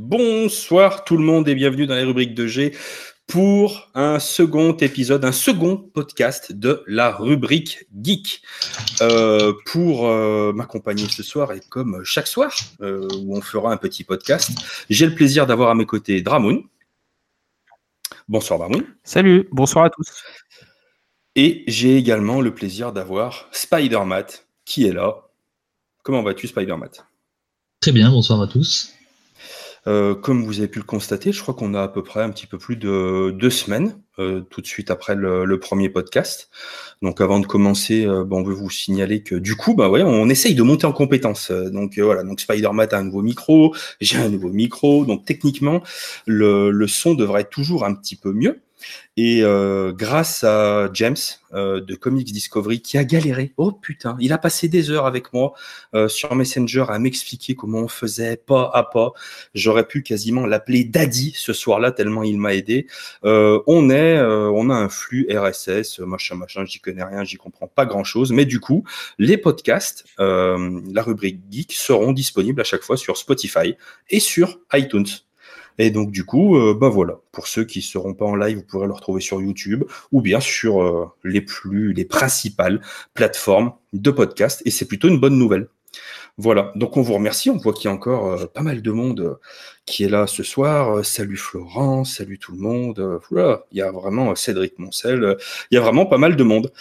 Bonsoir tout le monde et bienvenue dans les rubriques de G pour un second épisode, un second podcast de la rubrique Geek. Pour m'accompagner ce soir et comme chaque soir où on fera un petit podcast, j'ai le plaisir d'avoir à mes côtés Dramoun. Bonsoir Dramoun. Salut, bonsoir à tous. Et j'ai également le plaisir d'avoir Spider-Matt qui est là. Comment vas-tu Spider-Matt ? Très bien, bonsoir à tous. Comme vous avez pu le constater, je crois qu'on a à peu près un petit peu plus de 2 semaines, tout de suite après le premier podcast. Donc avant de commencer, on veut vous signaler que du coup, on essaye de monter en compétences. Donc Spider-Man a un nouveau micro, j'ai un nouveau micro, donc techniquement, le son devrait être toujours un petit peu mieux. Et grâce à James de Comics Discovery qui a galéré, oh putain, il a passé des heures avec moi sur Messenger à m'expliquer comment on faisait pas à pas. J'aurais pu quasiment l'appeler Daddy ce soir-là tellement il m'a aidé. On a un flux RSS, machin, j'y connais rien, j'y comprends pas grand-chose, mais du coup, les podcasts, la rubrique Geek seront disponibles à chaque fois sur Spotify et sur iTunes. Et donc du coup, voilà, pour ceux qui ne seront pas en live, vous pourrez le retrouver sur YouTube ou bien sur les principales plateformes de podcast. Et c'est plutôt une bonne nouvelle. Voilà, donc on vous remercie. On voit qu'il y a encore pas mal de monde qui est là ce soir. Salut Florent, salut tout le monde. Voilà, il y a vraiment Cédric Moncel. Il y a vraiment pas mal de monde.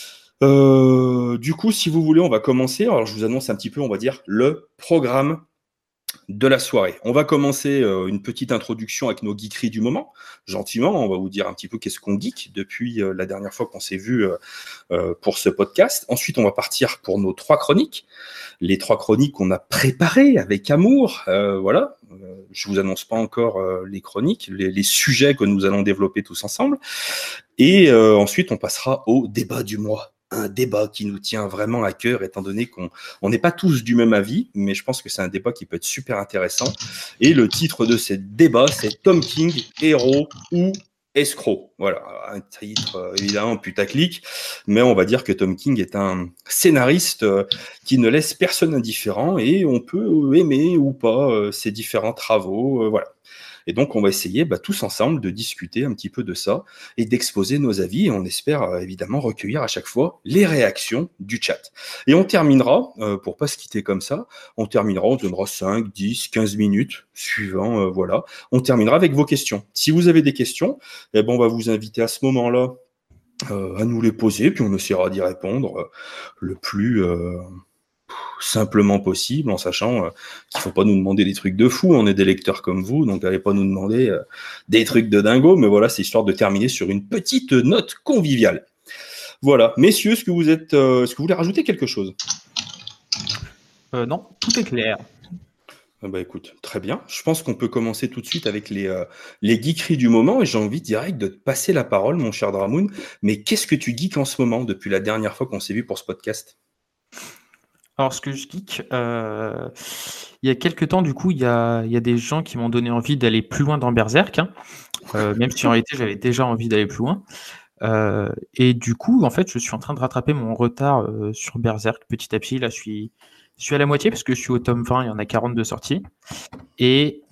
Du coup, si vous voulez, on va commencer. Alors je vous annonce un petit peu, on va dire, le programme de la soirée. On va commencer une petite introduction avec nos geekeries du moment. Gentiment, on va vous dire un petit peu qu'est-ce qu'on geek depuis la dernière fois qu'on s'est vu pour ce podcast. Ensuite, on va partir pour nos 3 chroniques. Les 3 chroniques qu'on a préparées avec amour. Voilà. Je vous annonce pas encore les chroniques, les sujets que nous allons développer tous ensemble. Et ensuite, on passera au débat du mois. Un débat qui nous tient vraiment à cœur, étant donné qu'on n'est pas tous du même avis, mais je pense que c'est un débat qui peut être super intéressant. Et le titre de ce débat, c'est Tom King, héros ou escroc. Voilà, un titre évidemment putaclic, mais on va dire que Tom King est un scénariste qui ne laisse personne indifférent et on peut aimer ou pas ses différents travaux. Voilà. Et donc, on va essayer tous ensemble de discuter un petit peu de ça et d'exposer nos avis. Et on espère évidemment recueillir à chaque fois les réactions du chat. Et on terminera, pour pas se quitter comme ça, on donnera 5, 10, 15 minutes, suivant, voilà. On terminera avec vos questions. Si vous avez des questions, on va vous inviter à ce moment-là à nous les poser, puis on essaiera d'y répondre le plus simplement possible, en sachant qu'il ne faut pas nous demander des trucs de fou, on est des lecteurs comme vous, donc n'allez pas nous demander des trucs de dingo, mais voilà, c'est histoire de terminer sur une petite note conviviale. Voilà, messieurs, est-ce que vous voulez rajouter quelque chose ? Non, tout est clair. Écoute, très bien. Je pense qu'on peut commencer tout de suite avec les geekeries du moment, et j'ai envie direct de te passer la parole, mon cher Dramoun. Mais qu'est-ce que tu geeks en ce moment depuis la dernière fois qu'on s'est vu pour ce podcast ? Alors, ce que je geek, il y a quelques temps, du coup, il y a des gens qui m'ont donné envie d'aller plus loin dans Berserk, même si en réalité, j'avais déjà envie d'aller plus loin. Et du coup, en fait, je suis en train de rattraper mon retard sur Berserk petit à petit. Là, je suis à la moitié parce que je suis au tome 20, il y en a 42 sorties. Et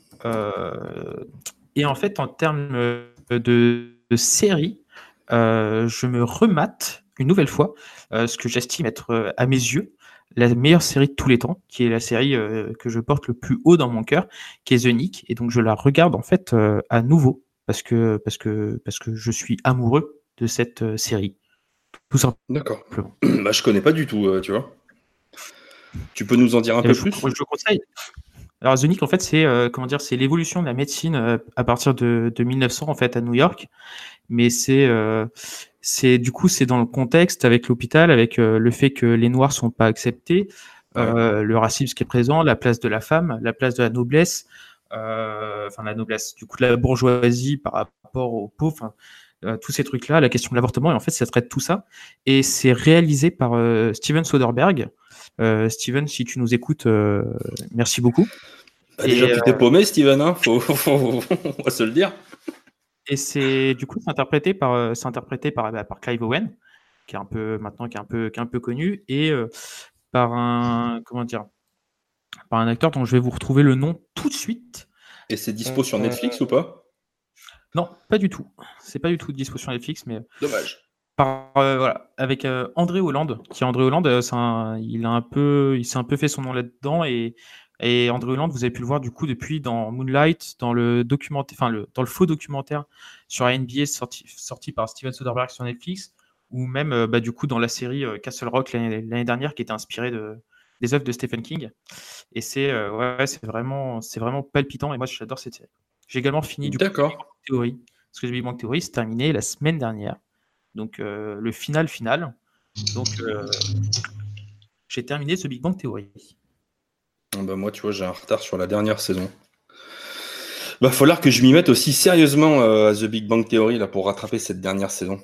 en fait, en termes de série, je me remate une nouvelle fois ce que j'estime être, à mes yeux, la meilleure série de tous les temps, qui est la série que je porte le plus haut dans mon cœur, qui est The Nick. Et donc, je la regarde en fait à nouveau parce que je suis amoureux de cette série. Tout simplement. D'accord. Je connais pas du tout, tu vois. Tu peux nous en dire un peu plus ? Je le conseille. Alors, The Nick, en fait, c'est l'évolution de la médecine à partir de 1900 en fait à New York. Mais c'est dans le contexte avec l'hôpital, avec le fait que les Noirs sont pas acceptés, le racisme qui est présent, la place de la femme, la place de la noblesse, la noblesse, du coup de la bourgeoisie par rapport aux pauvres, tous ces trucs-là, la question de l'avortement, et en fait ça traite tout ça, et c'est réalisé par Steven Soderbergh. Steven, si tu nous écoutes, merci beaucoup. Déjà, tu t'es paumé, Steven, hein, faut on va se le dire. Et c'est interprété par Clive Owen, qui est un peu connu, et par un acteur dont je vais vous retrouver le nom tout de suite. Et c'est dispo sur Netflix ou pas? Non, pas du tout. C'est pas du tout dispo sur Netflix, mais Dommage. voilà, avec André Hollande, André Hollande, il s'est un peu fait son nom là-dedans et André Hollande, vous avez pu le voir du coup depuis dans Moonlight, dans le documentaire, dans le faux documentaire sur la NBA sorti par Steven Soderbergh sur Netflix, ou même du coup dans la série Castle Rock l'année dernière qui était inspirée des œuvres de Stephen King. Et c'est vraiment palpitant et moi j'adore cette série. J'ai également fini du coup The Big Bang D'accord. Theory, parce que The Big Bang Theory s'est terminé la semaine dernière. Donc le final. Donc j'ai terminé ce Big Bang Theory. Bah moi, tu vois, j'ai un retard sur la dernière saison. Va falloir que je m'y mette aussi sérieusement à The Big Bang Theory là, pour rattraper cette dernière saison.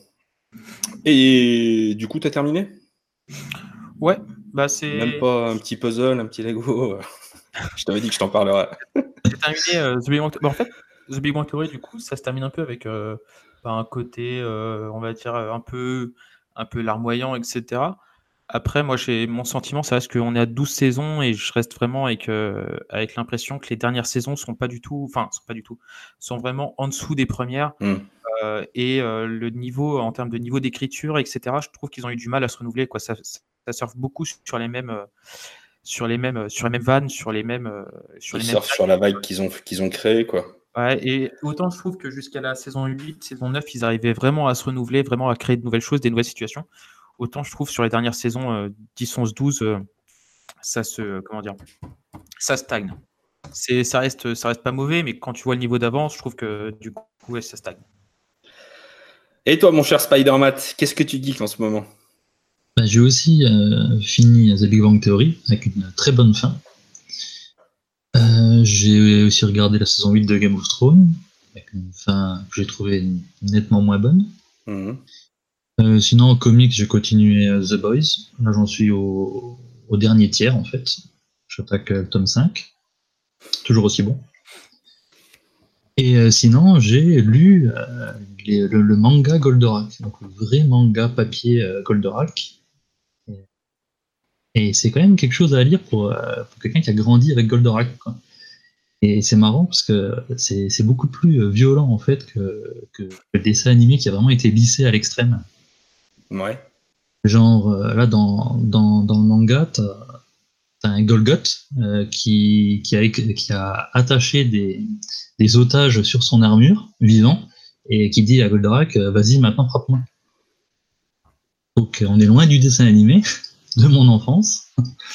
Et du coup, t'as terminé? Ouais, bah Même c'est pas un petit puzzle, un petit Lego. Je t'avais dit que je t'en parlerais. j'ai terminé The Big Bang Theory. Bah, en fait, The Big Bang Theory, du coup, ça se termine un peu avec un côté, on va dire, un peu larmoyant, etc. Après, moi, mon sentiment, ça reste qu'on est à 12 saisons et je reste vraiment avec l'impression que les dernières saisons sont vraiment en dessous des premières. Le niveau, en termes de niveau d'écriture, etc., je trouve qu'ils ont eu du mal à se renouveler, quoi. Ça surfe beaucoup sur les mêmes, sur les mêmes vannes, sur Ils les mêmes surfent sur la vague qu'ils ont créée, quoi. Ouais, et autant je trouve que jusqu'à la saison 8, saison 9, ils arrivaient vraiment à se renouveler, vraiment à créer de nouvelles choses, des nouvelles situations. Autant je trouve sur les dernières saisons 10, 11, 12, comment dire, ça stagne. Ça reste pas mauvais, mais quand tu vois le niveau d'avance, je trouve que du coup, ouais, ça stagne. Et toi, mon cher Spider-Man, qu'est-ce que tu dis en ce moment? Bah, j'ai aussi fini The Big Bang Theory avec une très bonne fin. J'ai aussi regardé la saison 8 de Game of Thrones avec une fin que j'ai trouvée nettement moins bonne. Sinon, en comics, j'ai continué The Boys. Là, j'en suis au dernier tiers, en fait. J'attaque le tome 5. Toujours aussi bon. Et sinon, j'ai lu le manga Goldorak. Donc, le vrai manga papier Goldorak. Et c'est quand même quelque chose à lire pour quelqu'un qui a grandi avec Goldorak, quoi. Et c'est marrant parce que c'est beaucoup plus violent en fait que le dessin animé qui a vraiment été lissé à l'extrême. Ouais. Genre là dans le manga, t'as un Golgoth qui a attaché des otages sur son armure vivant et qui dit à Goldorak vas-y maintenant frappe-moi. Donc on est loin du dessin animé de mon enfance.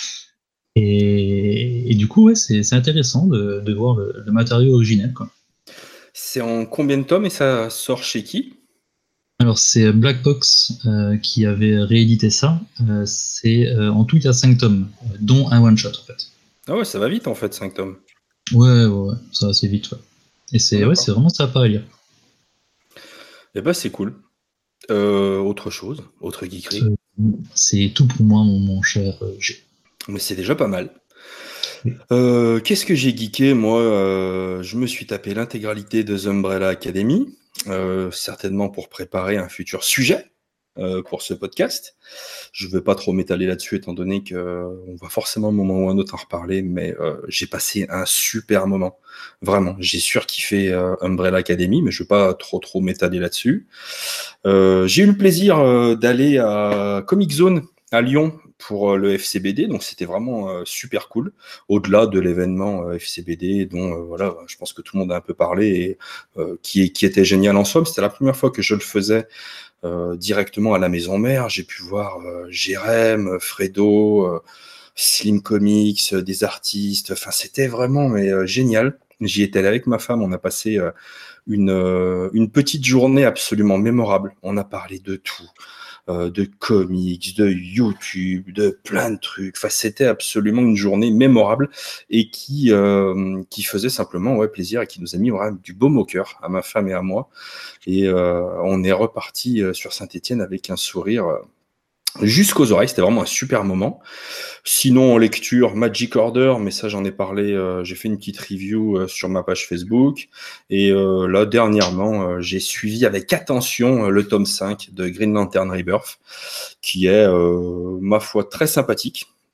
Et du coup, ouais, c'est intéressant de voir le matériau originel, quoi. C'est en combien de tomes et ça sort chez qui? Alors, c'est Black Box qui avait réédité ça. En tout, il y a 5 tomes, dont un one-shot, en fait. Ah ouais, ça va vite en fait, 5 tomes. Ouais, ça va assez vite, ouais. Et c'est vraiment sympa à lire. Eh ben, c'est cool. Autre chose, autre geekerie. C'est tout pour moi, mon cher G. Mais c'est déjà pas mal. Oui. Qu'est-ce que j'ai geeké? Moi, je me suis tapé l'intégralité de The Umbrella Academy, certainement pour préparer un futur sujet pour ce podcast. Je ne veux pas trop m'étaler là-dessus, étant donné qu'on va forcément un moment ou un autre en reparler, mais j'ai passé un super moment. Vraiment, j'ai surkiffé Umbrella Academy, mais je ne veux pas trop m'étaler là-dessus. J'ai eu le plaisir d'aller à Comic Zone à Lyon pour le FCBD, donc c'était vraiment super cool, au-delà de l'événement FCBD dont voilà, je pense que tout le monde a un peu parlé et qui était génial en somme. C'était la première fois que je le faisais directement à la maison mère. J'ai pu voir Jérém, Fredo, Slim Comics, des artistes, enfin c'était vraiment génial. J'y étais allé avec ma femme, on a passé une petite journée absolument mémorable. On a parlé de tout. De comics, de YouTube, de plein de trucs. Enfin, c'était absolument une journée mémorable et qui faisait simplement plaisir et qui nous a mis vraiment du baume au cœur à ma femme et à moi. Et on est reparti sur Saint-Étienne avec un sourire jusqu'aux oreilles. C'était vraiment un super moment. Sinon, en lecture, Magic Order, mais ça, j'en ai parlé, j'ai fait une petite review sur ma page Facebook. Et là, dernièrement, j'ai suivi avec attention le tome 5 de Green Lantern Rebirth, qui est, ma foi, très sympathique.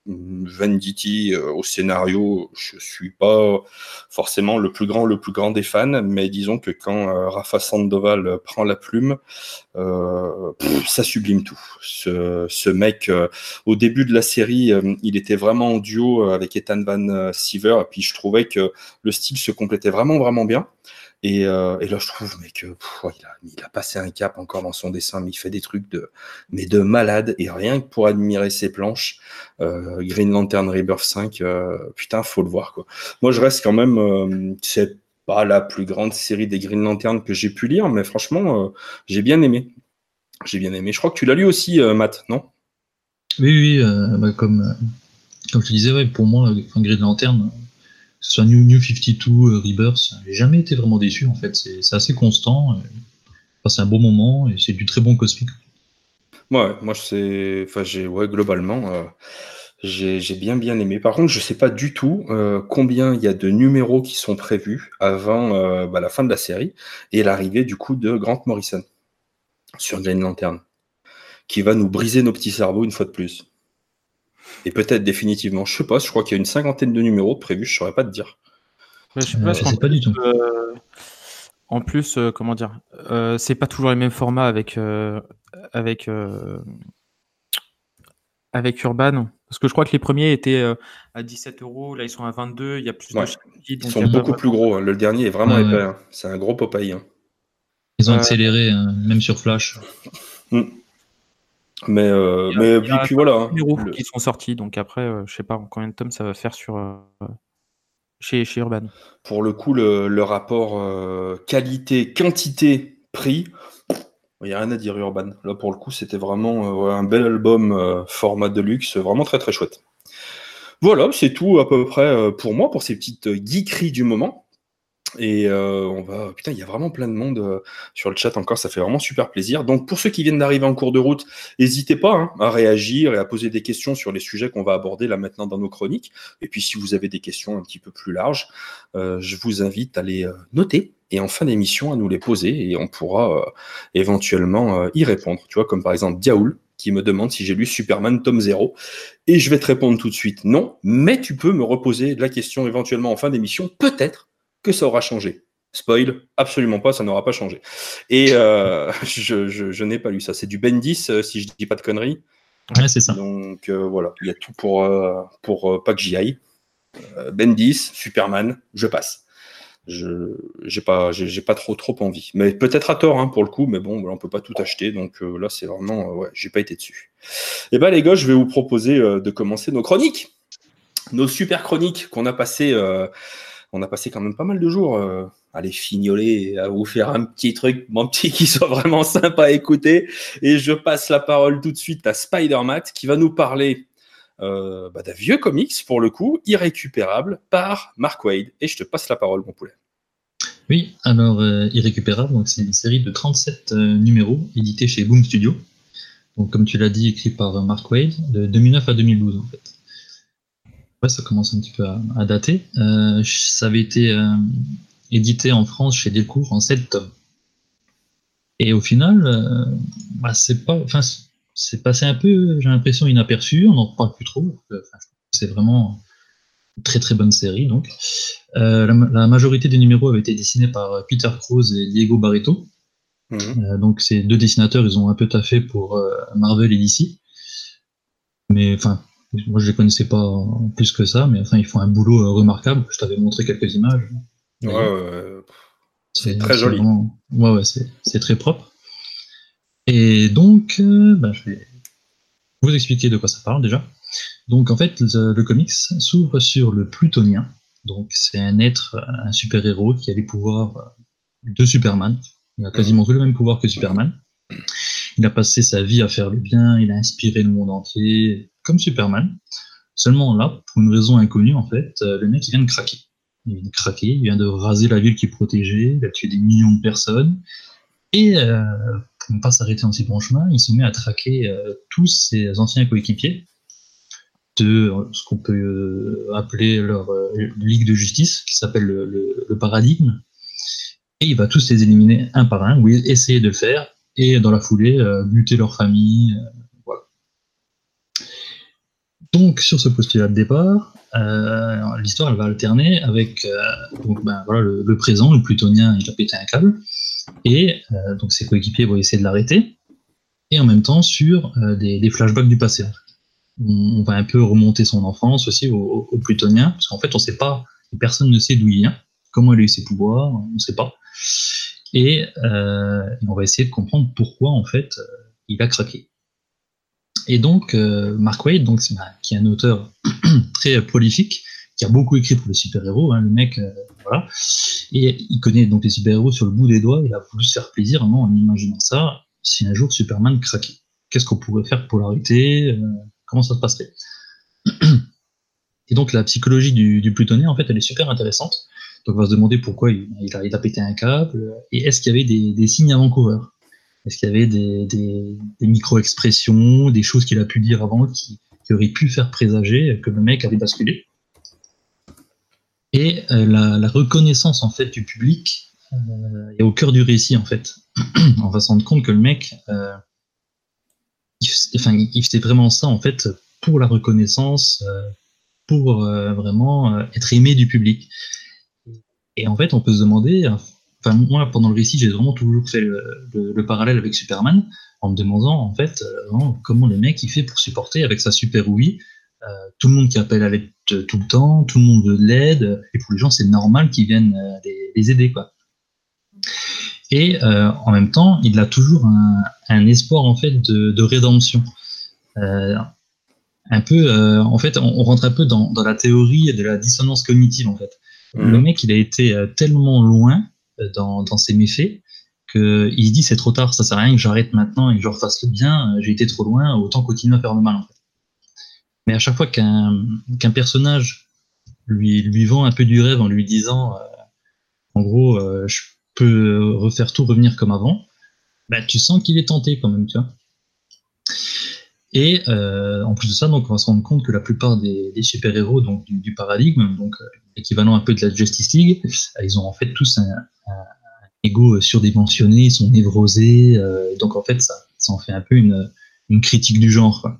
Venditti au scénario, je suis pas forcément le plus grand des fans, mais disons que quand Rafa Sandoval prend la plume, ça sublime tout. Ce mec, au début de la série, il était vraiment en duo avec Ethan Van Sciver, et puis je trouvais que le style se complétait vraiment bien. Et là, je trouve il a passé un cap encore dans son dessin, mais il fait des trucs de malade. Et rien que pour admirer ses planches, Green Lantern Rebirth 5, putain, faut le voir, quoi. Moi, je reste quand même, c'est pas la plus grande série des Green Lantern que j'ai pu lire, mais franchement, j'ai bien aimé. Je crois que tu l'as lu aussi, Matt, non? Oui, comme je te disais, ouais, pour moi, Green Lantern, que ce soit New 52, Rebirth, j'ai jamais été vraiment déçu en fait. C'est assez constant. C'est un bon moment et c'est du très bon cosmique. Ouais, moi globalement, j'ai bien aimé. Par contre, je sais pas du tout combien il y a de numéros qui sont prévus avant la fin de la série et l'arrivée du coup de Grant Morrison sur Green Lantern, qui va nous briser nos petits cerveaux une fois de plus. Et peut-être définitivement, je sais pas, je crois qu'il y a une 50aine de numéros prévus, je saurais pas te dire. Je sais pas, c'est pas du tout. En plus, comment dire, c'est pas toujours les mêmes formats avec Urban, parce que je crois que les premiers étaient à 17 €, là ils sont à 22, il y a plus de chapitres. Ils sont beaucoup plus gros, hein. Le dernier est vraiment épais, hein. C'est un gros Popeye. Hein. Ils ont accéléré, même sur Flash. Mais puis voilà. Hein, numéros qui sont sortis, donc après, je sais pas en combien de tomes ça va faire chez Urban. Pour le coup, le rapport qualité, quantité, prix, il n'y a rien à dire Urban. Là, pour le coup, c'était vraiment un bel album format de luxe, vraiment très très chouette. Voilà, c'est tout à peu près pour moi, pour ces petites geekeries du moment. Et putain, il y a vraiment plein de monde sur le chat encore, ça fait vraiment super plaisir. Donc pour ceux qui viennent d'arriver en cours de route, n'hésitez pas à réagir et à poser des questions sur les sujets qu'on va aborder là maintenant dans nos chroniques. Et puis si vous avez des questions un petit peu plus larges, je vous invite à les noter et en fin d'émission à nous les poser et on pourra éventuellement y répondre. Tu vois, comme par exemple Diaoul qui me demande si j'ai lu Superman tome 0. Et je vais te répondre tout de suite non, mais tu peux me reposer la question éventuellement en fin d'émission, peut-être que ça aura changé. Spoil, absolument pas, ça n'aura pas changé. Et je n'ai pas lu ça. C'est du Bendis, si je dis pas de conneries. Ouais, c'est ça. Donc voilà, il y a tout pour pas que j'y aille. Bendis, Superman, je passe. J'ai pas trop envie. Mais peut-être à tort, hein, pour le coup, mais bon, on peut pas tout acheter, donc là, c'est vraiment... j'ai pas été dessus. Et ben les gars, je vais vous proposer de commencer nos chroniques. Nos super chroniques qu'on a passées... on a passé quand même pas mal de jours à les fignoler, à vous faire un petit truc, mon petit, qui soit vraiment sympa à écouter. Et je passe la parole tout de suite à Spider-Matt, qui va nous parler d'un vieux comics, pour le coup, Irrécupérable, par Mark Waid. Et je te passe la parole, mon poulet. Oui, alors Irrécupérable, donc c'est une série de 37 numéros, éditée chez Boom Studio. Donc comme tu l'as dit, écrit par Mark Waid, de 2009 à 2012 en fait. Ouais, ça commence un petit peu à dater. Ça avait été édité en France chez Delcourt en 7 tomes. Et au final, c'est passé un peu, j'ai l'impression, inaperçu, on n'en parle plus trop. C'est vraiment une très très bonne série. Donc. La majorité des numéros avaient été dessinés par Peter Krause et Diego Barreto. Donc ces deux dessinateurs, ils ont un peu taffé pour Marvel et DC. Mais enfin, moi je les connaissais pas plus que ça, mais enfin ils font un boulot remarquable. Je t'avais montré quelques images. C'est très joli. Vraiment... c'est très propre. Et donc, je vais vous expliquer de quoi ça parle déjà. Donc en fait, le comics s'ouvre sur le Plutonien. Donc c'est un être, un super-héros qui a les pouvoirs de Superman. Il a quasiment tous les mêmes pouvoirs que Superman. Il a passé sa vie à faire le bien, il a inspiré le monde entier, comme Superman. Seulement là, pour une raison inconnue, en fait, le mec il vient de craquer. Il vient de raser la ville qu'il protégeait, il a tué des millions de personnes. Et pour ne pas s'arrêter en si bon chemin, il se met à traquer tous ses anciens coéquipiers de ce qu'on peut appeler leur ligue de justice, qui s'appelle le Paradigme. Et il va tous les éliminer un par un, ou essayer de le faire, et dans la foulée, buter leur famille. Voilà. Donc, sur ce postulat de départ, l'histoire elle va alterner avec le présent, le plutonien, il a pété un câble, et donc ses coéquipiers vont essayer de l'arrêter, et en même temps sur des flashbacks du passé. On va un peu remonter son enfance aussi au plutonien, parce qu'en fait on sait pas, personne ne sait d'où il vient, comment il a eu ses pouvoirs, on ne sait pas, et on va essayer de comprendre pourquoi en fait il a craqué. Et donc, Mark Waid, donc, qui est un auteur très prolifique, qui a beaucoup écrit pour les super-héros, le mec, voilà, et il connaît donc les super-héros sur le bout des doigts, il a voulu se faire plaisir en imaginant ça, si un jour Superman craquait. Qu'est-ce qu'on pourrait faire pour l'arrêter, comment ça se passerait. Et donc, la psychologie du plutonien, en fait, elle est super intéressante. Donc, on va se demander pourquoi il a pété un câble, et est-ce qu'il y avait des signes avant-coureurs. Est-ce qu'il y avait des micro-expressions, des choses qu'il a pu dire avant qui auraient pu faire présager que le mec avait basculé. Et la reconnaissance en fait du public est au cœur du récit en fait. On va se rendre compte que le mec, il faisait vraiment ça en fait pour la reconnaissance, pour vraiment être aimé du public. Et en fait, on peut se demander. Moi, pendant le récit, j'ai vraiment toujours fait le parallèle avec Superman, en me demandant, en fait, comment le mec il fait pour supporter avec sa super ouïe tout le monde qui appelle à l'aide tout le temps, tout le monde veut de l'aide, et pour les gens, c'est normal qu'ils viennent les aider, quoi. Et en même temps, il a toujours un espoir, en fait, de rédemption. Un peu, en fait, on rentre un peu dans la théorie de la dissonance cognitive, en fait. Le mec, il a été tellement loin dans ses méfaits, qu'il se dit c'est trop tard, ça sert à rien que j'arrête maintenant et que je refasse le bien, j'ai été trop loin, autant continuer à faire le mal en fait. Mais à chaque fois qu'un personnage lui vend un peu du rêve en lui disant en gros je peux refaire tout revenir comme avant, tu sens qu'il est tenté quand même, tu vois. Et en plus de ça, donc on va se rendre compte que la plupart des super-héros donc du paradigme, donc l'équivalent un peu de la Justice League, ils ont en fait tous un ego surdimensionné, ils sont névrosés, donc en fait ça en fait un peu une critique du genre, quoi.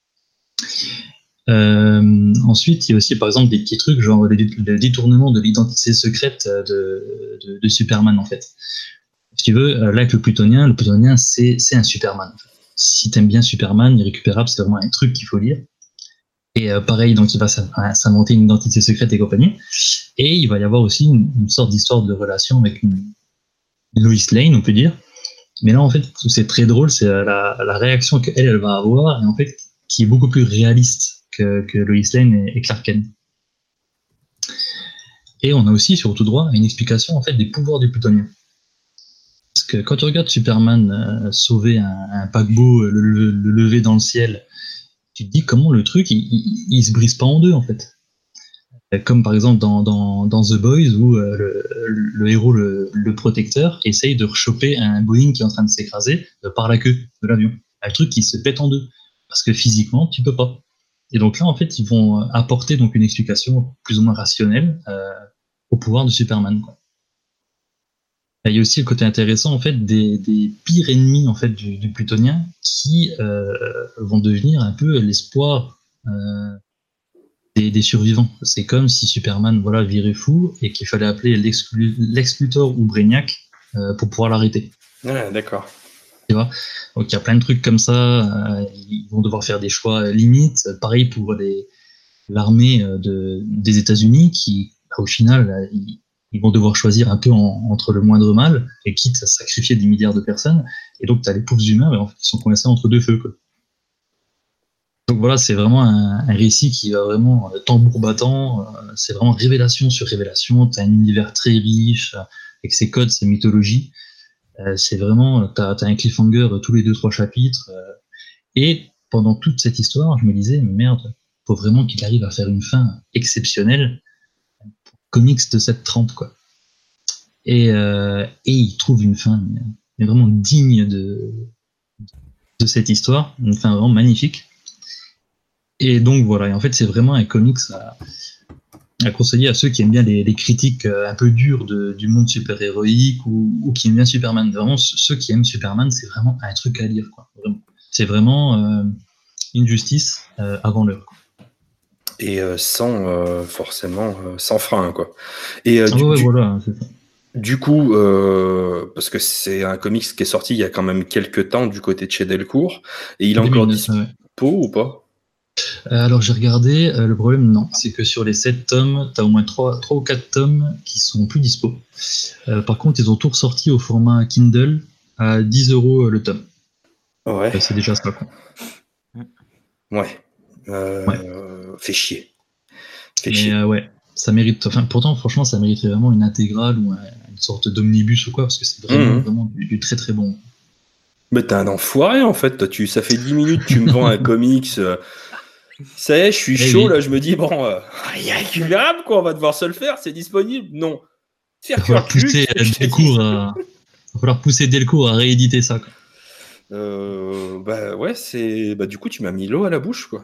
Ensuite, il y a aussi par exemple des petits trucs genre le détournement de l'identité secrète de Superman en fait. Si tu veux, là avec le plutonien c'est un Superman. Si t'aimes bien Superman, Irrécupérable, c'est vraiment un truc qu'il faut lire. Et pareil, donc il va s'inventer une identité secrète et compagnie. Et il va y avoir aussi une sorte d'histoire de relation avec une Lois Lane, on peut dire. Mais là, en fait, c'est très drôle, c'est la réaction qu'elle va avoir, et en fait, qui est beaucoup plus réaliste que Lois Lane et Clark Kent. Et on a aussi, sur tout droit, une explication en fait des pouvoirs du plutonien. Parce que quand tu regardes Superman sauver un paquebot, le lever dans le ciel, tu te dis comment le truc, il se brise pas en deux, en fait. Comme par exemple dans The Boys, où le héros, le protecteur, essaye de rechoper un Boeing qui est en train de s'écraser par la queue de l'avion. Un truc qui se pète en deux. Parce que physiquement, tu peux pas. Et donc là, en fait, ils vont apporter donc une explication plus ou moins rationnelle au pouvoir de Superman, quoi. Il y a aussi le côté intéressant en fait des pires ennemis en fait du plutonien qui vont devenir un peu l'espoir des survivants. C'est comme si Superman virait fou et qu'il fallait appeler Lex Luthor ou Brainiac pour pouvoir l'arrêter. Ouais, d'accord. Tu vois. Donc il y a plein de trucs comme ça. Ils vont devoir faire des choix limites. Pareil pour l'armée des États-Unis qui au final ils vont devoir choisir un peu entre le moindre mal, et quitte à sacrifier des milliards de personnes. Et donc, tu as les pauvres humains en fait, qui sont coincés entre deux feux, quoi. Donc voilà, c'est vraiment un récit qui va vraiment tambour battant. C'est vraiment révélation sur révélation. Tu as un univers très riche, avec ses codes, ses mythologies. C'est vraiment, tu as un cliffhanger tous les 2-3 chapitres. Et pendant toute cette histoire, je me disais, mais merde, faut vraiment qu'il arrive à faire une fin exceptionnelle. Comics de 730, quoi. Et il trouve une fin mais vraiment digne de cette histoire, une fin vraiment magnifique. Et donc voilà, et en fait c'est vraiment un comics à conseiller à ceux qui aiment bien les critiques un peu dures du monde super-héroïque ou qui aiment bien Superman. Vraiment, ceux qui aiment Superman, c'est vraiment un truc à lire, quoi. Vraiment. C'est vraiment une justice avant l'heure, quoi. et sans forcément sans frein, quoi. Et voilà, c'est ça. Du coup, parce que c'est un comics qui est sorti il y a quand même quelques temps du côté de chez Delcourt, et il est encore 2009, dispo ou pas? Alors j'ai regardé, le problème non, c'est que sur les 7 tomes, tu as au moins 3 ou 4 tomes qui sont plus dispo. Par contre, ils ont tout ressorti au format Kindle à 10 € le tome. Ouais. C'est déjà ça, quoi. Ouais. Fait chier. Mais ouais, ça mérite. Enfin, pourtant, franchement, ça mériterait vraiment une intégrale ou une sorte d'omnibus ou quoi, parce que c'est vraiment du très très bon. Mais t'es un enfoiré en fait. Ça fait 10 minutes, tu me vends un comics. Ça y est, je suis chaud là. Je me dis, bon, il est récupérable quoi. On va devoir se le faire. C'est disponible? Non. Il va falloir pousser Delcourt à rééditer ça, quoi. Bah ouais, du coup, tu m'as mis l'eau à la bouche quoi.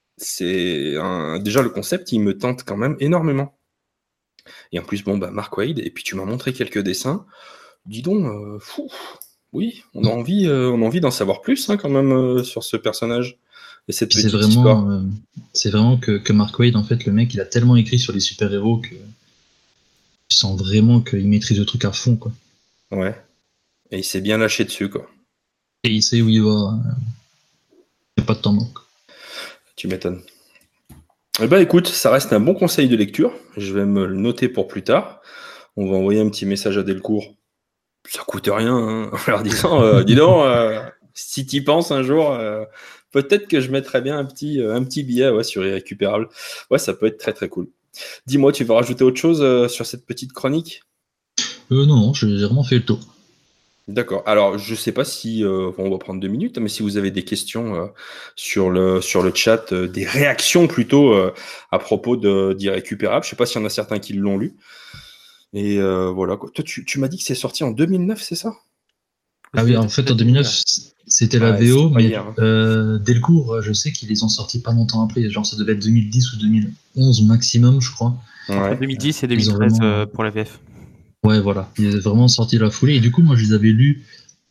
Déjà le concept, il me tente quand même énormément. Et en plus, Mark Waid, et puis tu m'as montré quelques dessins. Dis donc, oui, on a envie d'en savoir plus quand même sur ce personnage et cette petite histoire. C'est vraiment que Mark Waid, en fait, le mec, il a tellement écrit sur les super-héros que tu sens vraiment qu'il maîtrise le truc à fond, quoi. Ouais. Et il s'est bien lâché dessus, quoi. Et il sait où il va. Il n'y a pas de temps manque. Tu m'étonnes. Eh ben écoute, ça reste un bon conseil de lecture. Je vais me le noter pour plus tard. On va envoyer un petit message à Delcourt. Ça coûte rien, hein, en leur disant, dis donc, si t'y penses un jour, peut-être que je mettrais bien un petit billet sur Irrécupérable. Ouais, ça peut être très très cool. Dis-moi, tu veux rajouter autre chose sur cette petite chronique? Non, j'ai vraiment fait le tour. D'accord. Alors, je sais pas si on va prendre 2 minutes, mais si vous avez des questions sur le chat, des réactions plutôt à propos d'Irrécupérable, je sais pas s'il y en a certains qui l'ont lu. Et voilà quoi. Toi, tu m'as dit que c'est sorti en 2009, c'est ça? Ah oui, en fait, en 2009, c'était la VO, mais Delcourt, je sais qu'ils les ont sortis pas longtemps après. Genre, ça devait être 2010 ou 2011 maximum, je crois. Entre 2010 et 2013 pour la VF. Ouais, voilà. Ils ont vraiment sorti la foulée. Et du coup, moi, je les avais lus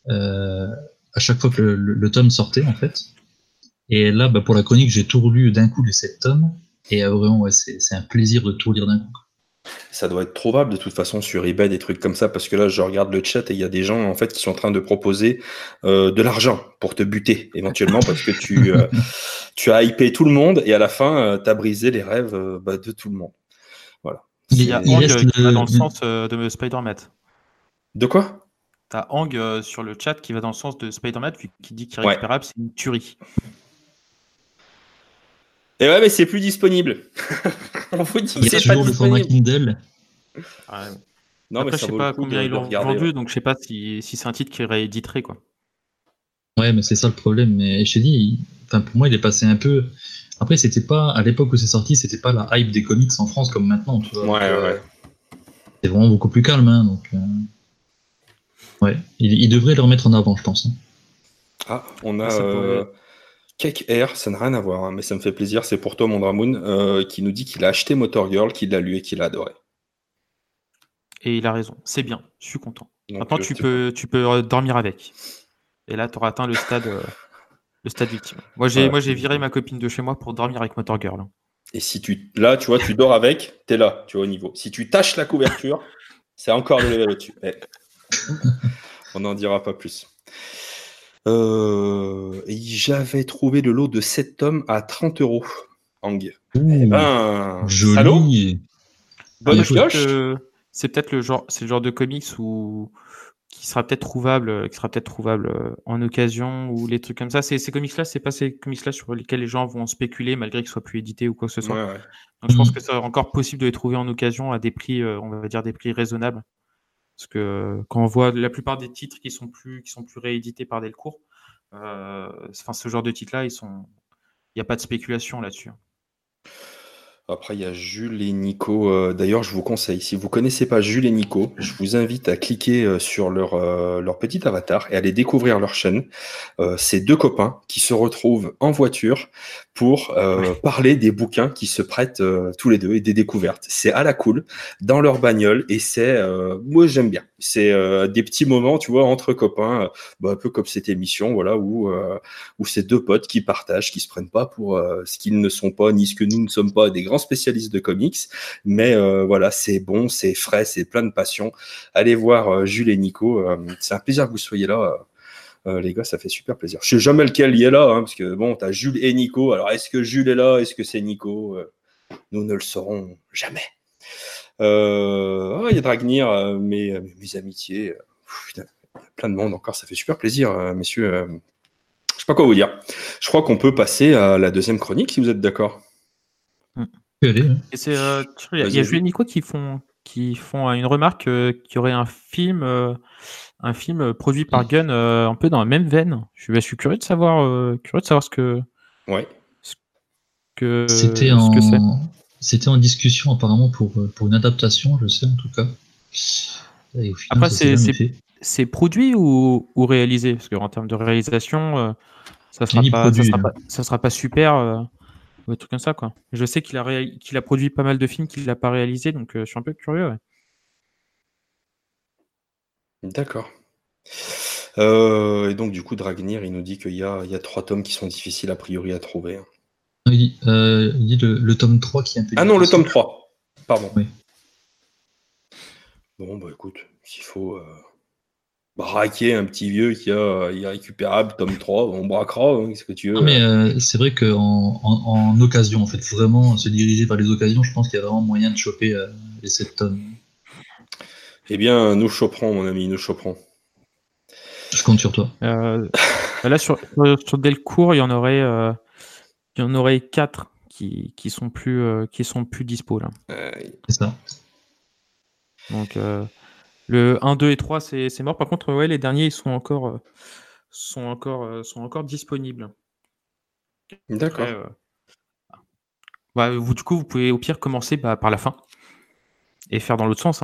à chaque fois que le tome sortait, en fait. Et là, pour la chronique, j'ai tout relu d'un coup les 7 tomes. Et vraiment, ouais, c'est un plaisir de tout lire d'un coup. Ça doit être trouvable de toute façon sur eBay, des trucs comme ça, parce que là, je regarde le chat et il y a des gens en fait qui sont en train de proposer de l'argent pour te buter éventuellement parce que tu as hypé tout le monde et à la fin, tu as brisé les rêves de tout le monde. Voilà. Il y a Ang qui va dans le sens de Spider-Man. De quoi? T'as Ang sur le chat qui va dans le sens de Spider-Man qui dit qu'Irrécupérable, c'est une tuerie. Et ouais, mais c'est plus disponible. On vous dit c'est pas disponible. Le format Kindle. Ah, ouais. Non, après, mais je sais pas combien ils l'ont vendu, donc je sais pas si c'est un titre qui rééditerait, quoi. Ouais, mais c'est ça le problème. Mais je t'ai dit, pour moi, il est passé un peu. Après, c'était pas à l'époque où c'est sorti, c'était pas la hype des comics en France comme maintenant, tu vois. Ouais. C'est vraiment beaucoup plus calme, hein, donc. Ouais, il devrait le remettre en avant, je pense. Ah, on a Cake Air, ça n'a rien à voir, hein, mais ça me fait plaisir. C'est pour toi, mon Dramoun, qui nous dit qu'il a acheté Motor Girl, qu'il l'a lu et qu'il a adoré. Et il a raison, c'est bien, je suis content. Donc, maintenant, tu peux dormir avec. Et là, tu auras atteint le stade ultime. Moi, j'ai viré ma copine de chez moi pour dormir avec Motor Girl. Et si tu vois, tu dors avec, t'es là, tu vois, au niveau. Si tu tâches la couverture, c'est encore le level au-dessus. On n'en dira pas plus. J'avais trouvé le lot de 7 tomes à 30 €. Ang. Joli. Salaud. Bonne pioche. C'est peut-être le genre de comics qui sera peut-être trouvable en occasion ou les trucs comme ça. Ces comics-là, c'est pas ces comics-là sur lesquels les gens vont spéculer malgré qu'ils soient plus édités ou quoi que ce soit. Ouais. Donc je pense que c'est encore possible de les trouver en occasion à des prix, on va dire des prix raisonnables. Parce que quand on voit la plupart des titres qui sont plus réédités par Delcourt, ce genre de titres-là, il n'y a pas de spéculation là-dessus. Après, il y a Jules et Nico. D'ailleurs, je vous conseille, si vous ne connaissez pas Jules et Nico, je vous invite à cliquer sur leur petit avatar et aller découvrir leur chaîne. C'est deux copains qui se retrouvent en voiture pour parler des bouquins qui se prêtent tous les deux et des découvertes. C'est à la cool, dans leur bagnole, et moi j'aime bien. C'est des petits moments, tu vois, entre copains, un peu comme cette émission, voilà, où c'est deux potes qui partagent, qui se prennent pas pour ce qu'ils ne sont pas, ni ce que nous ne sommes pas, des grands spécialistes de comics, mais voilà, c'est bon, c'est frais, c'est plein de passion. Allez voir Jules et Nico, c'est un plaisir que vous soyez là. Les gars, ça fait super plaisir. Je sais jamais lequel il est là, parce que bon, t'as Jules et Nico. Alors, est-ce que Jules est là? Est-ce que c'est Nico? Nous ne le saurons jamais. Il y a Dragnir, mes amitiés. Putain, plein de monde encore, ça fait super plaisir, messieurs. Je sais pas quoi vous dire. Je crois qu'on peut passer à la deuxième chronique, si vous êtes d'accord. Et c'est, il y a Jules et Nico qui font une remarque qu'il y aurait un film produit par Gunn un peu dans la même veine. Je suis curieux de savoir ce que c'était en discussion apparemment pour une adaptation, je sais en tout cas. Et au final, après, c'est produit ou réalisé? Parce qu'en termes de réalisation, ça sera pas super. Des trucs comme ça, quoi. Je sais qu'il a produit pas mal de films qu'il n'a pas réalisé, donc je suis un peu curieux. Ouais. D'accord. Et donc, du coup, Dragnir, il nous dit qu'il y a 3 tomes qui sont difficiles a priori à trouver. Il dit le tome 3 qui est un peu difficile. Ah non, le tome 3. Pardon. Oui. Bon, bah écoute, s'il faut braquer un petit vieux qui a irrécupérable, tome 3, on braquera, ce que tu veux. Non, mais c'est vrai qu'en occasion, en fait, vraiment se diriger vers les occasions, je pense qu'il y a vraiment moyen de choper les 7 tomes. Eh bien, nous choperons, mon ami, nous choperons. Je compte sur toi. Là, sur Delcourt, il y en aurait 4 qui sont plus dispo là. C'est ça. Donc le 1, 2 et 3 c'est mort. Par contre, ouais, les derniers ils sont encore disponibles. D'accord. Après, du coup, vous pouvez au pire commencer par la fin et faire dans l'autre sens.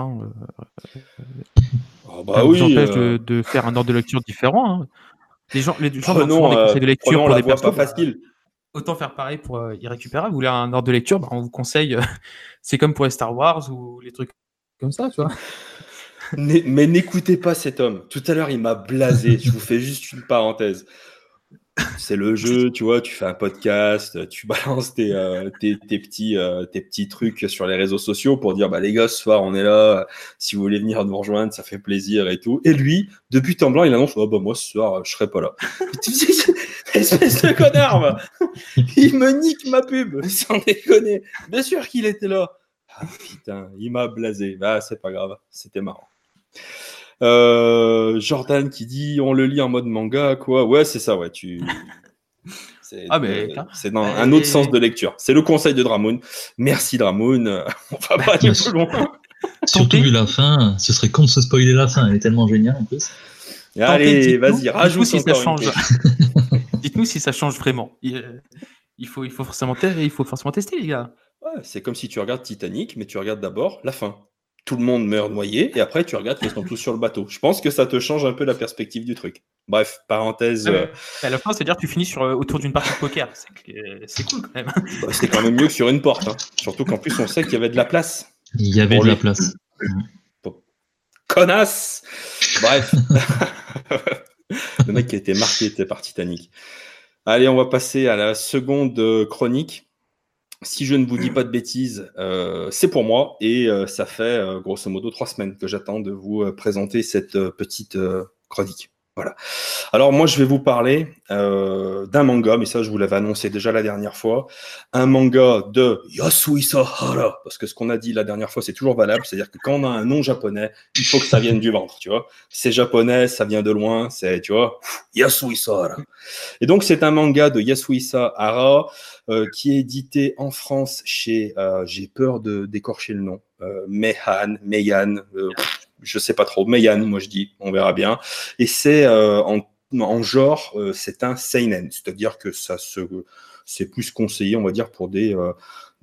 Oui. Vous empêche de faire un ordre de lecture différent. Hein. Les gens donnent souvent des conseils de lecture pour la des voie persos. pas facile. Autant faire pareil pour Irrécupérable. Vous voulez un ordre de lecture, on vous conseille. C'est comme pour les Star Wars ou les trucs comme ça, tu vois. Mais n'écoutez pas cet homme. Tout à l'heure, il m'a blasé. Je vous fais juste une parenthèse. C'est le jeu, tu vois, tu fais un podcast, tu balances tes petits trucs sur les réseaux sociaux pour dire, les gars, ce soir, on est là, si vous voulez venir nous rejoindre, ça fait plaisir et tout. Et lui, de but en blanc, il annonce, moi, ce soir, je serai pas là. Espèce de connard, il me nique ma pub, sans déconner. Bien sûr qu'il était là. Ah putain, il m'a blasé. C'est pas grave, c'était marrant. Jordan qui dit on le lit en mode manga, quoi. Ouais, c'est ça, ouais. C'est dans un autre sens de lecture. C'est le conseil de Dramoun. Merci Dramoun. On va pas aller plus loin. Surtout vu la fin, ce serait con de se spoiler la fin. Elle est tellement géniale en plus. Allez, vas-y, rajoute si encore ça change. Dites-nous si ça change vraiment. Il faut forcément tester, les gars. Ouais, c'est comme si tu regardes Titanic, mais tu regardes d'abord la fin. Tout le monde meurt noyé, et après tu regardes qu'ils sont tous sur le bateau. Je pense que ça te change un peu la perspective du truc. Bref, parenthèse. À la fin, c'est-à-dire que tu finis autour d'une partie de poker. C'est cool quand même. C'est quand même mieux que sur une porte. Hein. Surtout qu'en plus, on sait qu'il y avait de la place. Il y avait de la place. Connasse. Bref. Le mec qui a été marqué par Titanic. Allez, on va passer à la seconde chronique. Si je ne vous dis pas de bêtises, c'est pour moi et ça fait grosso modo 3 semaines que j'attends de vous présenter cette petite chronique. Voilà. Alors moi, je vais vous parler d'un manga, mais ça, je vous l'avais annoncé déjà la dernière fois. Un manga de Yasuhisa Hara, parce que ce qu'on a dit la dernière fois, c'est toujours valable. C'est-à-dire que quand on a un nom japonais, il faut que ça vienne du ventre, tu vois. C'est japonais, ça vient de loin, c'est, tu vois, Yasuhisa Hara. Et donc, c'est un manga de Yasuhisa Hara qui est édité en France chez, j'ai peur de d'écorcher le nom, Meian, je sais pas trop, Meian, moi je dis, on verra bien. Et c'est en genre, c'est un seinen, c'est-à-dire que c'est plus conseillé, on va dire, pour des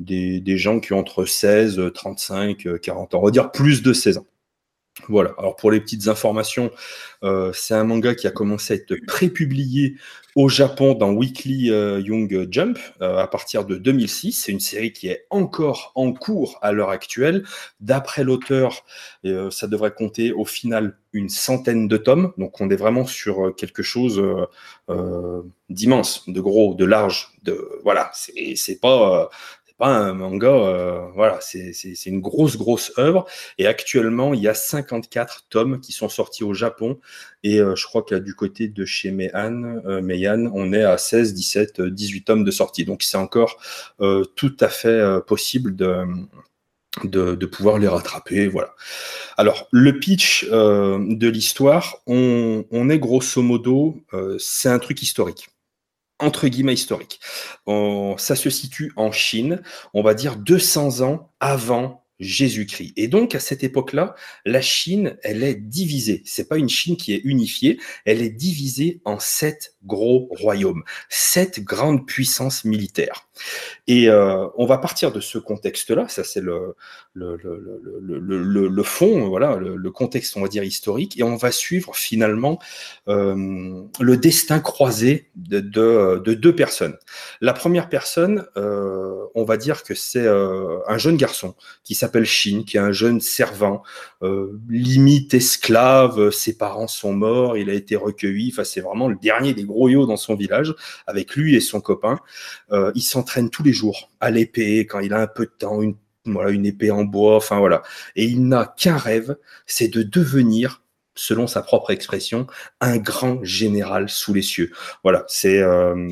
des gens qui ont entre 16, 35, 40 ans, on va dire plus de 16 ans. Voilà, alors pour les petites informations, c'est un manga qui a commencé à être prépublié au Japon dans Weekly Young Jump à partir de 2006. C'est une série qui est encore en cours à l'heure actuelle. D'après l'auteur, ça devrait compter au final une centaine de tomes. Donc on est vraiment sur quelque chose d'immense, de gros, de large. Voilà, c'est pas un manga, voilà, c'est une grosse œuvre. Et actuellement, il y a 54 tomes qui sont sortis au Japon. Et je crois que là, du côté de chez Meian, on est à 16, 17, 18 tomes de sortie. Donc c'est encore tout à fait possible de pouvoir les rattraper. Voilà. Alors, le pitch de l'histoire, on est grosso modo, c'est un truc historique. Entre guillemets historique. Ça se situe en Chine, on va dire 200 ans avant Jésus-Christ. Et donc, à cette époque-là, la Chine, elle est divisée. C'est pas une Chine qui est unifiée, elle est divisée en 7 gros royaumes, 7 grandes puissances militaires. Et on va partir de ce contexte-là, ça c'est le fond, voilà, le contexte, on va dire, historique, et on va suivre finalement le destin croisé de deux personnes. La première personne, on va dire que c'est un jeune garçon qui s'appelle Shin, qui est un jeune servant, limite esclave, ses parents sont morts, il a été recueilli, enfin c'est vraiment le dernier des gros-yots dans son village, avec lui et son copain. Il s'entraîne tous les jours à l'épée, quand il a un peu de temps, une épée en bois, enfin voilà. Et il n'a qu'un rêve, c'est de devenir, selon sa propre expression, un grand général sous les cieux. Voilà, c'est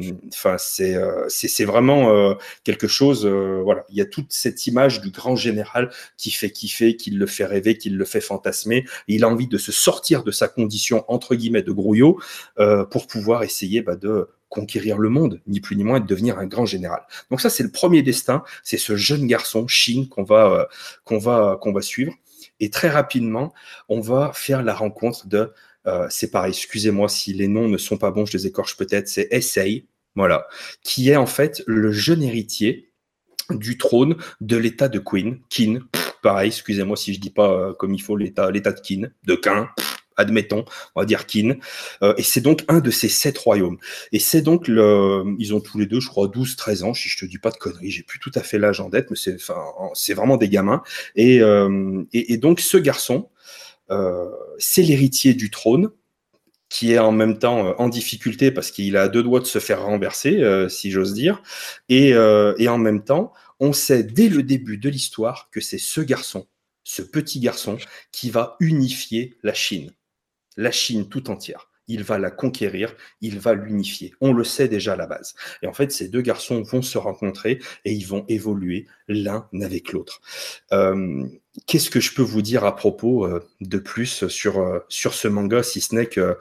vraiment quelque chose. Voilà, il y a toute cette image du grand général qui fait kiffer, qui le fait rêver, qui le fait fantasmer. Et il a envie de se sortir de sa condition entre guillemets de grouillot pour pouvoir essayer de conquérir le monde, ni plus ni moins, et de devenir un grand général. Donc ça, c'est le premier destin. C'est ce jeune garçon, Shin, qu'on va suivre. Et très rapidement, on va faire la rencontre de, c'est pareil, excusez-moi si les noms ne sont pas bons, je les écorche peut-être, c'est Issei, voilà, qui est en fait le jeune héritier du trône de l'état de Qin, pareil, excusez-moi si je dis pas comme il faut l'état de Qin, de Qin, admettons, on va dire Qin, et c'est donc un de ces 7 royaumes. Et c'est donc, ils ont tous les deux, je crois, 12-13 ans, si je te dis pas de conneries, j'ai plus tout à fait l'âge en tête, mais c'est vraiment des gamins. Et donc, ce garçon, c'est l'héritier du trône, qui est en même temps en difficulté parce qu'il a à 2 doigts de se faire renverser, si j'ose dire. Et en même temps, on sait dès le début de l'histoire que c'est ce garçon, ce petit garçon, qui va unifier la Chine tout entière. Il va la conquérir, il va l'unifier. On le sait déjà à la base. Et en fait, ces deux garçons vont se rencontrer et ils vont évoluer l'un avec l'autre. Qu'est-ce que je peux vous dire à propos de plus sur ce manga, si ce n'est que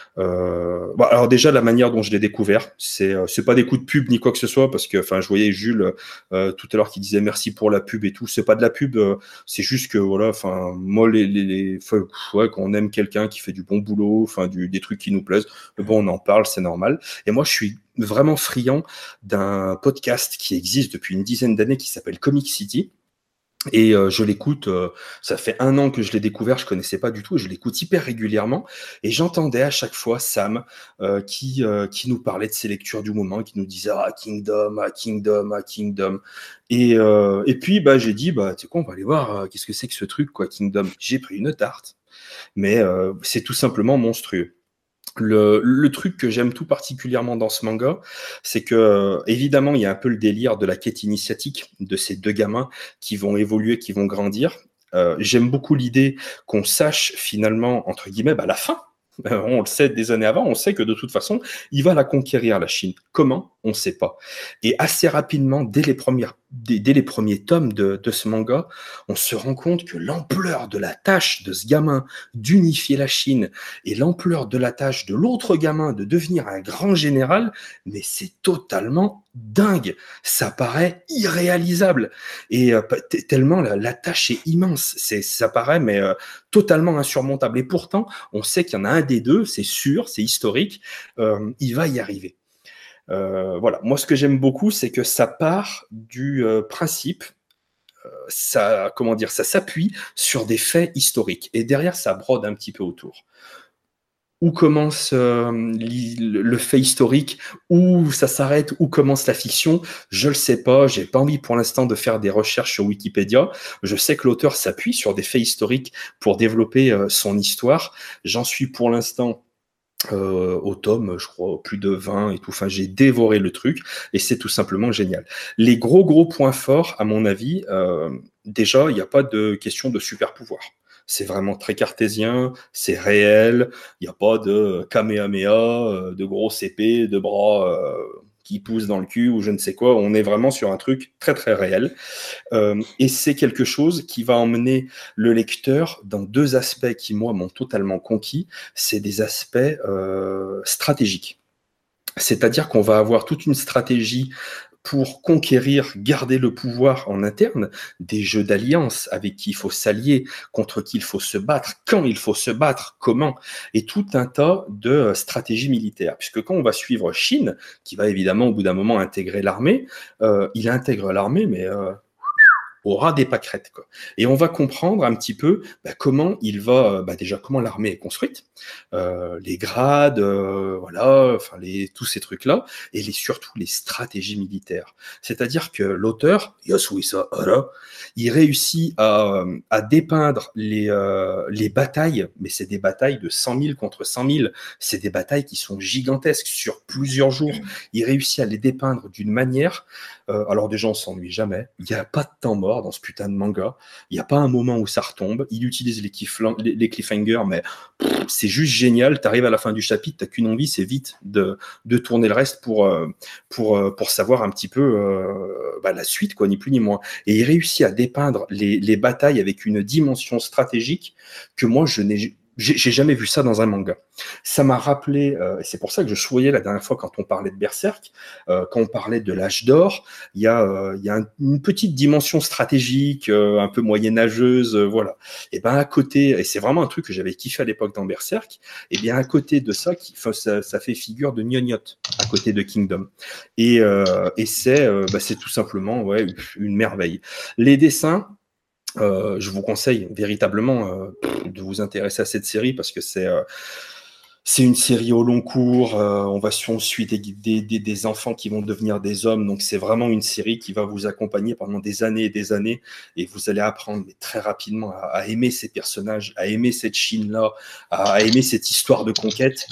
alors déjà la manière dont je l'ai découvert, c'est pas des coups de pub ni quoi que ce soit, parce que je voyais Jules tout à l'heure qui disait merci pour la pub et tout. C'est pas de la pub, c'est juste que voilà, moi quand on aime quelqu'un qui fait du bon boulot, des trucs qui nous plaisent, bon on en parle, c'est normal. Et moi je suis vraiment friand d'un podcast qui existe depuis une dizaine d'années qui s'appelle Comic City. Et je l'écoute, ça fait 1 an que je l'ai découvert, je connaissais pas du tout, et je l'écoute hyper régulièrement, et j'entendais à chaque fois Sam qui nous parlait de ses lectures du moment, qui nous disait Kingdom, Kingdom, et puis j'ai dit tu sais quoi, on va aller voir qu'est-ce que c'est que ce truc quoi, Kingdom. J'ai pris une tarte, mais c'est tout simplement monstrueux. Le truc que j'aime tout particulièrement dans ce manga, c'est que évidemment il y a un peu le délire de la quête initiatique de ces 2 gamins qui vont évoluer, qui vont grandir. J'aime beaucoup l'idée qu'on sache finalement entre guillemets la fin. On le sait des années avant, on sait que de toute façon, il va la conquérir, la Chine. Comment? On ne sait pas. Et assez rapidement, dès les premiers tomes de ce manga, on se rend compte que l'ampleur de la tâche de ce gamin d'unifier la Chine et l'ampleur de la tâche de l'autre gamin de devenir un grand général, mais c'est totalement dingue. Ça paraît irréalisable. Et tellement la tâche est immense. Ça paraît, mais totalement insurmontable. Et pourtant, on sait qu'il y en a un des deux, c'est sûr, c'est historique, il va y arriver. Voilà. Moi, ce que j'aime beaucoup, c'est que ça part du principe, ça s'appuie sur des faits historiques. Et derrière, ça brode un petit peu autour. Où commence le fait historique, où ça s'arrête, où commence la fiction, je le sais pas, j'ai pas envie pour l'instant de faire des recherches sur Wikipédia. Je sais que l'auteur s'appuie sur des faits historiques pour développer son histoire. J'en suis pour l'instant au tome, je crois, plus de 20 et tout. Enfin, j'ai dévoré le truc et c'est tout simplement génial. Les gros points forts, à mon avis, déjà, il n'y a pas de question de super pouvoir. C'est vraiment très cartésien, c'est réel, il n'y a pas de kamehameha, de grosses épées, de bras qui poussent dans le cul ou je ne sais quoi. On est vraiment sur un truc très réel. Et c'est quelque chose qui va emmener le lecteur dans deux aspects qui, moi, m'ont totalement conquis. C'est des aspects stratégiques. C'est-à-dire qu'on va avoir toute une stratégie pour conquérir, garder le pouvoir en interne, des jeux d'alliance avec qui il faut s'allier, contre qui il faut se battre, quand il faut se battre, comment, et tout un tas de stratégies militaires. Puisque quand on va suivre Shin, qui va évidemment au bout d'un moment intégrer l'armée, il intègre l'armée, mais au ras des pâquerettes, quoi. Et on va comprendre un petit peu comment il va, déjà comment l'armée est construite, les grades, voilà, enfin tous ces trucs-là, et surtout les stratégies militaires. C'est-à-dire que l'auteur, Yasuhisa Hara, il réussit à dépeindre les batailles, mais c'est des batailles de 100 000 contre 100 000, c'est des batailles qui sont gigantesques sur plusieurs jours. Il réussit à les dépeindre d'une manière. Alors déjà, on s'ennuie jamais. Il n'y a pas de temps mort dans ce putain de manga. Il n'y a pas un moment où ça retombe. Il utilise les cliffhangers, mais c'est juste génial. Tu arrives à la fin du chapitre, tu n'as qu'une envie, c'est vite de tourner le reste pour savoir un petit peu la suite, quoi, ni plus ni moins. Et il réussit à dépeindre les batailles avec une dimension stratégique que moi, j'ai jamais vu ça dans un manga. Ça m'a rappelé, c'est pour ça que je souriais la dernière fois quand on parlait de Berserk, quand on parlait de l'âge d'or, il y a une petite dimension stratégique, un peu moyenâgeuse, voilà. Et ben à côté, et c'est vraiment un truc que j'avais kiffé à l'époque dans Berserk, et bien à côté de ça, ça fait figure de gnognotte à côté de Kingdom. Et c'est tout simplement une merveille. Les dessins, je vous conseille véritablement de vous intéresser à cette série parce que c'est une série au long cours. On suit des enfants qui vont devenir des hommes. Donc, c'est vraiment une série qui va vous accompagner pendant des années et des années. Et vous allez apprendre très rapidement à aimer ces personnages, à aimer cette Chine-là, à aimer cette histoire de conquête.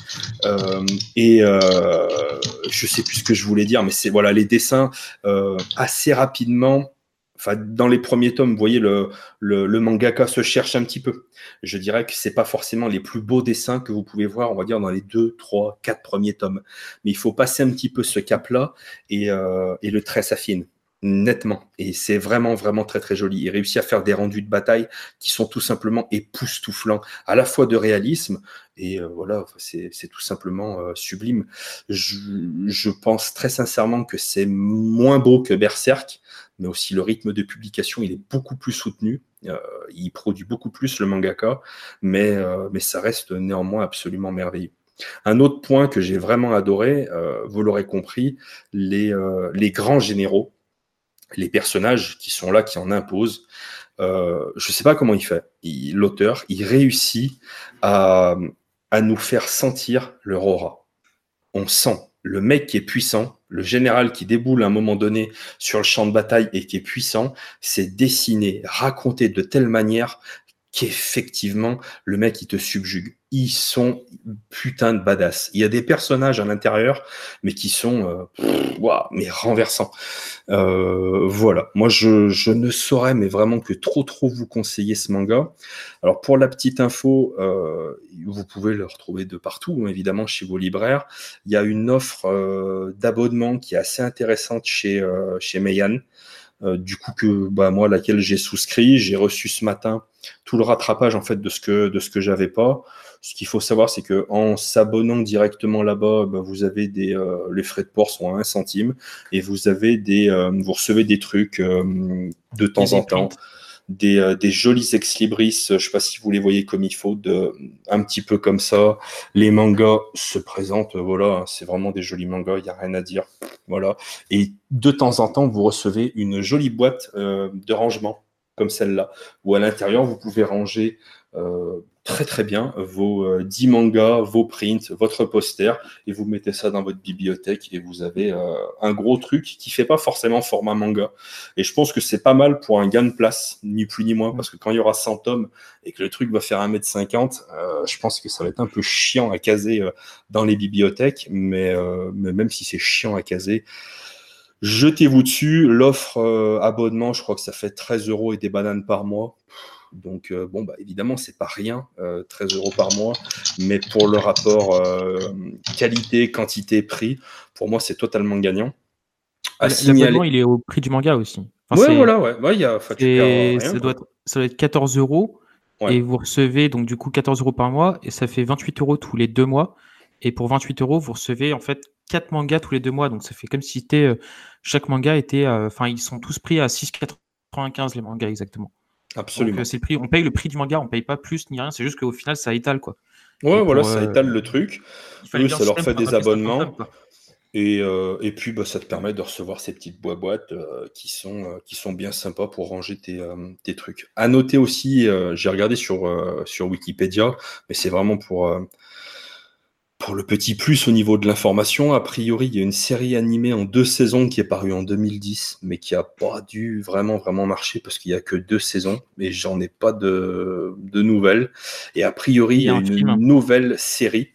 Je sais plus ce que je voulais dire, mais c'est voilà les dessins assez rapidement. Enfin, dans les premiers tomes, vous voyez, le mangaka se cherche un petit peu. Je dirais que c'est pas forcément les plus beaux dessins que vous pouvez voir, on va dire, dans les 2, 3, 4 premiers tomes. Mais il faut passer un petit peu ce cap-là et le trait s'affine nettement. Et c'est vraiment très joli. Il réussit à faire des rendus de bataille qui sont tout simplement époustouflants, à la fois de réalisme et voilà, c'est tout simplement sublime. Je pense très sincèrement que c'est moins beau que Berserk, mais aussi le rythme de publication, il est beaucoup plus soutenu. Il produit beaucoup plus le mangaka, mais ça reste néanmoins absolument merveilleux. Un autre point que j'ai vraiment adoré, vous l'aurez compris, les grands généraux, les personnages qui sont là, qui en imposent. Je ne sais pas comment il fait. L'auteur, il réussit à nous faire sentir leur aura. On sent le mec qui est puissant, le général qui déboule à un moment donné sur le champ de bataille et qui est puissant, c'est dessiné, raconté de telle manière qu'effectivement, le mec, il te subjugue. Ils sont putain de badass. Il y a des personnages à l'intérieur, mais qui sont mais renversants. Voilà. Moi, je ne saurais, mais vraiment que trop vous conseiller ce manga. Alors, pour la petite info, vous pouvez le retrouver de partout, évidemment, chez vos libraires. Il y a une offre d'abonnement qui est assez intéressante chez Meian. Du coup moi laquelle j'ai souscrit, j'ai reçu ce matin tout le rattrapage en fait de ce que j'avais pas. Ce qu'il faut savoir, c'est que en s'abonnant directement là-bas, vous avez les frais de port sont à 1 centime et vous avez vous recevez des trucs de temps en temps. des jolis ex-libris, je sais pas si vous les voyez comme il faut, un petit peu comme ça. Les mangas se présentent, voilà, c'est vraiment des jolis mangas, il n'y a rien à dire. Voilà. Et de temps en temps, vous recevez une jolie boîte de rangement, comme celle-là, où à l'intérieur, vous pouvez ranger très très bien vos 10 mangas, vos prints, votre poster, et vous mettez ça dans votre bibliothèque, et vous avez un gros truc qui fait pas forcément format manga. Et je pense que c'est pas mal pour un gain de place, ni plus ni moins, parce que quand il y aura 100 tomes, et que le truc va faire 1m50, je pense que ça va être un peu chiant à caser dans les bibliothèques, mais même si c'est chiant à caser, jetez-vous dessus. L'offre abonnement, je crois que ça fait 13 € et des bananes par mois. Donc, bon, bah, évidemment, c'est pas rien, 13 € par mois, mais pour le rapport qualité, quantité, prix, pour moi, c'est totalement gagnant. L'abonnement, il est au prix du manga aussi. Enfin, ouais, voilà, ouais, tu perds rien. Ça doit être 14 €, Ouais. et vous recevez donc du coup 14 € par mois, et ça fait 28 € tous les 2 mois. Et pour 28 €, vous recevez en fait 4 mangas tous les 2 mois. Donc ça fait comme si chaque manga était. Enfin, ils sont tous pris à 6,95 les mangas exactement. Absolument. Donc c'est le prix. On paye le prix du manga, on paye pas plus ni rien. C'est juste qu'au final, ça étale quoi. Ouais, voilà, ça étale le truc. Eux, ça leur fait des abonnements. Et puis, bah, ça te permet de recevoir ces petites boîtes qui sont bien sympas pour ranger tes trucs. À noter aussi, j'ai regardé sur Wikipédia, mais c'est vraiment pour le petit plus au niveau de l'information. A priori, il y a une série animée en 2 saisons qui est parue en 2010, mais qui n'a pas dû vraiment marcher parce qu'il n'y a que 2 saisons, mais j'en ai pas de nouvelles. Et a priori, il y a une nouvelle série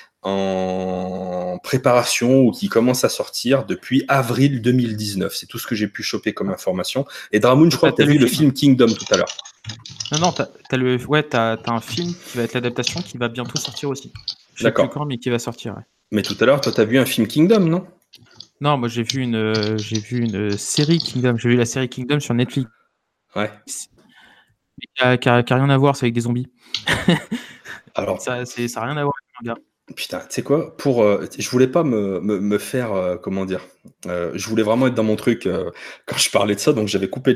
en préparation ou qui commence à sortir depuis avril 2019. C'est tout ce que j'ai pu choper comme information. Et Dramoun, je crois que tu as vu le film Kingdom tout à l'heure. Non, t'as un film qui va être l'adaptation qui va bientôt sortir aussi. Je sais plus quand, mais qui va sortir. Ouais. Mais tout à l'heure, toi, tu as vu un film Kingdom, non? Non, moi j'ai vu une série Kingdom. J'ai vu la série Kingdom sur Netflix. Ouais. Qui a rien à voir, c'est avec des zombies. Alors, ça n'a rien à voir avec le manga. Putain, tu sais quoi, je voulais pas me faire, comment dire, je voulais vraiment être dans mon truc quand je parlais de ça, donc j'avais coupé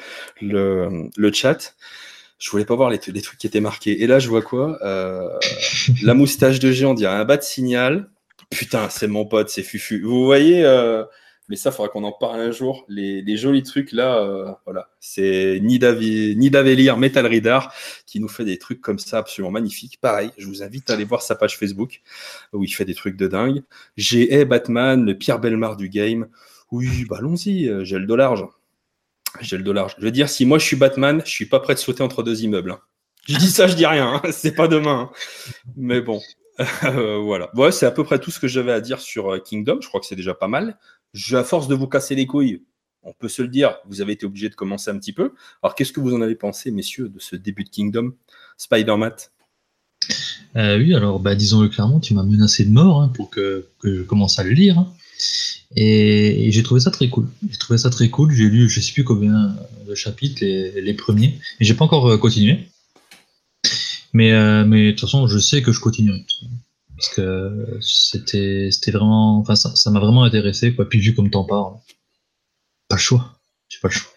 le chat. Je voulais pas voir les trucs qui étaient marqués. Et là, je vois quoi la moustache de géant, dirait un bas de signal. Putain, c'est mon pote, c'est Fufu. Vous voyez, mais ça, il faudra qu'on en parle un jour. Les jolis trucs là, voilà. C'est Nidavellir Metal Radar qui nous fait des trucs comme ça absolument magnifiques. Pareil, je vous invite à aller voir sa page Facebook où il fait des trucs de dingue. J'ai Batman, le Pierre Bellemare du game. Oui, bah allons-y, j'ai le $. J'ai le $. Je veux dire, si moi je suis Batman, je suis pas prêt de sauter entre 2 immeubles. Je dis ça, je dis rien. Hein. C'est pas demain. Hein. Mais bon. Voilà. Ouais, c'est à peu près tout ce que j'avais à dire sur Kingdom. Je crois que c'est déjà pas mal. À force de vous casser les couilles, on peut se le dire, vous avez été obligé de commencer un petit peu. Alors, qu'est-ce que vous en avez pensé, messieurs, de ce début de Kingdom? Spider-Man? Oui, alors, disons-le clairement, tu m'as menacé de mort pour que je commence à le lire. Hein. Et j'ai trouvé ça très cool. J'ai lu, je sais plus combien de chapitres, les premiers. Et j'ai pas encore continué. Mais de toute façon, je sais que je continuerai. Parce que c'était vraiment... Enfin, ça m'a vraiment intéressé, quoi. Puis vu comme t'en parles, pas le choix. J'ai pas le choix.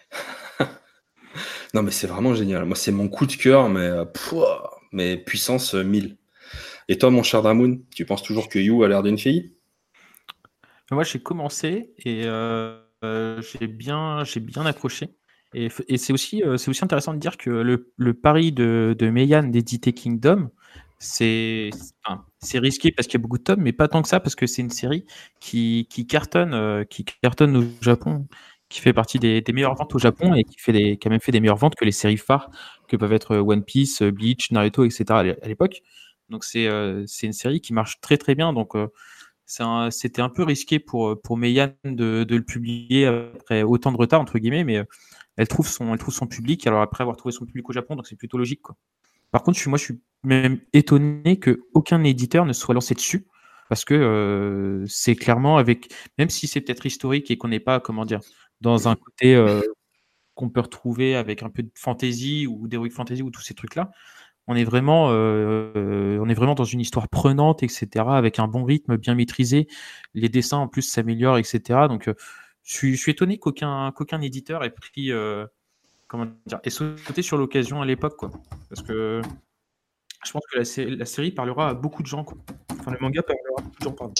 Non, mais c'est vraiment génial. Moi, c'est mon coup de cœur, mais puissance 1000. Et toi, mon cher Dramoun, tu penses toujours que You a l'air d'une fille? Moi, j'ai commencé et j'ai bien accroché. Et c'est aussi intéressant de dire que le pari de Meian d'éditer Kingdom, c'est risqué parce qu'il y a beaucoup de tomes, mais pas tant que ça parce que c'est une série qui cartonne au Japon, qui fait partie des meilleures ventes au Japon et qui a même fait des meilleures ventes que les séries phares que peuvent être One Piece, Bleach, Naruto, etc. à l'époque. Donc c'est une série qui marche très très bien. Donc c'était un peu risqué pour Meian de le publier après autant de retard entre guillemets, mais elle trouve son public. Alors après avoir trouvé son public au Japon, donc c'est plutôt logique, quoi. Par contre, je suis même étonné qu'aucun éditeur ne soit lancé dessus, parce que c'est clairement même si c'est peut-être historique et qu'on n'est pas, comment dire, dans un côté qu'on peut retrouver avec un peu de fantasy ou d'heroic fantasy ou tous ces trucs-là, on est vraiment dans une histoire prenante, etc., avec un bon rythme bien maîtrisé. Les dessins en plus s'améliorent, etc. Donc je suis étonné qu'aucun éditeur ait pris et sauter sur l'occasion à l'époque, quoi. Parce que je pense que la série parlera à beaucoup de gens, quoi. Enfin, le manga parlera à beaucoup de gens, pardon.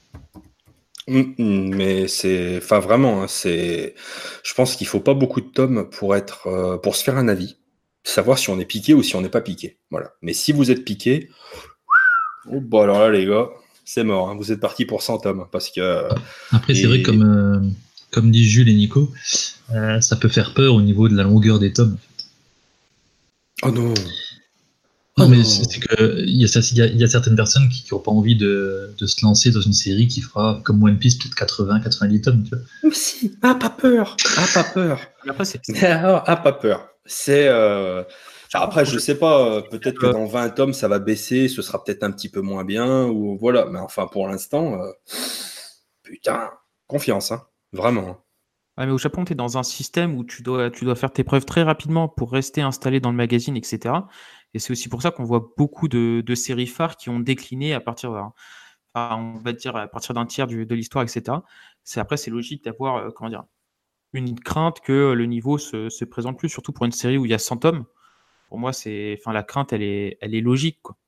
Mais vraiment, hein, je pense qu'il faut pas beaucoup de tomes pour se faire un avis, savoir si on est piqué ou si on n'est pas piqué. Voilà. Mais si vous êtes piqué, bon alors là les gars, c'est mort. Hein. Vous êtes parti pour 100 tomes parce que. Après, c'est vrai comme disent Jules et Nico, ça peut faire peur au niveau de la longueur des tomes. Oh non. Non, mais c'est que il y a certaines personnes qui n'ont pas envie de se lancer dans une série qui fera comme One Piece peut-être 80-90 tomes. Tu vois. Mais si, pas peur. Pas peur. Pas peur. C'est après, je sais pas, peut-être que dans 20 tomes ça va baisser, ce sera peut-être un petit peu moins bien ou voilà, mais enfin pour l'instant, putain, confiance, hein, vraiment. Ouais, mais au Japon, tu es dans un système où tu dois faire tes preuves très rapidement pour rester installé dans le magazine, etc. Et c'est aussi pour ça qu'on voit beaucoup de séries phares qui ont décliné à partir on va dire à partir d'un tiers de l'histoire, etc. C'est logique d'avoir une crainte que le niveau se présente plus, surtout pour une série où il y a 100 tomes. Pour moi, la crainte, elle est logique, quoi.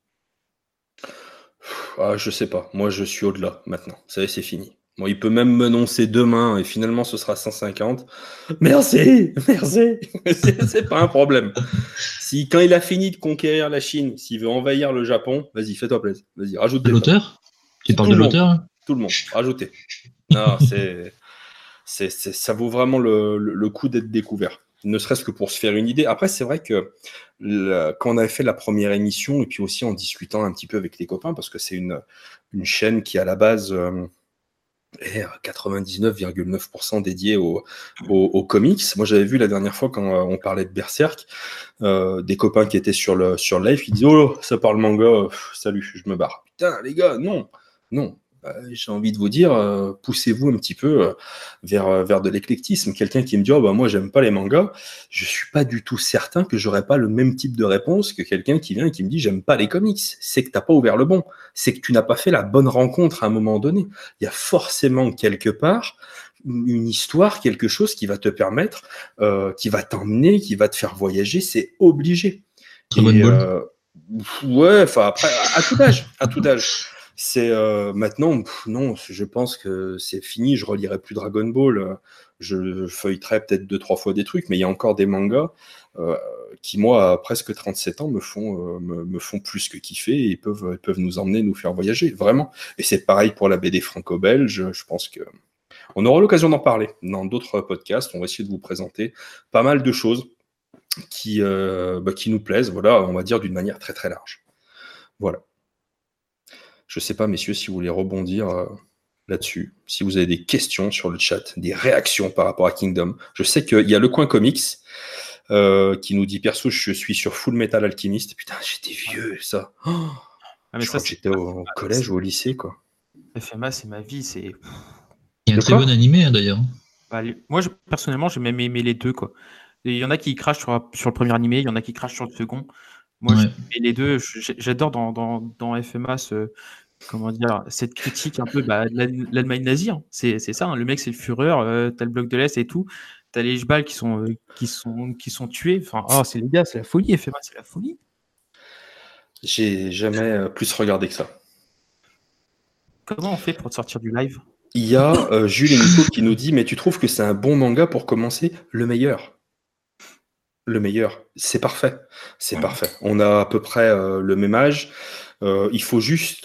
Ah, je sais pas. Moi, je suis au-delà maintenant. Ça y est, c'est fini. Bon, il peut même m'annoncer demain et finalement ce sera 150. Merci. C'est pas un problème. Si quand il a fini de conquérir la Chine, s'il veut envahir le Japon, vas-y, fais-toi plaisir. Vas-y, rajoute des l'auteur. Tu parles de l'auteur hein. Tout le monde. Rajoutez. Non, ça vaut vraiment le coup d'être découvert. Ne serait-ce que pour se faire une idée. Après, c'est vrai que quand on avait fait la première émission, et puis aussi en discutant un petit peu avec les copains, parce que c'est une chaîne qui, à la base, est 99,9% dédiée aux comics. Moi, j'avais vu la dernière fois, quand on parlait de Berserk, des copains qui étaient sur le live, qui disaient « Oh, ça parle manga, salut, je me barre. » Putain, les gars, non. J'ai envie de vous dire, poussez-vous un petit peu vers de l'éclectisme. Quelqu'un qui me dit « Oh, bah, moi, j'aime pas les mangas », je suis pas du tout certain que j'aurais pas le même type de réponse que quelqu'un qui vient et qui me dit « J'aime pas les comics ». C'est que t'as pas ouvert le bon. C'est que tu n'as pas fait la bonne rencontre à un moment donné. Il y a forcément quelque part une histoire, quelque chose qui va te permettre, qui va t'emmener, qui va te faire voyager. C'est obligé. Très bonne bol. Ouais, enfin après, à tout âge. C'est maintenant, non, je pense que c'est fini. Je relirai plus Dragon Ball. Je feuilleterai peut-être 2-3 fois des trucs, mais il y a encore des mangas qui, moi, à presque 37 ans, me font plus que kiffer et peuvent nous emmener, nous faire voyager, vraiment. Et c'est pareil pour la BD franco-belge. Je pense que on aura l'occasion d'en parler dans d'autres podcasts. On va essayer de vous présenter pas mal de choses qui nous plaisent, voilà, on va dire d'une manière très très large. Voilà. Je ne sais pas, messieurs, si vous voulez rebondir là-dessus, si vous avez des questions sur le chat, des réactions par rapport à Kingdom. Je sais qu'il y a le coin comics qui nous dit « Perso, je suis sur Full Metal Alchemist ». Putain, j'étais vieux, ça. Je crois que j'étais au collège ou au lycée, quoi. FMA, c'est ma vie, c'est... Il y a un très bon animé, hein, d'ailleurs. Bah, moi, personnellement, j'ai même aimé les deux, quoi. Il y en a qui crachent sur le premier animé, il y en a qui crachent sur le second. Moi, j'ai aimé les deux. J'adore dans FMA cette critique un peu de l'Allemagne nazie. Hein. C'est ça, hein. Le mec, c'est le Führer. T'as le bloc de l'Est et tout. T'as les Jbal qui sont tués. Enfin, c'est les gars, c'est la folie. FMA, c'est la folie. J'ai jamais plus regardé que ça. Comment on fait pour sortir du live ? Il y a Jules et Nico qui nous dit « Mais tu trouves que c'est un bon manga pour commencer ? Le meilleur. Le meilleur. C'est parfait. C'est parfait. On a à peu près le même âge. Il faut juste,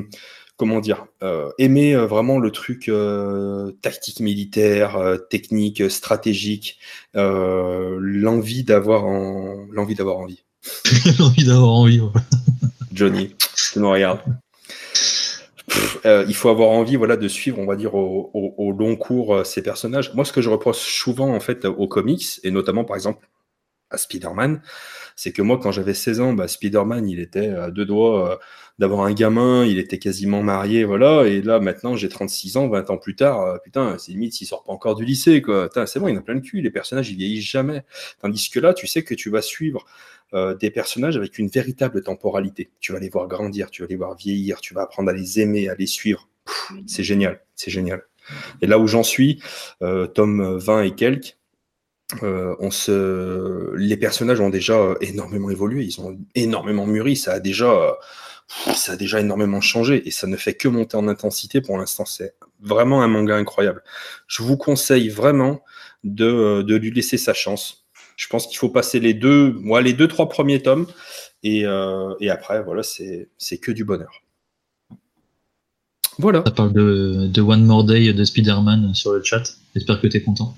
aimer vraiment le truc tactique militaire, technique, stratégique, l'envie d'avoir envie. L'envie d'avoir envie. Ouais. Johnny, tu nous regardes. Il faut avoir envie, voilà, de suivre, on va dire, au long cours ces personnages. Moi, ce que je reproche souvent, en fait, aux comics, et notamment, par exemple, à Spider-Man, c'est que moi, quand j'avais 16 ans, Spider-Man, il était à deux doigts d'avoir un gamin, il était quasiment marié, voilà, et là, maintenant, j'ai 36 ans, 20 ans plus tard, putain, c'est limite s'il sort pas encore du lycée, quoi. Putain, c'est bon, il y en a plein de cul, les personnages, ils vieillissent jamais. Tandis que là, tu sais que tu vas suivre des personnages avec une véritable temporalité. Tu vas les voir grandir, tu vas les voir vieillir, tu vas apprendre à les aimer, à les suivre. C'est génial, c'est génial. Et là où j'en suis, tome 20 et quelques, Les personnages ont déjà énormément évolué, ils ont énormément mûri, ça a déjà énormément changé et ça ne fait que monter en intensité. Pour l'instant, c'est vraiment un manga incroyable. Je vous conseille vraiment de lui laisser sa chance. Je pense qu'il faut passer les 2-3 premiers tomes et après, voilà, c'est que du bonheur. Voilà. Ça parle de One More Day de Spider-Man sur le chat. J'espère que t'es content.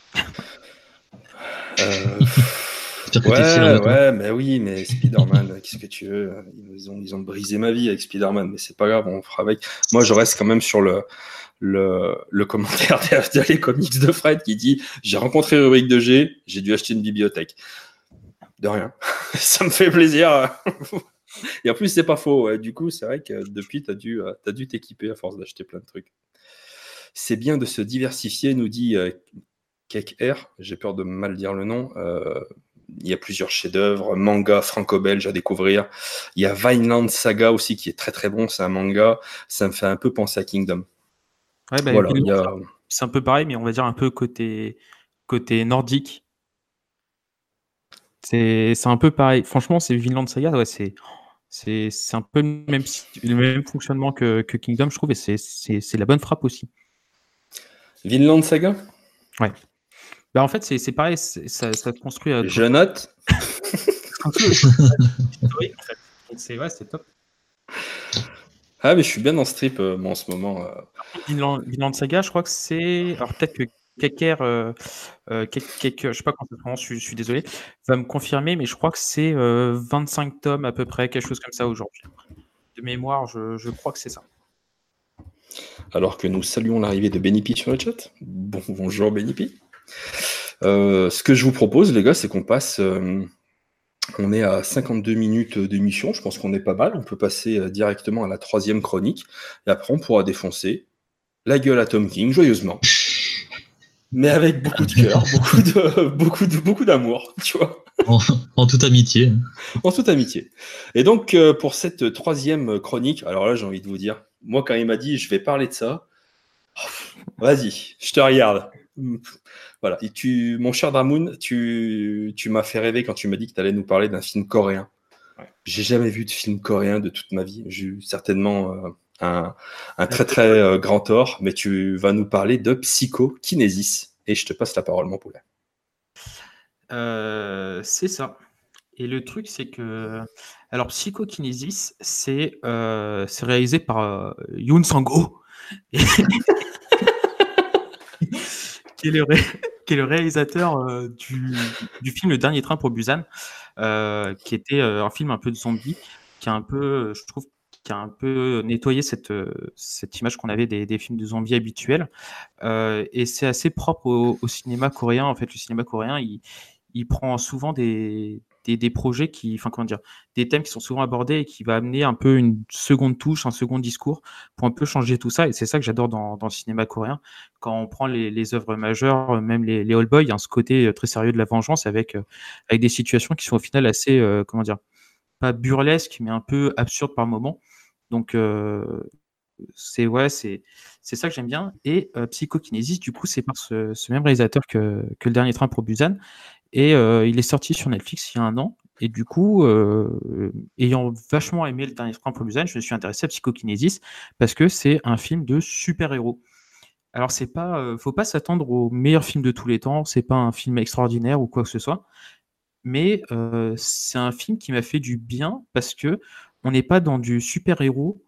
Ouais, mais oui, mais Spider-Man, qu'est-ce que tu veux? Ils ont brisé ma vie avec Spider-Man, mais c'est pas grave, on fera avec. Moi, je reste quand même sur le commentaire de les comics de Fred qui dit « J'ai rencontré Rubrique de G, j'ai dû acheter une bibliothèque. » De rien. Ça me fait plaisir. Et en plus, c'est pas faux. Ouais. Du coup, c'est vrai que depuis, t'as dû t'équiper à force d'acheter plein de trucs. C'est bien de se diversifier, nous dit Kek R. J'ai peur de mal dire le nom. Il y a plusieurs chefs-d'œuvre, manga franco-belge à découvrir. Il y a Vineland Saga aussi qui est très très bon. C'est un manga. Ça me fait un peu penser à Kingdom. Ouais, bah, voilà, c'est un peu pareil, mais on va dire un peu côté nordique. C'est un peu pareil. Franchement, c'est Vinland Saga, ouais, c'est un peu le même fonctionnement que Kingdom, je trouve, et c'est la bonne frappe aussi. Vinland Saga ? Ouais. Bah en fait, c'est pareil, ça se construit. Je note. C'est top. Ah, mais je suis bien dans ce trip en ce moment. Vinland Saga, je crois que c'est. Alors peut-être que Keker, je sais pas quand ça se prononce, je suis désolé, va me confirmer, mais je crois que c'est 25 tomes à peu près, quelque chose comme ça aujourd'hui. De mémoire, je crois que c'est ça. Alors que nous saluons l'arrivée de Benipi sur le chat. Bonjour Benipi. Ce que je vous propose, les gars, c'est qu'on passe. On est à 52 minutes d'émission. Je pense qu'on est pas mal. On peut passer directement à la 3e chronique. Et après, on pourra défoncer la gueule à Tom King joyeusement. Mais avec beaucoup de cœur, beaucoup d'amour, tu vois. En toute amitié. En toute amitié. Et donc, pour cette 3e chronique, alors là, j'ai envie de vous dire, moi, quand il m'a dit, je vais parler de ça, vas-y, je te regarde. Voilà. Et mon cher Dramoun, tu m'as fait rêver quand tu m'as dit que tu allais nous parler d'un film coréen. Ouais. J'ai jamais vu de film coréen de toute ma vie. J'ai eu certainement un très très grand tort, mais tu vas nous parler de Psychokinésis. Et je te passe la parole, mon poulet. C'est ça. Et le truc, c'est que... Alors, Psychokinésis, c'est réalisé par Yoon Sang-ho, qui est le réalisateur du film Le Dernier Train pour Busan, qui était un film un peu de zombie, qui a un peu, je trouve, qui a un peu nettoyé cette image qu'on avait des films de zombies habituels. Et c'est assez propre au cinéma coréen. En fait, le cinéma coréen, il prend souvent des projets des thèmes qui sont souvent abordés et qui va amener un peu une seconde touche, un second discours pour un peu changer tout ça. Et c'est ça que j'adore dans le cinéma coréen. Quand on prend les œuvres majeures, même les Old Boy, il y a ce côté très sérieux de la vengeance avec des situations qui sont au final assez, pas burlesques, mais un peu absurdes par moments. Donc, c'est ça que j'aime bien. Et Psychokinésis, du coup, c'est par ce même réalisateur que Le Dernier Train pour Busan. Et il est sorti sur Netflix il y a un an. Et du coup, ayant vachement aimé Le Dernier Train pour Busan, je me suis intéressé à Psychokinésis parce que c'est un film de super-héros. Alors, c'est pas, faut pas s'attendre au meilleur film de tous les temps. C'est pas un film extraordinaire ou quoi que ce soit. Mais c'est un film qui m'a fait du bien parce que on n'est pas dans du super-héros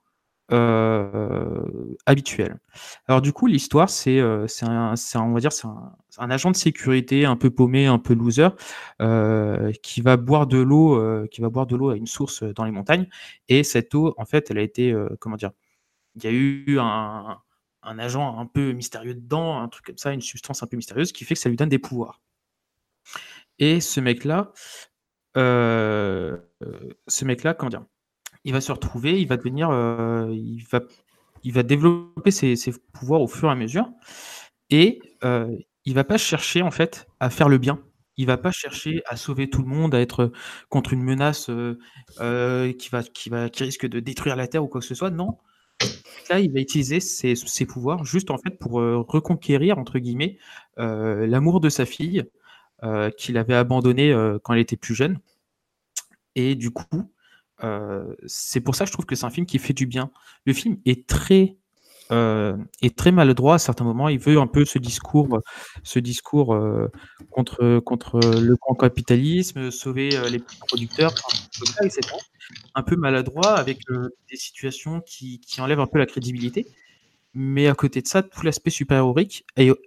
habituel. Alors du coup, l'histoire, c'est on va dire, c'est un agent de sécurité un peu paumé, un peu loser, qui va boire de l'eau, à une source dans les montagnes. Et cette eau, en fait, elle a été, comment dire, il y a eu un agent un peu mystérieux dedans, un truc comme ça, une substance un peu mystérieuse qui fait que ça lui donne des pouvoirs. Et ce mec-là, comment dire, il va se retrouver, il va devenir, il va développer ses pouvoirs au fur et à mesure, et il va pas chercher en fait à faire le bien. Il va pas chercher à sauver tout le monde, à être contre une menace qui risque de détruire la Terre ou quoi que ce soit. Non, là il va utiliser ses pouvoirs juste en fait pour reconquérir entre guillemets l'amour de sa fille. qu'il avait abandonné quand il était plus jeune. Et du coup, c'est pour ça que je trouve que c'est un film qui fait du bien. Le film est très maladroit à certains moments. Il veut un peu ce discours contre le grand capitalisme, sauver les petits producteurs, etc. Un peu maladroit avec des situations qui enlèvent un peu la crédibilité. Mais à côté de ça, tout l'aspect super-héroïque,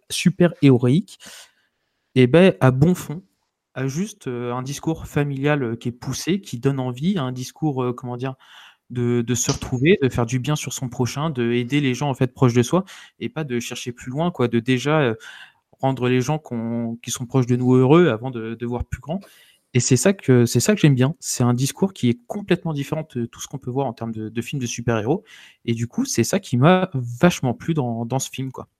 a bon fond, a juste un discours familial qui est poussé, qui donne envie, un discours, comment dire, de se retrouver, de faire du bien sur son prochain, de aider les gens en fait proches de soi et pas de chercher plus loin, quoi, de déjà rendre les gens qui sont proches de nous heureux avant de voir plus grand. Et c'est ça que j'aime bien. C'est un discours qui est complètement différent de tout ce qu'on peut voir en termes de films de super-héros. Et du coup, c'est ça qui m'a vachement plu dans ce film, quoi.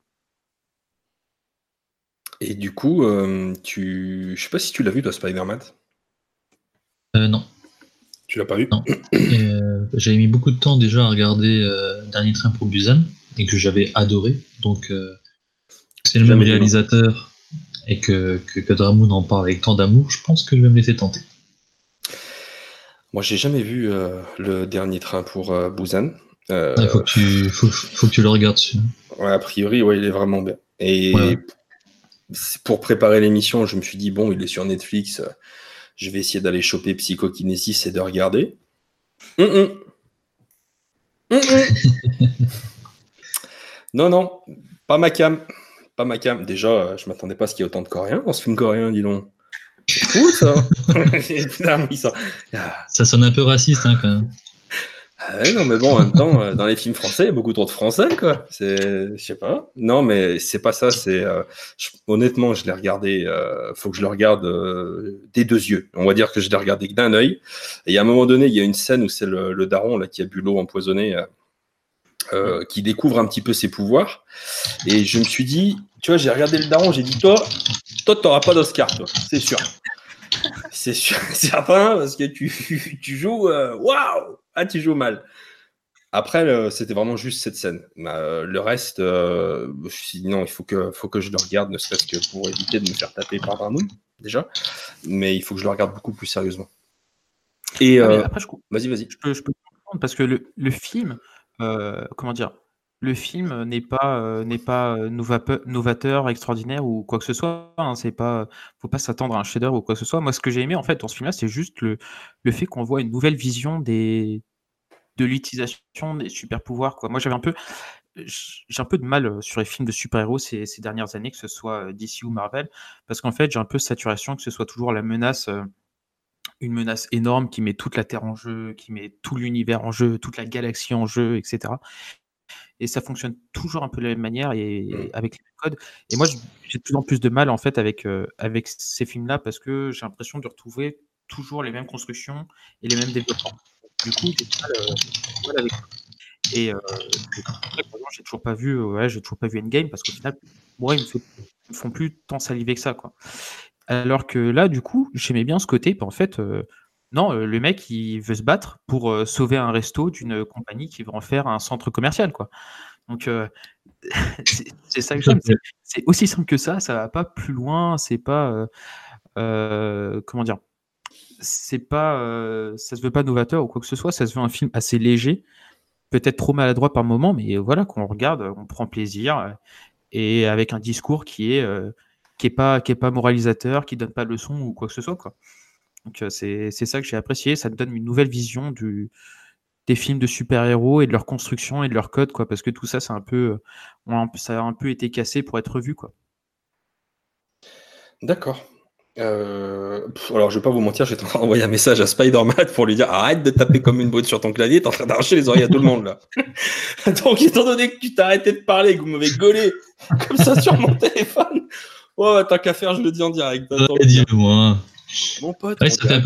Et du coup, je sais pas si tu l'as vu, toi, Spider-Man. Non. Tu l'as pas vu? Non. J'avais mis beaucoup de temps déjà à regarder Dernier Train pour Busan et que j'avais adoré. Donc, c'est le même réalisateur et que Dramoun en parle avec tant d'amour, je pense que je vais me laisser tenter. Moi, j'ai jamais vu le Dernier Train pour Busan. Il faut que tu le regardes dessus. Ouais, a priori, ouais, il est vraiment bien. Et pour préparer l'émission, je me suis dit, bon, il est sur Netflix, je vais essayer d'aller choper Psychokinésis et de regarder. Non, pas ma cam. Pas ma cam. Déjà, je m'attendais pas à ce qu'il y ait autant de Coréens dans ce film coréen, dis donc. C'est fou, ça. Ça sonne un peu raciste, hein, quand même. Ah ouais, non, mais bon, en même temps, dans les films français, il y a beaucoup trop de français, quoi. Je sais pas. Non, mais c'est pas ça. Honnêtement, je l'ai regardé. Faut que je le regarde des deux yeux. On va dire que je l'ai regardé d'un œil. Et à un moment donné, il y a une scène où c'est le daron là qui a bu l'eau empoisonnée, qui découvre un petit peu ses pouvoirs. Et je me suis dit, tu vois, j'ai regardé le daron, j'ai dit, toi, t'auras pas d'Oscar, toi. C'est sûr. C'est sûr, certain, parce que tu joues, waouh, tu joues mal. Après, c'était vraiment juste cette scène. Le reste, je me suis dit non, il faut que je le regarde, ne serait-ce que pour éviter de me faire taper par Dramoun, déjà. Mais il faut que je le regarde beaucoup plus sérieusement. Et après, vas-y. Je peux comprendre parce que le film, comment dire, le film n'est pas novateur, extraordinaire ou quoi que ce soit. Hein, faut pas s'attendre à un chef-d'œuvre ou quoi que ce soit. Moi, ce que j'ai aimé en fait dans ce film-là, c'est juste le fait qu'on voit une nouvelle vision de l'utilisation des super pouvoirs, quoi. Moi, j'ai un peu de mal sur les films de super-héros ces dernières années, que ce soit DC ou Marvel, parce qu'en fait, j'ai un peu saturation que ce soit toujours la menace. Une menace énorme qui met toute la Terre en jeu, qui met tout l'univers en jeu, toute la galaxie en jeu, etc. Et ça fonctionne toujours un peu de la même manière et avec les mêmes codes. Et moi, j'ai de plus en plus de mal en fait avec ces films-là parce que j'ai l'impression de retrouver toujours les mêmes constructions et les mêmes développements. Du coup, j'ai du mal avec ça. Et j'ai toujours pas vu, Endgame parce qu'au final, moi, ils me font plus tant saliver que ça, quoi. Alors que là, du coup, j'aimais bien ce côté. En fait, non, le mec, il veut se battre pour sauver un resto d'une compagnie qui veut en faire un centre commercial, quoi. Donc, c'est ça que j'aime. C'est aussi simple que ça va pas plus loin. C'est pas, comment dire, c'est pas, ça se veut pas novateur ou quoi que ce soit. Ça se veut un film assez léger, peut-être trop maladroit par moment, mais voilà, qu'on regarde, on prend plaisir et avec un discours qui est pas moralisateur, qui donne pas de leçon ou quoi que ce soit, quoi. Donc c'est ça que j'ai apprécié, ça te donne une nouvelle vision des films de super-héros et de leur construction et de leur code, quoi, parce que tout ça, ça a un peu été cassé pour être revu, quoi. D'accord. Alors, je vais pas vous mentir, j'étais en train d'envoyer un message à Spider-Man pour lui dire arrête de taper comme une brute sur ton clavier, t'es en train d'arracher les oreilles à tout le monde là. Donc, étant donné que tu t'as arrêté de parler, que vous m'avez gaulé comme ça sur mon téléphone, ouais, tant qu'à faire, je le dis en direct. Dis-le-moi. Mon pote, ouais, ça fait un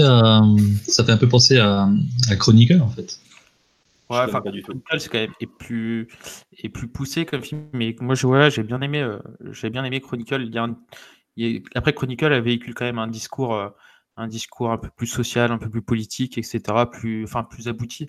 peu penser à Chronicle en fait. Ouais, enfin, Chronicle, c'est quand même est plus poussé comme film, mais moi, j'ai bien aimé Chronicle. Après, Chronicle, elle véhicule quand même un discours un peu plus social, un peu plus politique, etc., plus abouti.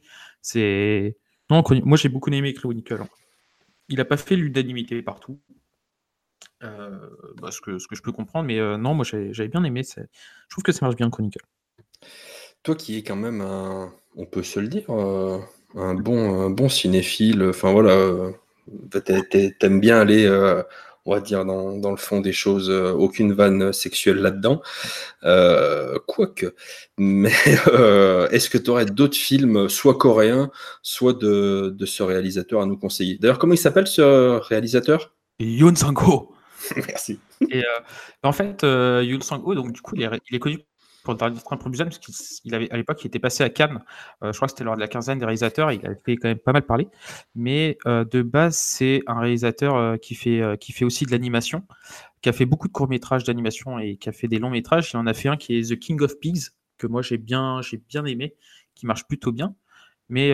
Non, moi, j'ai beaucoup aimé Chronicle. Il n'a pas fait l'unanimité partout, Ce que je peux comprendre, mais non, moi j'avais bien aimé. Je trouve que ça marche bien, Chronicle. Toi qui es quand même on peut se le dire, un bon cinéphile, enfin voilà, t'aimes bien aller, on va dire, dans le fond des choses, aucune vanne sexuelle là-dedans, quoique. Mais est-ce que tu aurais d'autres films, soit coréens, soit de ce réalisateur à nous conseiller? D'ailleurs, comment il s'appelle ce réalisateur? Yoon Sang-ho. Merci. Et en fait, Yoon Sang-ho, donc du coup, il est connu pour le dernier Train pour Busan parce qu'il avait, à l'époque, il était passé à Cannes. Je crois que c'était lors de la quinzaine des réalisateurs. Il avait fait quand même pas mal parler. Mais de base, c'est un réalisateur qui fait aussi de l'animation, qui a fait beaucoup de courts-métrages d'animation et qui a fait des longs-métrages. Il en a fait un qui est The King of Pigs, que moi j'ai bien aimé, qui marche plutôt bien. Mais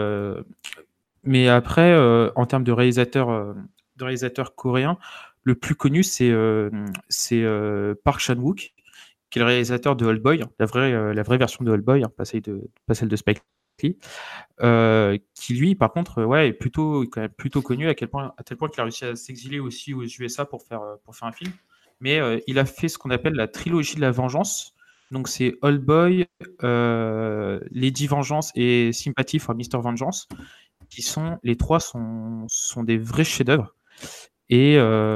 après, en termes de réalisateurs coréens, le plus connu, c'est Park Chan-wook, qui est le réalisateur de Oldboy, la vraie version de Oldboy, pas celle de Spike Lee, qui lui, par contre, est quand même plutôt connu à tel point qu'il a réussi à s'exiler aussi aux USA pour faire un film. Mais il a fait ce qu'on appelle la trilogie de la vengeance. Donc c'est Oldboy, Lady Vengeance et Sympathy for Mr. Vengeance, les trois sont des vrais chefs-d'œuvre. Et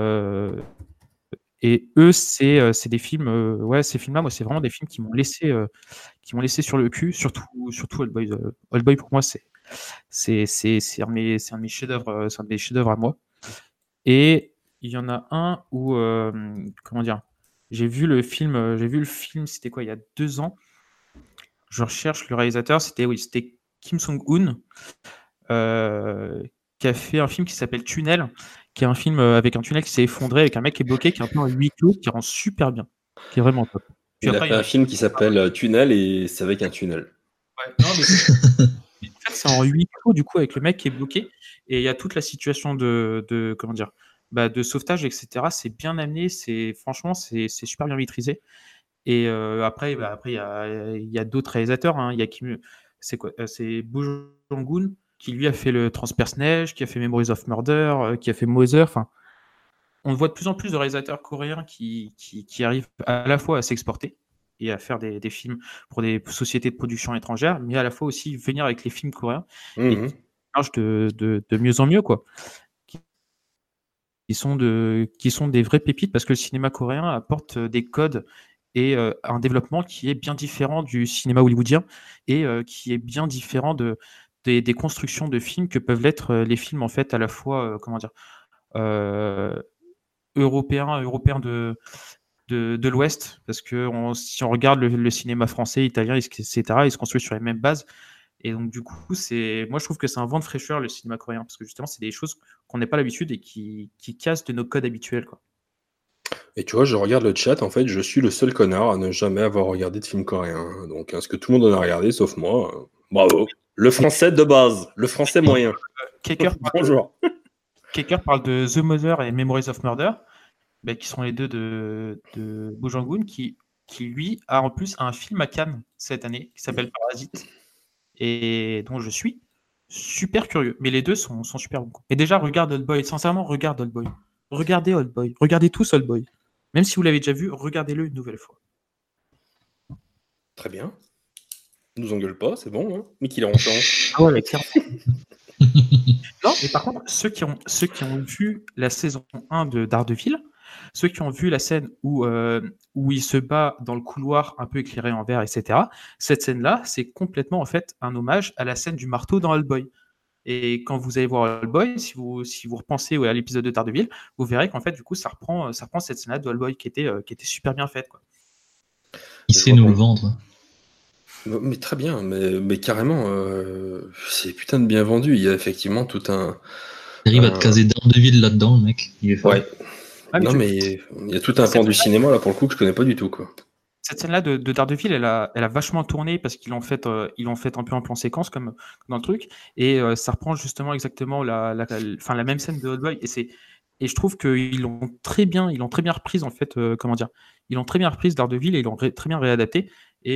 eux, c'est des films, ces films-là, moi, c'est vraiment des films qui m'ont laissé sur le cul, surtout Oldboy. Oldboy, pour moi, c'est un de mes chefs-d'œuvre, c'est un de mes chefs-d'œuvre à moi. Et il y en a un où, comment dire, j'ai vu le film, c'était quoi, il y a 2 ans. Je recherche le réalisateur, c'était Kim Song-hoon, qui a fait un film qui s'appelle Tunnel, qui est un film avec un tunnel qui s'est effondré, avec un mec qui est bloqué, qui est un peu en huis clos, qui rend super bien, qui est vraiment top. Puis Il a après, fait un film qui s'appelle Tunnel et c'est avec un tunnel. Ouais, non, mais en fait, c'est en huis clos, du coup, avec le mec qui est bloqué, et il y a toute la situation de comment dire, de sauvetage, etc. C'est bien amené, franchement, c'est super bien maîtrisé. Et après, il y a d'autres réalisateurs, hein. Il y a c'est quoi? C'est Boo Jong-un qui lui a fait le Transperce Neige, qui a fait Memories of Murder, qui a fait Mother. Enfin, on voit de plus en plus de réalisateurs coréens qui arrivent à la fois à s'exporter et à faire des films pour des sociétés de production étrangères, mais à la fois aussi venir avec les films coréens et qui marchent de mieux en mieux, quoi. Qui sont des vraies pépites, parce que le cinéma coréen apporte des codes et un développement qui est bien différent du cinéma hollywoodien et qui est bien différent des constructions de films que peuvent l'être les films, en fait, à la fois, comment dire, européens de l'Ouest, parce que si on regarde le cinéma français, italien, etc., ils se construisent sur les mêmes bases. Et donc, du coup, moi, je trouve que c'est un vent de fraîcheur, le cinéma coréen, parce que justement, c'est des choses qu'on n'a pas l'habitude et qui cassent de nos codes habituels, quoi. Et tu vois, je regarde le chat, en fait, je suis le seul connard à ne jamais avoir regardé de film coréen. Donc, est-ce que tout le monde en a regardé, sauf moi? Bravo. Le français de base, le français moyen. Bonjour. Keker parle de The Mother et Memories of Murder, qui sont les deux de Boo Jong-un, qui lui a en plus un film à Cannes cette année qui s'appelle Parasite, et dont je suis super curieux. Mais les deux sont super bons. Et déjà, regarde Oldboy. Sincèrement, regarde Oldboy. Regardez Oldboy. Regardez tous Oldboy. Même si vous l'avez déjà vu, regardez-le une nouvelle fois. Très bien. Nous engueule pas, c'est bon, hein. Mais qu'il est en chance. Ah ouais, clairement. Non, mais par contre, ceux qui ont vu la saison 1 de Daredevil, ceux qui ont vu la scène où il se bat dans le couloir un peu éclairé en vert, etc., cette scène-là, c'est complètement, en fait, un hommage à la scène du marteau dans Oldboy. Et quand vous allez voir Oldboy, si vous repensez à l'épisode de Daredevil, vous verrez qu'en fait, du coup, ça reprend cette scène-là de Oldboy qui était super bien faite, quoi. Il sait nous le vendre. Mais très bien, mais carrément, c'est putain de bien vendu. Il y a effectivement tout un. Il arrive à te caser Daredevil là-dedans, le mec. Il est fort. Ouais. Non, mais il y a tout un pan du cinéma là pour le coup que je connais pas du tout, quoi. Cette scène-là de Daredevil, elle a vachement tourné parce qu'ils l'ont fait un peu en plan séquence comme dans le truc, et ça reprend justement exactement la même scène de Oldboy, et je trouve qu'ils l'ont très bien reprise, en fait, comment dire, ils l'ont très bien reprise Daredevil et ils l'ont très bien réadapté,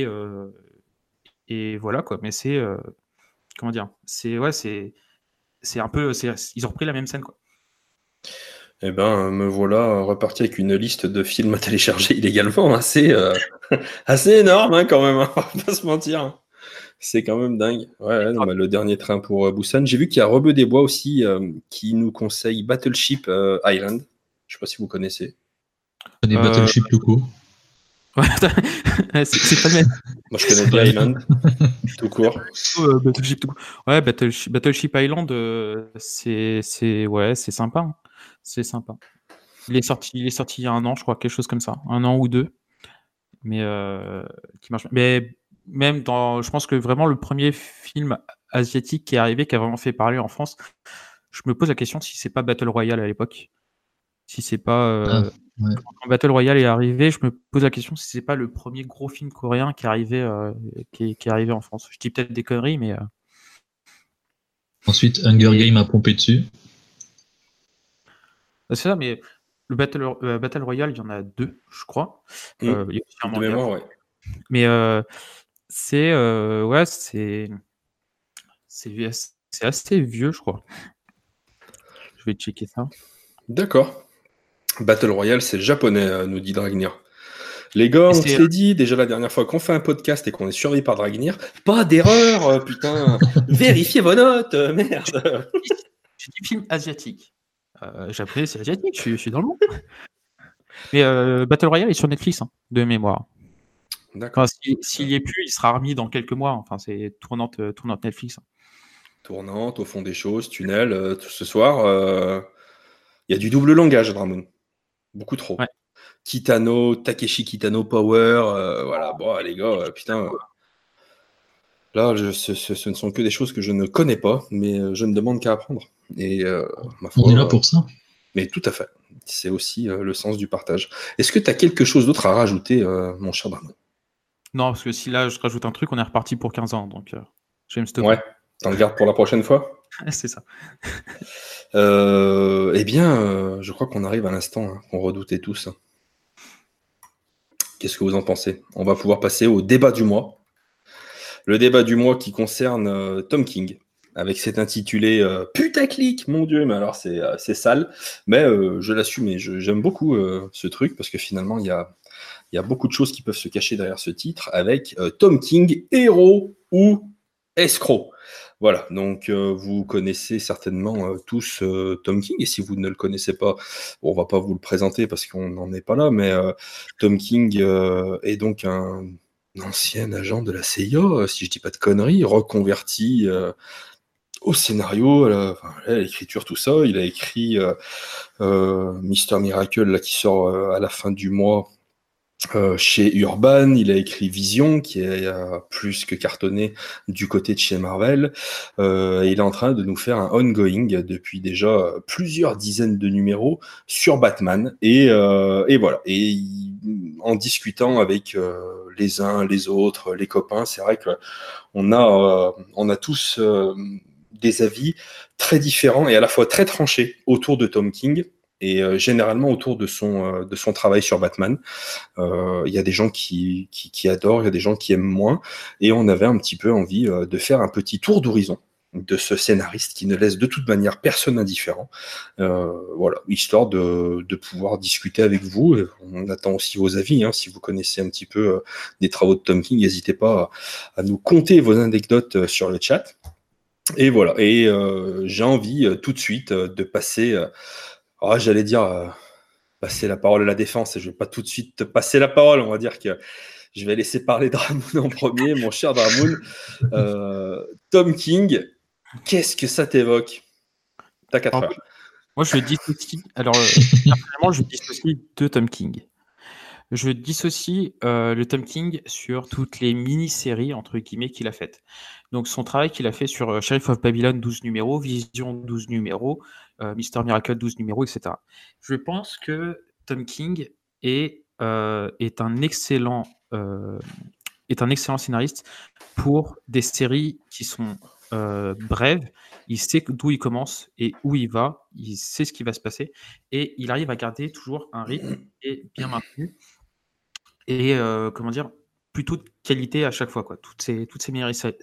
et voilà, quoi. Mais c'est comment dire, c'est un peu, ils ont repris la même scène, quoi. Eh ben, me voilà reparti avec une liste de films à télécharger illégalement assez énorme, hein, quand même, hein, on va pas se mentir. C'est quand même dingue. Ouais, non, le dernier train pour Busan. J'ai vu qu'il y a Rebeu des Bois aussi qui nous conseille Battleship Island. Je sais pas si vous connaissez. Des Battleship tout court. Ouais, c'est pas le même. Moi, je connais bien Island, tout court. Battleship tout court. Ouais, Battleship Island, c'est sympa. Hein. C'est sympa. Il est sorti il y a 1 an, je crois, quelque chose comme ça, 1 an ou 2. Mais qui marche. Mais même je pense que vraiment le premier film asiatique qui est arrivé, qui a vraiment fait parler en France, je me pose la question si c'est pas Battle Royale à l'époque. Si c'est pas quand Battle Royale est arrivé, je me pose la question si c'est pas le premier gros film coréen qui est arrivé, qui est arrivé en France. Je dis peut-être des conneries, mais Ensuite, Hunger Games a pompé dessus. c'est ça, mais le Battle Royale, il y en a 2, je crois. Il y a aussi un de manga. mémoire, ouais. Mais c'est assez vieux, je crois. Je vais checker ça. D'accord. Battle Royale, c'est japonais, nous dit Dragnir. Les gars, on se l'est dit déjà la dernière fois qu'on fait un podcast et qu'on est surveillé par Dragnir. Pas d'erreur, putain. Vérifiez vos notes, merde. J'ai dit film asiatique. Japonais, c'est asiatique, je suis dans le monde. Mais Battle Royale est sur Netflix, hein, de mémoire. D'accord. Enfin, s'il y est plus, il sera remis dans quelques mois. Enfin, c'est tournante Netflix. Tournante, au fond des choses, tunnel. Ce soir, il y a du double langage, Dramoun. Beaucoup trop. Ouais. Kitano, Takeshi Kitano Power, voilà. Bon, les gars, putain. Là, ce ne sont que des choses que je ne connais pas, mais je ne demande qu'à apprendre. Et ma foi, on est là pour ça. Mais tout à fait. C'est aussi le sens du partage. Est-ce que tu as quelque chose d'autre à rajouter, mon cher Dramoun? Non, parce que si là, je rajoute un truc, on est reparti pour 15 ans. Donc, je vais me stopper. Ouais, t'en gardes pour la prochaine fois? C'est ça. Eh bien, je crois qu'on arrive à l'instant qu'on redoutait tous. Qu'est-ce que vous en pensez? On va pouvoir passer au débat du mois. Le débat du mois qui concerne Tom King, avec cet intitulé putaclic, mon Dieu, mais alors c'est sale. Mais je l'assume et j'aime beaucoup ce truc, parce que finalement, il y a beaucoup de choses qui peuvent se cacher derrière ce titre, avec Tom King, héros ou escroc. Voilà, donc vous connaissez certainement tous Tom King, et si vous ne le connaissez pas, bon, on va pas vous le présenter parce qu'on n'en est pas là, mais Tom King est donc un ancien agent de la CIA, si je dis pas de conneries, reconverti au scénario, à l'écriture, tout ça. Il a écrit Mister Miracle, là, qui sort à la fin du mois, chez Urban. Il a écrit Vision, qui est plus que cartonné du côté de chez Marvel. Et il est en train de nous faire un ongoing depuis déjà plusieurs dizaines de numéros sur Batman. Et voilà. Et en discutant avec les uns, les autres, les copains, c'est vrai que on a tous des avis très différents et à la fois très tranchés autour de Tom King. Et généralement autour de son travail sur Batman. Il y a des gens qui adorent, il y a des gens qui aiment moins, et on avait un petit peu envie de faire un petit tour d'horizon de ce scénariste qui ne laisse de toute manière personne indifférent, voilà, histoire de pouvoir discuter avec vous. On attend aussi vos avis, hein, si vous connaissez un petit peu des travaux de Tom King, n'hésitez pas à nous conter vos anecdotes sur le chat. Et voilà, et j'ai envie tout de suite de passer... j'allais dire passer la parole à la défense, et je ne vais pas tout de suite te passer la parole, on va dire que je vais laisser parler Dramoun en premier, mon cher Dramoun. Tom King, qu'est-ce que ça t'évoque? T'as 4 heures. Moi, je dissocie. Alors, personnellement, je dissocie de Tom King. Je dissocie le Tom King sur toutes les mini-séries, entre guillemets, qu'il a faites. Donc, son travail qu'il a fait sur Sheriff of Babylon, 12 numéros, Vision, 12 numéros, Mister Miracle, 12 numéros, etc. Je pense que Tom King est un excellent scénariste pour des séries qui sont brèves. Il sait d'où il commence et où il va. Il sait ce qui va se passer. Et il arrive à garder toujours un rythme et bien maintenu. Et comment dire, plutôt de qualité à chaque fois, quoi. Toutes ces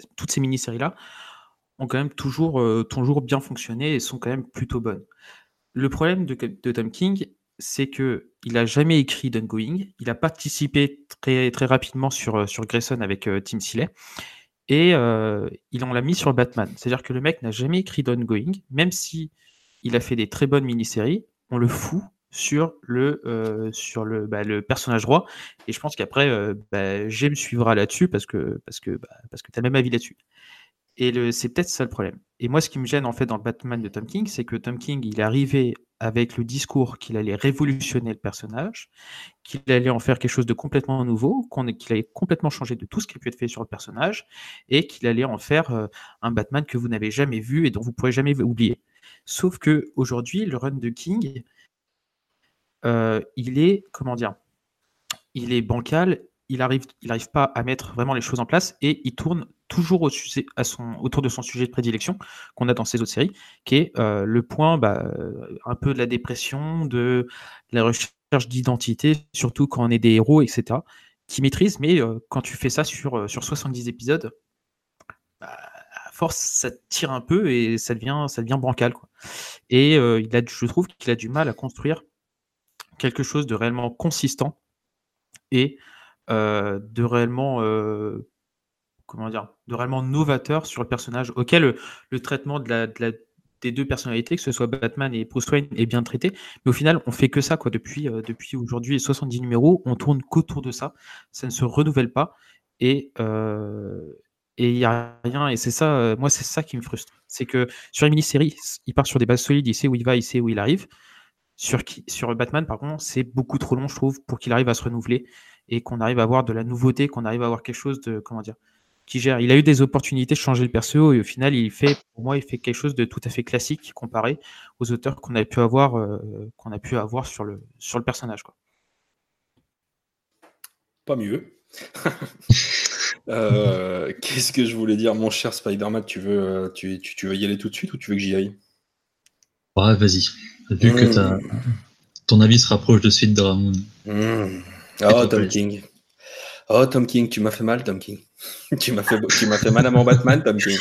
mini-séries-là ont quand même toujours bien fonctionné et sont quand même plutôt bonnes. le problème de Tom King, c'est qu'il n'a jamais écrit d'Ongoing. Il a participé très, très rapidement sur Grayson avec Tim Seeley. Et il en l'a mis sur Batman. C'est-à-dire que le mec n'a jamais écrit d'Ongoing, même si il a fait des très bonnes mini-séries, on le fout sur le personnage roi. Et je pense qu'après, Jay me suivra là-dessus parce que tu as le même avis là-dessus. Et c'est peut-être ça le problème. Et moi, ce qui me gêne en fait dans le Batman de Tom King, c'est que Tom King, il est arrivé avec le discours qu'il allait révolutionner le personnage, qu'il allait en faire quelque chose de complètement nouveau, qu'il allait complètement changer de tout ce qui a pu être fait sur le personnage, et qu'il allait en faire un Batman que vous n'avez jamais vu et dont vous ne pourrez jamais oublier. Sauf que aujourd'hui, le run de King, il est, comment dire, il est bancal, il arrive pas à mettre vraiment les choses en place et il tourne toujours autour de son sujet de prédilection qu'on a dans ces autres séries, qui est le point un peu de la dépression, de la recherche d'identité, surtout quand on est des héros, etc., qui maîtrise, mais quand tu fais ça sur 70 épisodes, à force, ça tire un peu et ça devient bancal, quoi. Et je trouve qu'il a du mal à construire quelque chose de réellement consistant et de réellement novateur sur le personnage, auquel le traitement des deux personnalités, que ce soit Batman et Bruce Wayne, est bien traité. Mais au final, on fait que ça, quoi. Depuis aujourd'hui 70 numéros, on tourne qu'autour de ça. Ça ne se renouvelle pas. Et il n'y a rien. Et c'est ça, moi, c'est ça qui me frustre. C'est que sur une mini-série, il part sur des bases solides, il sait où il va, il sait où il arrive. Sur Batman, par contre, c'est beaucoup trop long, je trouve, pour qu'il arrive à se renouveler et qu'on arrive à avoir de la nouveauté, qu'on arrive à avoir quelque chose de, comment dire, qui gère. Il a eu des opportunités de changer le perso et au final, pour moi, il fait quelque chose de tout à fait classique comparé aux auteurs qu'on a pu avoir sur le personnage, quoi. Pas mieux. Qu'est-ce que je voulais dire, mon cher Spider-Man, tu veux y aller tout de suite ou tu veux que j'y aille? Ouais, vas-y. Vu que ton avis se rapproche de celui de Dramoon. Oh, Tom King. Oh, Tom King, tu m'as fait mal, Tom King. tu m'as fait mal à mon Batman, Tom King.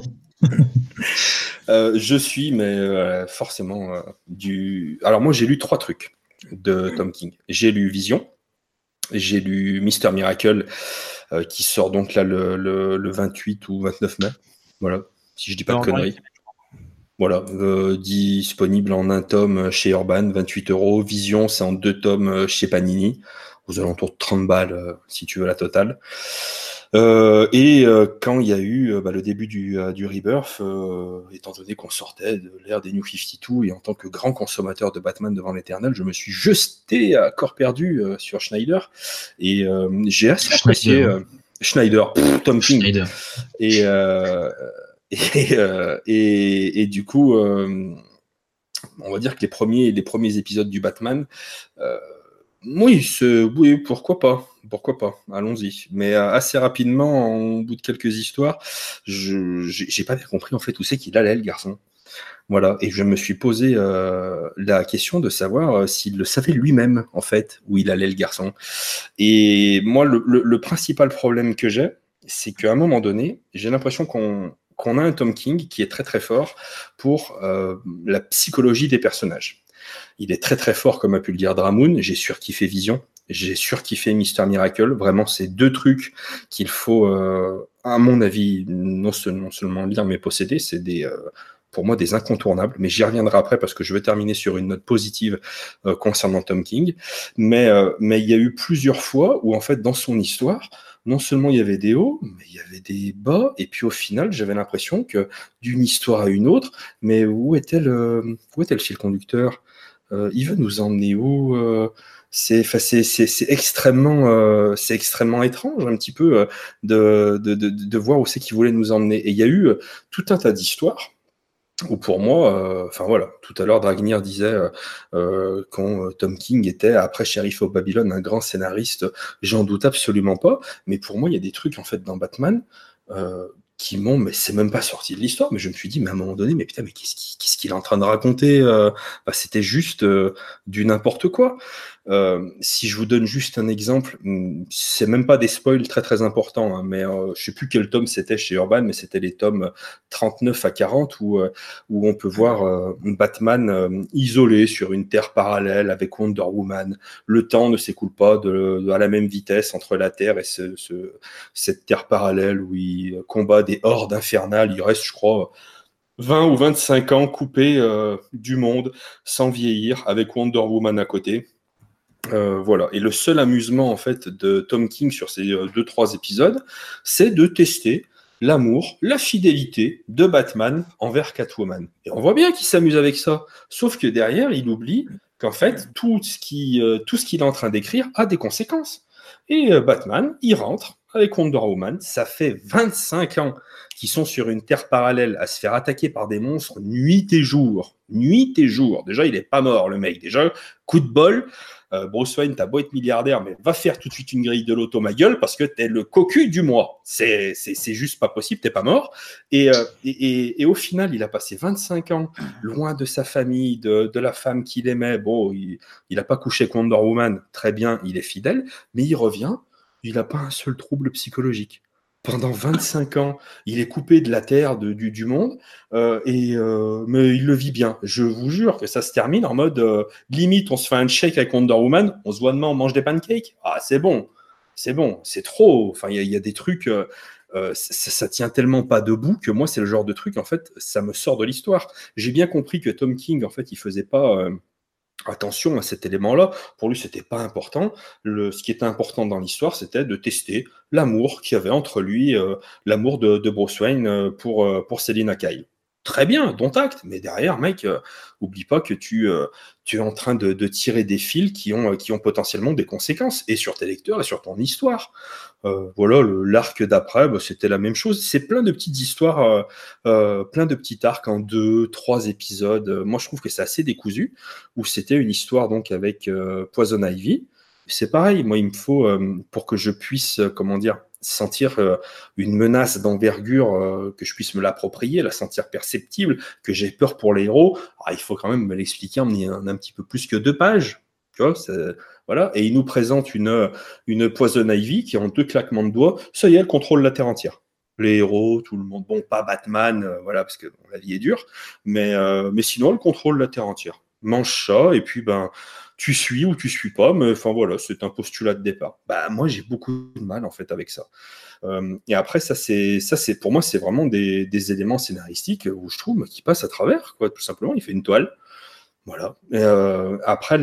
Je suis, mais forcément, Alors, moi, j'ai lu 3 trucs de Tom King. J'ai lu Vision, j'ai lu Mr. Miracle, qui sort donc là le 28 ou 29 mai. Voilà, si je dis pas de conneries. Voilà, disponible en 1 tome chez Urban, 28 €. Vision, c'est en 2 tomes chez Panini, aux alentours de 30 balles, si tu veux la totale. Et quand il y a eu le début du Rebirth, étant donné qu'on sortait de l'ère des New 52, et en tant que grand consommateur de Batman devant l'éternel, je me suis jeté à corps perdu sur Schneider, et j'ai assez apprécié Schneider, Tom King. Schneider. Et du coup, on va dire que les premiers épisodes du Batman, oui, pourquoi pas, allons-y. Mais assez rapidement, au bout de quelques histoires, j'ai pas bien compris en fait où c'est qu'il allait, le garçon. Voilà, et je me suis posé la question de savoir s'il le savait lui-même en fait où il allait, le garçon. Et moi, le principal problème que j'ai, c'est qu'à un moment donné, j'ai l'impression qu'on a un Tom King qui est très très fort pour la psychologie des personnages. Il est très très fort, comme a pu le dire Dramoon. J'ai surkiffé Vision, j'ai surkiffé Mr. Miracle. Vraiment, c'est 2 trucs qu'il faut, à mon avis, non seulement lire, mais posséder. C'est pour moi des incontournables, mais j'y reviendrai après parce que je vais terminer sur une note positive concernant Tom King. Mais il y a eu plusieurs fois où en fait dans son histoire, non seulement il y avait des hauts, mais il y avait des bas, et puis au final j'avais l'impression que d'une histoire à une autre, mais où était le fil conducteur? Il veut nous emmener où? C'est extrêmement étrange un petit peu de voir où c'est qu'il voulait nous emmener. Et il y a eu tout un tas d'histoires où pour moi, voilà, tout à l'heure Dragnir disait quand Tom King était, après Sheriff of Babylon, un grand scénariste, j'en doute absolument pas, mais pour moi il y a des trucs en fait dans Batman qui m'ont, mais c'est même pas sorti de l'histoire, mais je me suis dit, mais à un moment donné, mais putain, mais qu'est-ce qu'il est en train de raconter? C'était juste du n'importe quoi. Si je vous donne juste un exemple, c'est même pas des spoils très très importants, hein, mais je sais plus quel tome c'était chez Urban, mais c'était les tomes 39 à 40 où on peut voir Batman isolé sur une terre parallèle avec Wonder Woman. Le temps ne s'écoule pas à la même vitesse entre la Terre et cette terre parallèle où il combat des hordes infernales. Il reste, je crois, 20 ou 25 ans coupés du monde sans vieillir avec Wonder Woman à côté. Voilà. Et le seul amusement en fait de Tom King sur ces 2-3 épisodes, c'est de tester l'amour, la fidélité de Batman envers Catwoman. Et on voit bien qu'il s'amuse avec ça. Sauf que derrière, il oublie qu'en fait, tout ce qu'il est en train d'écrire a des conséquences. Et Batman, il rentre avec Wonder Woman. Ça fait 25 ans qu'ils sont sur une terre parallèle à se faire attaquer par des monstres nuit et jour. Nuit et jour. Déjà, il n'est pas mort, le mec. Déjà, coup de bol. Bruce Wayne, t'as beau être milliardaire, mais va faire tout de suite une grille de loto, ma gueule, parce que t'es le cocu du mois. C'est juste pas possible, t'es pas mort. Et au final, il a passé 25 ans loin de sa famille, de la femme qu'il aimait. Bon, il a pas couché avec Wonder Woman, très bien, il est fidèle, mais il revient, il n'a pas un seul trouble psychologique. Pendant 25 ans, il est coupé de la terre, du monde, mais il le vit bien. Je vous jure que ça se termine en mode limite, on se fait un shake avec Wonder Woman, on se voit demain, on mange des pancakes. Ah, c'est bon, c'est trop. Enfin, il y a des trucs, ça tient tellement pas debout que moi, c'est le genre de truc, en fait, ça me sort de l'histoire. J'ai bien compris que Tom King, en fait, il faisait pas attention à cet élément-là. Pour lui, c'était pas important. Ce qui était important dans l'histoire, c'était de tester l'amour qu'il y avait entre lui, l'amour de Bruce Wayne pour Selina Kyle. Très bien, dont acte, mais derrière, mec, oublie pas que tu es en train de tirer des fils qui ont potentiellement des conséquences, et sur tes lecteurs et sur ton histoire. Voilà, l'arc d'après, bah, c'était la même chose. C'est plein de petites histoires, plein de petits arcs en 2-3 épisodes. Moi, je trouve que c'est assez décousu, où c'était une histoire donc avec Poison Ivy. C'est pareil, moi, il me faut, pour que je puisse, comment dire, sentir une menace d'envergure, que je puisse me l'approprier, la sentir perceptible, que j'ai peur pour les héros, il faut quand même me l'expliquer en un petit peu plus que 2 pages. Tu vois, voilà. Et il nous présente une Poison Ivy qui, en 2 claquements de doigts, ça y est, elle contrôle la Terre entière. Les héros, tout le monde, bon, pas Batman, voilà, parce que bon, la vie est dure, mais sinon, elle contrôle la Terre entière. Mange ça, et puis, ben, tu suis ou tu suis pas, mais enfin voilà, c'est un postulat de départ. Bah, moi, j'ai beaucoup de mal, en fait, avec ça. Et après, ça, c'est pour moi, c'est vraiment des éléments scénaristiques où je trouve qui passent à travers, quoi, tout simplement. Il fait une toile. Voilà. Et après,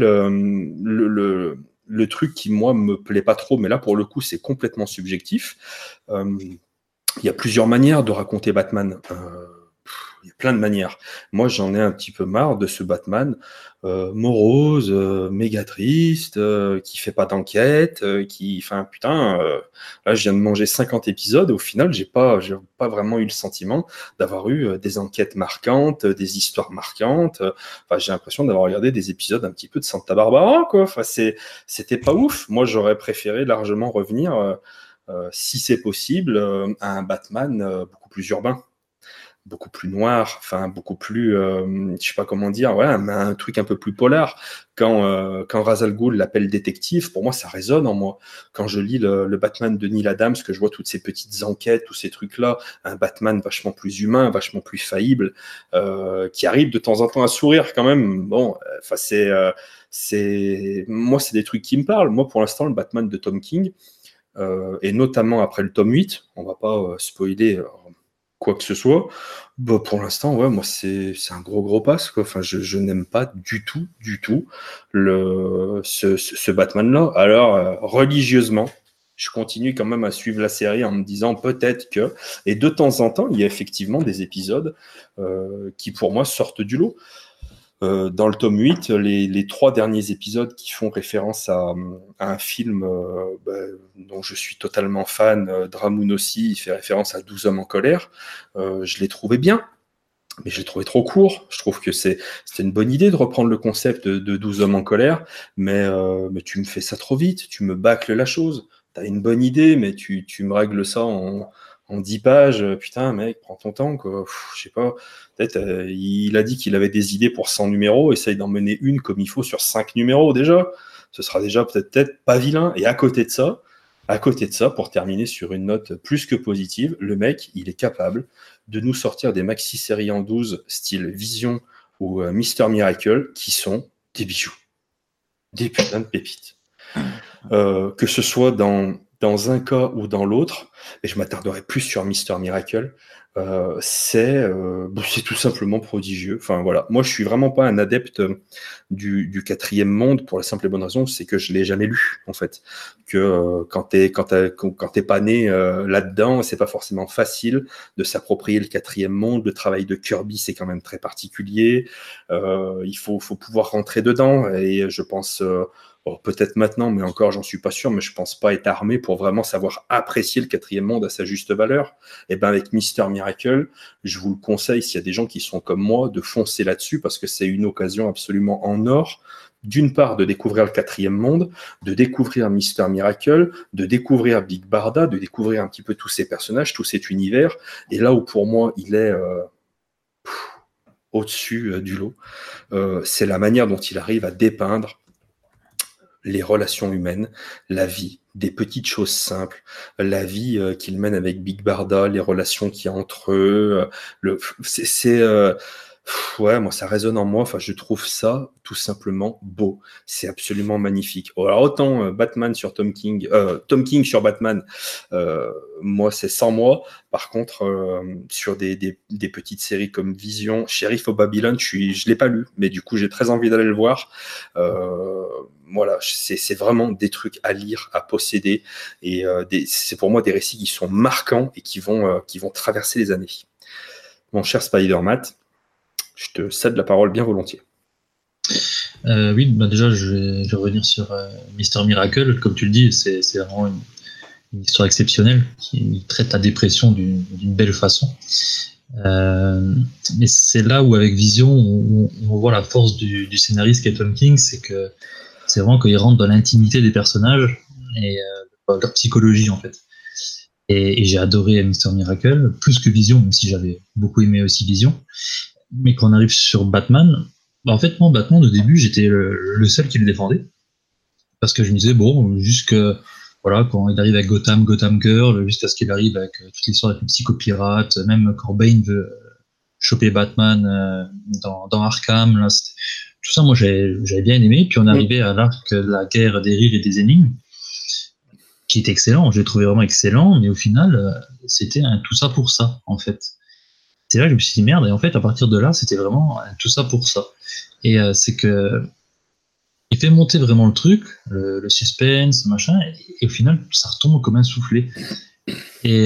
le truc qui, moi, me plaît pas trop, mais là, pour le coup, c'est complètement subjectif. Il y a plusieurs manières de raconter Batman. Il y a plein de manières. Moi, j'en ai un petit peu marre de ce Batman morose, méga triste, qui fait pas d'enquête, enfin, putain, là, je viens de manger 50 épisodes, et au final, j'ai pas vraiment eu le sentiment d'avoir eu des enquêtes marquantes, des histoires marquantes. Enfin, j'ai l'impression d'avoir regardé des épisodes un petit peu de Santa Barbara, quoi. Enfin, c'était pas ouf. Moi, j'aurais préféré largement revenir, si c'est possible, à un Batman beaucoup plus urbain, beaucoup plus noir, enfin beaucoup plus, je sais pas comment dire, ouais, un truc un peu plus polar. Quand Ra's al Ghul l'appelle détective, pour moi ça résonne en moi. Quand je lis le Batman de Neil Adams, que je vois toutes ces petites enquêtes, tous ces trucs-là, un Batman vachement plus humain, vachement plus faillible, qui arrive de temps en temps à sourire quand même. Bon, enfin moi c'est des trucs qui me parlent. Moi pour l'instant le Batman de Tom King, et notamment après le tome 8, on va pas spoiler quoi que ce soit, bah pour l'instant, ouais, moi c'est un gros pass, quoi. Enfin, je n'aime pas du tout ce Batman-là. Alors, religieusement, je continue quand même à suivre la série en me disant peut-être que, et de temps en temps, il y a effectivement des épisodes qui pour moi sortent du lot. Dans le tome 8, les 3 derniers épisodes qui font référence à un film dont je suis totalement fan, Dramoun aussi, il fait référence à 12 hommes en colère, je l'ai trouvé bien, mais je l'ai trouvé trop court. Je trouve que c'était une bonne idée de reprendre le concept de 12 hommes en colère, mais tu me fais ça trop vite, tu me bâcles la chose. T'as une bonne idée, mais tu me règles ça en 10 pages. Putain, mec, prends ton temps, quoi. Je sais pas. Peut-être, il a dit qu'il avait des idées pour 100 numéros, essaye d'en mener une comme il faut sur 5 numéros déjà. ce sera déjà peut-être pas vilain. Et à côté de ça, pour terminer sur une note plus que positive, le mec, il est capable de nous sortir des maxi-séries en 12, style Vision ou Mister Miracle, qui sont des bijoux. Des putains de pépites. Que ce soit dans un cas ou dans l'autre, et je m'attarderai plus sur Mister Miracle, c'est tout simplement prodigieux. Enfin voilà, moi je suis vraiment pas un adepte du quatrième monde pour la simple et bonne raison, c'est que je l'ai jamais lu en fait. Que quand t'es pas né là-dedans, c'est pas forcément facile de s'approprier le quatrième monde. Le travail de Kirby c'est quand même très particulier. Il faut pouvoir rentrer dedans et je pense. Bon, peut-être maintenant, mais encore, j'en suis pas sûr, mais je pense pas être armé pour vraiment savoir apprécier le quatrième monde à sa juste valeur. Et ben, avec Mister Miracle, je vous le conseille, s'il y a des gens qui sont comme moi, de foncer là-dessus parce que c'est une occasion absolument en or. D'une part, de découvrir le quatrième monde, de découvrir Mister Miracle, de découvrir Big Barda, de découvrir un petit peu tous ces personnages, tout cet univers. Et là où pour moi, il est au-dessus du lot, c'est la manière dont il arrive à dépeindre les relations humaines, la vie, des petites choses simples, la vie qu'il mène avec Big Barda, les relations qu'il y a entre eux, ouais, moi ça résonne en moi. Enfin, je trouve ça tout simplement beau. C'est absolument magnifique. Alors autant Batman sur Tom King sur Batman, moi c'est sans moi. Par contre, sur des petites séries comme Vision, Sheriff of Babylon, je l'ai pas lu, mais du coup j'ai très envie d'aller le voir. Voilà, c'est vraiment des trucs à lire, à posséder, et c'est pour moi des récits qui sont marquants et qui vont traverser les années. Mon cher Spider-Matt, je te cède la parole bien volontiers. Oui, bah déjà, je vais revenir sur Mister Miracle. Comme tu le dis, c'est vraiment une histoire exceptionnelle qui traite la dépression d'une belle façon. Mais c'est là où, avec Vision, on voit la force du scénariste qui est Tom King, c'est que c'est vraiment qu'il rentre dans l'intimité des personnages et leur psychologie, en fait. Et j'ai adoré Mister Miracle, plus que Vision, même si j'avais beaucoup aimé aussi Vision. Mais quand on arrive sur Batman, en fait, moi, Batman, au début, j'étais le seul qui le défendait. Parce que je me disais, bon, voilà, quand il arrive avec Gotham Girl, jusqu'à ce qu'il arrive avec toute l'histoire avec le psychopirate, même quand Bane veut choper Batman dans Arkham, là, tout ça, moi, j'avais bien aimé. Puis on arrivait à l'arc de la guerre des rires et des énigmes, qui est excellent. Je l'ai trouvé vraiment excellent, mais au final, c'était un tout ça pour ça, en fait. C'est là que je me suis dit merde, et en fait, à partir de là, c'était vraiment tout ça pour ça. Et c'est que il fait monter vraiment le truc, le suspense, machin, et au final, ça retombe comme un soufflé. Et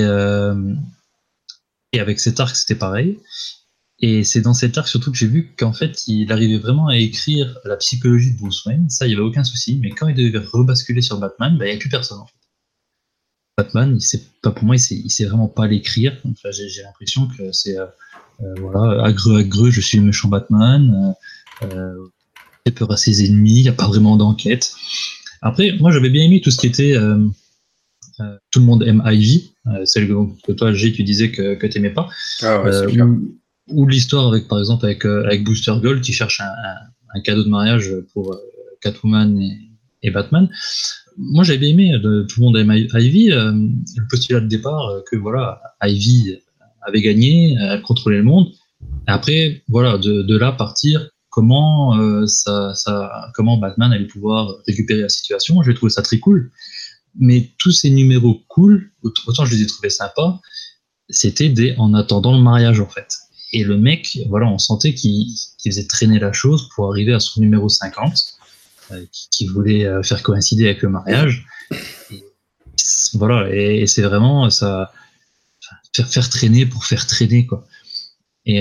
avec cet arc, c'était pareil. Et c'est dans cet arc surtout que j'ai vu qu'en fait, il arrivait vraiment à écrire la psychologie de Bruce Wayne. Ça, il n'y avait aucun souci. Mais quand il devait rebasculer sur Batman, il n'y a plus personne, en fait. Batman, pour moi, il sait vraiment pas l'écrire. Enfin, j'ai l'impression que c'est voilà, agreux, je suis le méchant Batman. Fait peur à ses ennemis, il n'y a pas vraiment d'enquête. Après, moi, j'avais bien aimé tout ce qui était tout le monde aime Ivy, celle que toi, G, tu disais que tu n'aimais pas. Ah ouais, c'est clair. Ou l'histoire avec Booster Gold qui cherche un cadeau de mariage pour Catwoman et Batman. Moi, j'avais bien aimé tout le monde aime Ivy, le postulat de départ que voilà, Ivy avait gagné, elle contrôlait le monde. Et après, voilà, de là partir, comment Batman allait pouvoir récupérer la situation. J'ai trouvé ça très cool. Mais tous ces numéros cool, autant je les ai trouvés sympas, c'était en attendant le mariage, en fait. Et le mec, voilà, on sentait qu'il faisait traîner la chose pour arriver à son numéro 50, qui voulait faire coïncider avec le mariage. Et, voilà, et c'est vraiment ça, faire traîner pour faire traîner, quoi. Et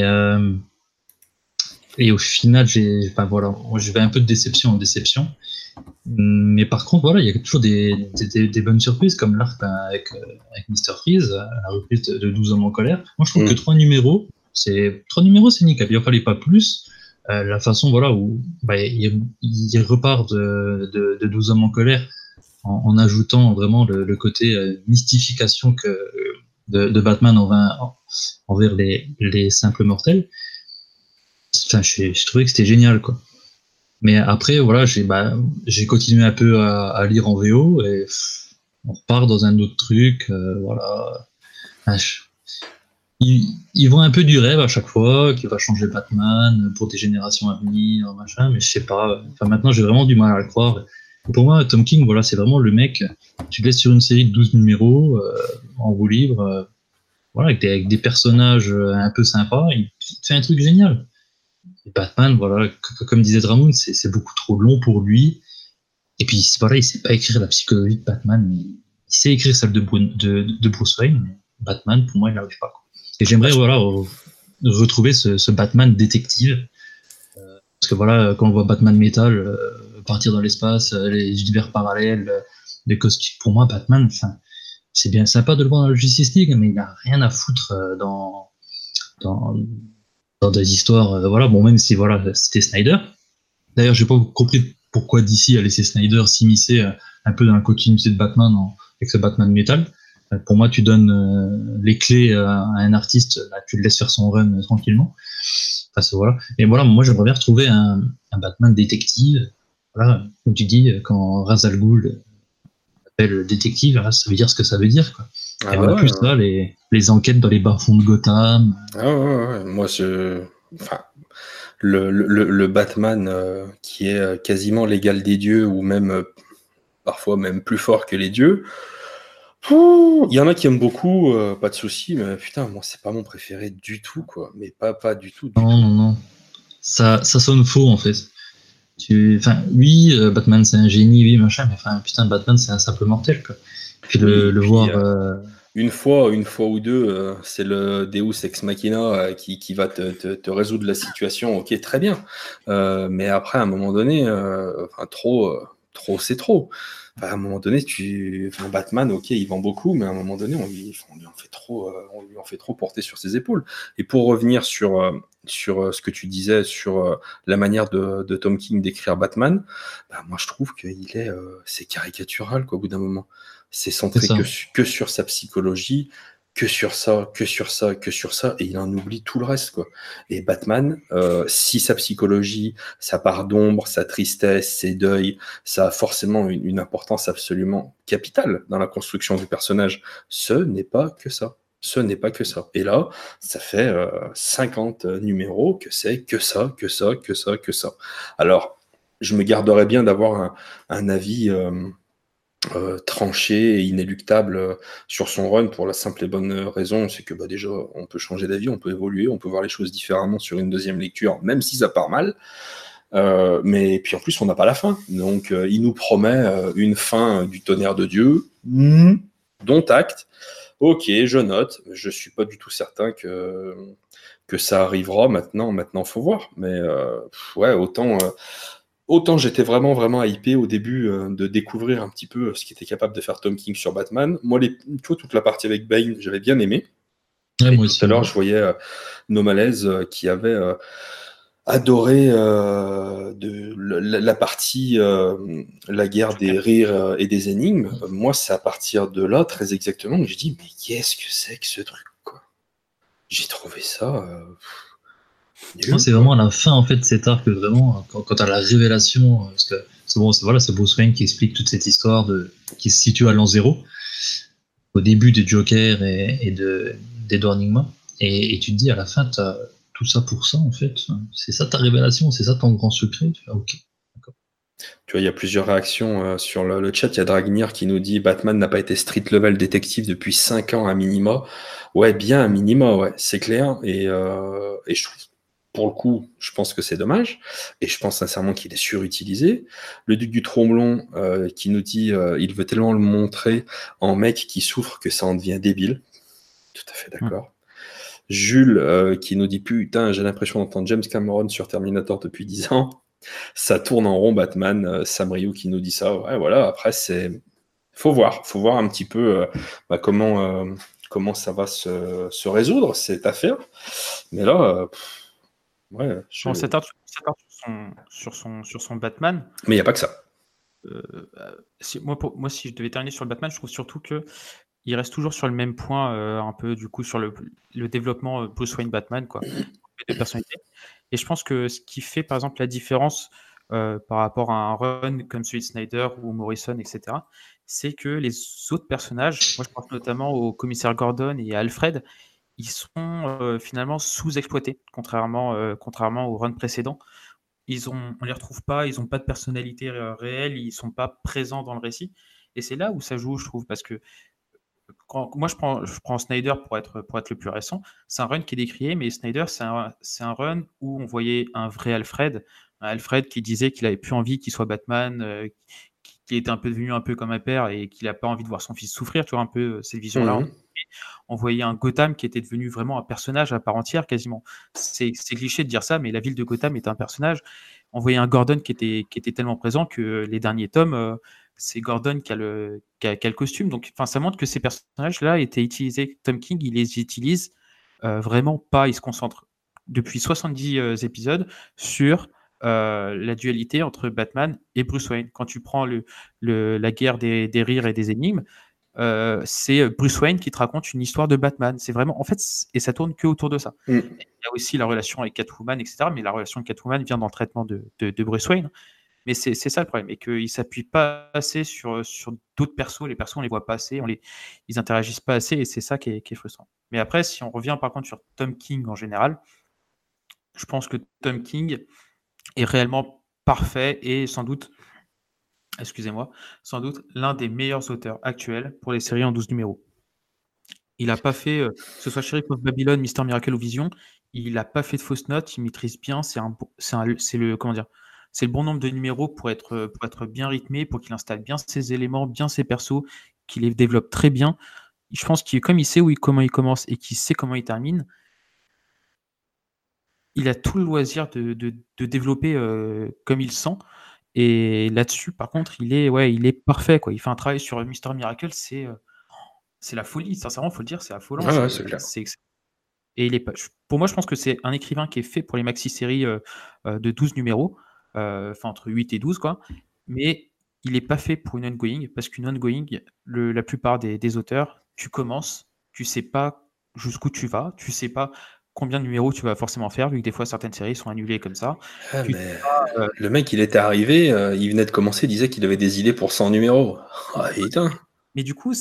au final, voilà, je vais un peu de déception en déception. Mais par contre, voilà, il y a toujours des bonnes surprises, comme l'arc avec Mr. Freeze, la reprise de 12 hommes en colère. Moi, je trouve que 3 numéros, c'est nickel. Il en fallait pas plus. La façon, voilà, où il repart de 12 hommes en colère en ajoutant vraiment le côté mystification de Batman envers les simples mortels. Enfin, je trouvais que c'était génial, quoi. Mais après, voilà, j'ai continué un peu à lire en VO et on repart dans un autre truc. Voilà. Ah, ils vont un peu du rêve à chaque fois, qu'il va changer Batman pour des générations à venir, machin, mais je sais pas. Enfin, maintenant, j'ai vraiment du mal à le croire. Pour moi, Tom King, voilà, c'est vraiment le mec. Tu le laisses sur une série de 12 numéros, en roue libre, voilà, avec des personnages un peu sympas, il te fait un truc génial. Et Batman, voilà, comme disait Dramoun, c'est beaucoup trop long pour lui. Et puis, voilà, il sait pas écrire la psychologie de Batman, mais il sait écrire celle de Bruce Wayne, mais Batman, pour moi, il n'arrive pas, quoi. Et j'aimerais, voilà, retrouver ce Batman détective. Parce que voilà, quand on voit Batman Metal partir dans l'espace, les univers parallèles, les costumes, pour moi, Batman, enfin, c'est bien sympa de le voir dans la Justice League, mais il n'a rien à foutre dans, dans des histoires. Voilà, bon, même si voilà, c'était Snyder. D'ailleurs, j'ai pas compris pourquoi DC a laissé Snyder s'immiscer un peu dans la continuité de Batman avec ce Batman Metal. Pour moi, tu donnes les clés à un artiste, là, tu le laisses faire son run tranquillement. Enfin, voilà. Et voilà, moi, j'aimerais bien retrouver un Batman détective. Voilà, comme tu dis, quand Ra's al Ghul appelle détective, ça veut dire ce que ça veut dire, quoi. Et voilà, plus ça, les enquêtes dans les bas-fonds de Gotham. Moi, enfin, le Batman qui est quasiment l'égal des dieux, ou même parfois même plus fort que les dieux. Il y en a qui aiment beaucoup, pas de souci, mais putain, moi, c'est pas mon préféré du tout, quoi. Mais pas du tout. Non. Ça sonne faux, en fait. Oui, Batman, c'est un génie, oui, machin, mais enfin, putain, Batman, c'est un simple mortel, quoi. Puis le voir. Une fois ou deux, c'est le Deus Ex Machina qui va te résoudre la situation. Ok, très bien. Mais après, à un moment donné, trop, c'est trop. Enfin, à un moment donné, Batman, ok, il vend beaucoup, mais à un moment donné, on lui en fait trop porter sur ses épaules. Et pour revenir sur ce que tu disais, sur la manière de Tom King d'écrire Batman, moi je trouve que c'est caricatural, quoi, au bout d'un moment. C'est centré que sur sa psychologie, que sur ça, et il en oublie tout le reste, quoi. Et Batman, si sa psychologie, sa part d'ombre, sa tristesse, ses deuils, ça a forcément une importance absolument capitale dans la construction du personnage. Ce n'est pas que ça. Et là, ça fait 50 numéros que c'est que ça. Alors, je me garderais bien d'avoir un avis tranché et inéluctable sur son run, pour la simple et bonne raison, c'est que déjà on peut changer d'avis, on peut évoluer, on peut voir les choses différemment sur une deuxième lecture, même si ça part mal. Mais puis en plus on n'a pas la fin, donc il nous promet une fin du tonnerre de Dieu, dont acte. Ok, je note, je suis pas du tout certain que ça arrivera. Maintenant faut voir, mais autant j'étais vraiment hypé au début de découvrir un petit peu ce qu'était capable de faire Tom King sur Batman. Moi, toute la partie avec Bane, j'avais bien aimé. Ouais, tout à l'heure, je voyais Nomalaise qui avait adoré la partie la guerre des rires et des énigmes. Moi, c'est à partir de là, très exactement, que j'ai dit, mais qu'est-ce que c'est que ce truc, quoi. J'ai trouvé ça... Moi, c'est vraiment à la fin, en fait, de cet arc, vraiment, quand t'as la révélation, parce que c'est Bruce Wayne qui explique toute cette histoire qui se situe à l'an 0, au début de Joker et d'Edward Nygma, et tu te dis, à la fin, t'as tout ça pour ça, en fait. C'est ça ta révélation, c'est ça ton grand secret. Tu fais, ok. Tu vois, il y a plusieurs réactions sur le chat. Il y a Dragnir qui nous dit Batman n'a pas été street level détective depuis 5 ans à minima. Ouais, bien à minima, ouais, c'est clair. Et je trouve, pour le coup, je pense que c'est dommage. Et je pense sincèrement qu'il est surutilisé. Le Duc du Tromblon qui nous dit il veut tellement le montrer en mec qui souffre que ça en devient débile. Tout à fait d'accord. Jules qui nous dit putain, j'ai l'impression d'entendre James Cameron sur Terminator depuis 10 ans. Ça tourne en rond, Batman. Sam Ryu qui nous dit ça. Ouais, voilà. Après, faut voir un petit peu comment ça va se résoudre, cette affaire. Mais là, Cet arc sur son Batman. Mais il n'y a pas que ça. Moi, si je devais terminer sur le Batman, je trouve surtout que il reste toujours sur le même point, un peu du coup sur le développement Bruce Wayne Batman, quoi, les deux personnalités. Et je pense que ce qui fait par exemple la différence par rapport à un run comme celui de Snyder ou Morrison, etc., c'est que les autres personnages, moi je pense notamment au commissaire Gordon et à Alfred, ils sont finalement sous-exploités, contrairement au run précédent. On les retrouve pas, ils n'ont pas de personnalité réelle, ils sont pas présents dans le récit. Et c'est là où ça joue, je trouve, parce que moi je prends Snyder pour être le plus récent. C'est un run qui est décrié, mais Snyder, c'est un run où on voyait un vrai Alfred, un Alfred qui disait qu'il avait plus envie qu'il soit Batman, qui était un peu devenu un peu comme un père et qu'il n'a pas envie de voir son fils souffrir, tu vois, un peu cette vision-là. On voyait un Gotham qui était devenu vraiment un personnage à part entière, quasiment. C'est cliché de dire ça, mais la ville de Gotham est un personnage. On voyait un Gordon qui était tellement présent que les derniers tomes, c'est Gordon qui a le costume. Donc, ça montre que ces personnages-là étaient utilisés. Tom King, il les utilise vraiment pas. Il se concentre depuis 70 épisodes sur la dualité entre Batman et Bruce Wayne. Quand tu prends la guerre des rires et des énigmes, c'est Bruce Wayne qui te raconte une histoire de Batman. C'est vraiment, en fait, et ça tourne que autour de ça. Il y a aussi la relation avec Catwoman, etc. Mais la relation avec Catwoman vient dans le traitement de Bruce Wayne. Mais c'est ça le problème, et qu'ils ne s'appuient pas assez sur d'autres persos. Les persos, on les voit pas assez, ils interagissent pas assez, et c'est ça qui est frustrant. Mais après, si on revient par contre sur Tom King en général, je pense que Tom King est réellement parfait et sans doute l'un des meilleurs auteurs actuels pour les séries en 12 numéros. Il n'a pas fait, que ce soit Sheriff of Babylon, Mister Miracle ou Vision, il n'a pas fait de fausses notes, il maîtrise bien, c'est le bon nombre de numéros pour être bien rythmé, pour qu'il installe bien ses éléments, bien ses persos, qu'il les développe très bien. Je pense comme il sait comment il commence et qu'il sait comment il termine, il a tout le loisir de développer comme il sent. Et là-dessus, par contre, il est parfait, quoi. Il fait un travail sur Mister Miracle, c'est la folie. Sincèrement, il faut le dire, c'est affolant. Ouais, c'est clair. Et pour moi, je pense que c'est un écrivain qui est fait pour les maxi-séries de 12 numéros, entre 8 et 12, quoi. Mais il n'est pas fait pour une ongoing, parce qu'une ongoing, la plupart des auteurs, tu commences, tu sais pas jusqu'où tu vas, tu sais pas combien de numéros tu vas forcément faire, vu que des fois certaines séries sont annulées comme ça. Le mec, il était arrivé, il venait de commencer, il disait qu'il avait des idées pour 100 numéros. Ah, putain. Mais du coup,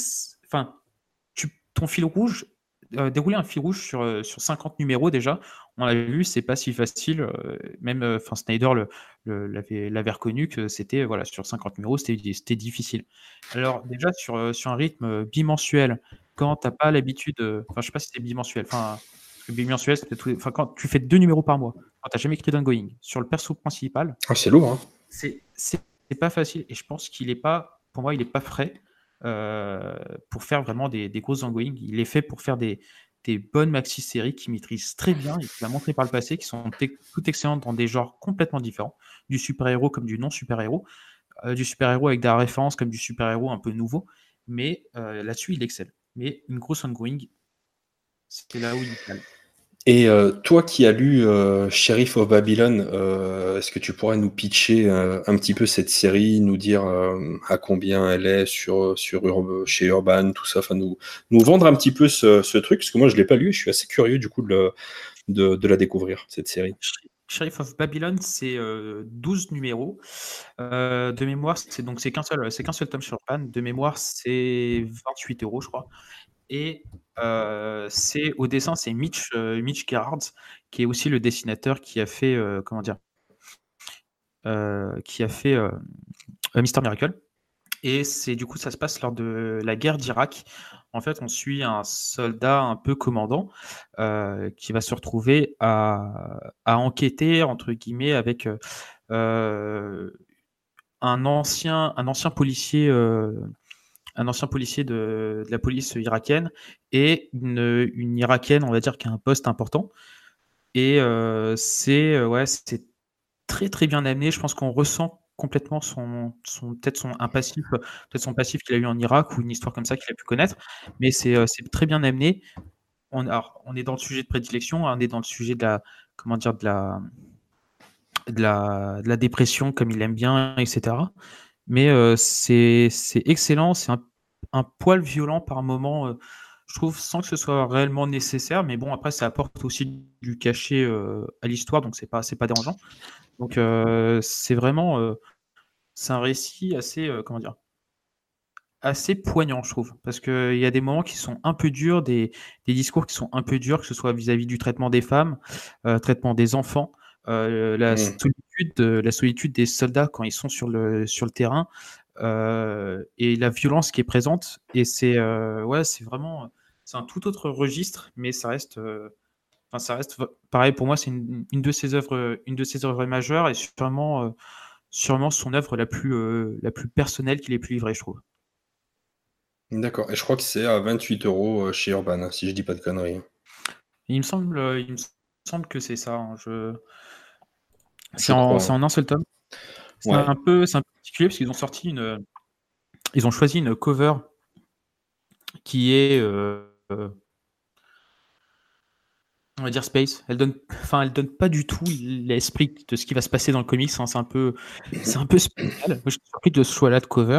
ton fil rouge, dérouler un fil rouge sur 50 numéros déjà, on l'a vu, c'est pas si facile. Même Snyder l'avait reconnu que c'était sur 50 numéros, c'était difficile. Alors déjà sur un rythme bimensuel, quand t'as pas l'habitude, je sais pas si c'est bimensuel, bimensuel, c'est peut-être quand tu fais 2 numéros par mois, quand t'as jamais écrit d'ongoing sur le perso principal, c'est lourd, hein. C'est pas facile, et je pense qu'il est pas, pour moi, il est pas frais pour faire vraiment des grosses ongoing. Il est fait pour faire des bonnes maxi-séries qui maîtrisent très bien et qu'il a montré par le passé, qui sont toutes excellentes dans des genres complètement différents, du super-héros comme du non-super-héros, du super-héros avec des références comme du super-héros un peu nouveau, mais là-dessus, il excelle. Mais une grosse ongoing, c'était là où il excelle. Et toi qui as lu Sheriff of Babylon, est-ce que tu pourrais nous pitcher un petit peu cette série, nous dire à combien elle est chez Urban, tout ça, enfin nous vendre un petit peu ce truc, parce que moi je l'ai pas lu, je suis assez curieux du coup de la découvrir, cette série. Sheriff of Babylon, c'est 12 numéros. De mémoire, c'est qu'un seul tome sur Urban. De mémoire, c'est 28 €, je crois. Et c'est au dessin, c'est Mitch Gerhardt, qui est aussi le dessinateur qui a fait Mister Miracle. Et du coup, ça se passe lors de la guerre d'Irak. En fait, on suit un soldat un peu commandant qui va se retrouver à enquêter, entre guillemets, avec un ancien policier de la police irakienne et une irakienne, on va dire, qui a un poste important. Et c'est très très bien amené. Je pense qu'on ressent complètement son passif qu'il a eu en Irak, ou une histoire comme ça qu'il a pu connaître. Mais c'est très bien amené. On est dans le sujet de prédilection, on est dans le sujet de la dépression, comme il aime bien, etc. Mais c'est excellent, c'est un poil violent par moment je trouve, sans que ce soit réellement nécessaire. Mais bon, après, ça apporte aussi du cachet à l'histoire, donc c'est pas dérangeant. Donc c'est vraiment, c'est un récit assez, comment dire, assez poignant, je trouve, parce qu'il y a des moments qui sont un peu durs, des discours qui sont un peu durs, que ce soit vis-à-vis du traitement des femmes, traitement des enfants, la solitude des soldats quand ils sont sur le terrain, et la violence qui est présente. Et c'est c'est vraiment, c'est un tout autre registre, mais ça reste, pareil pour moi, c'est une de ses œuvres majeures, et sûrement son œuvre la plus personnelle qu'il ait pu livrer, je trouve. D'accord. Et je crois que c'est à 28 € chez Urban, si je dis pas de conneries. Il me semble que c'est ça. C'est en un seul tome. C'est un peu particulier parce qu'ils ont ils ont choisi une cover qui est, on va dire space. Elle donne pas du tout l'esprit de ce qui va se passer dans le comics. Hein. C'est un peu spécial. Moi, je suis surpris de ce choix-là de cover.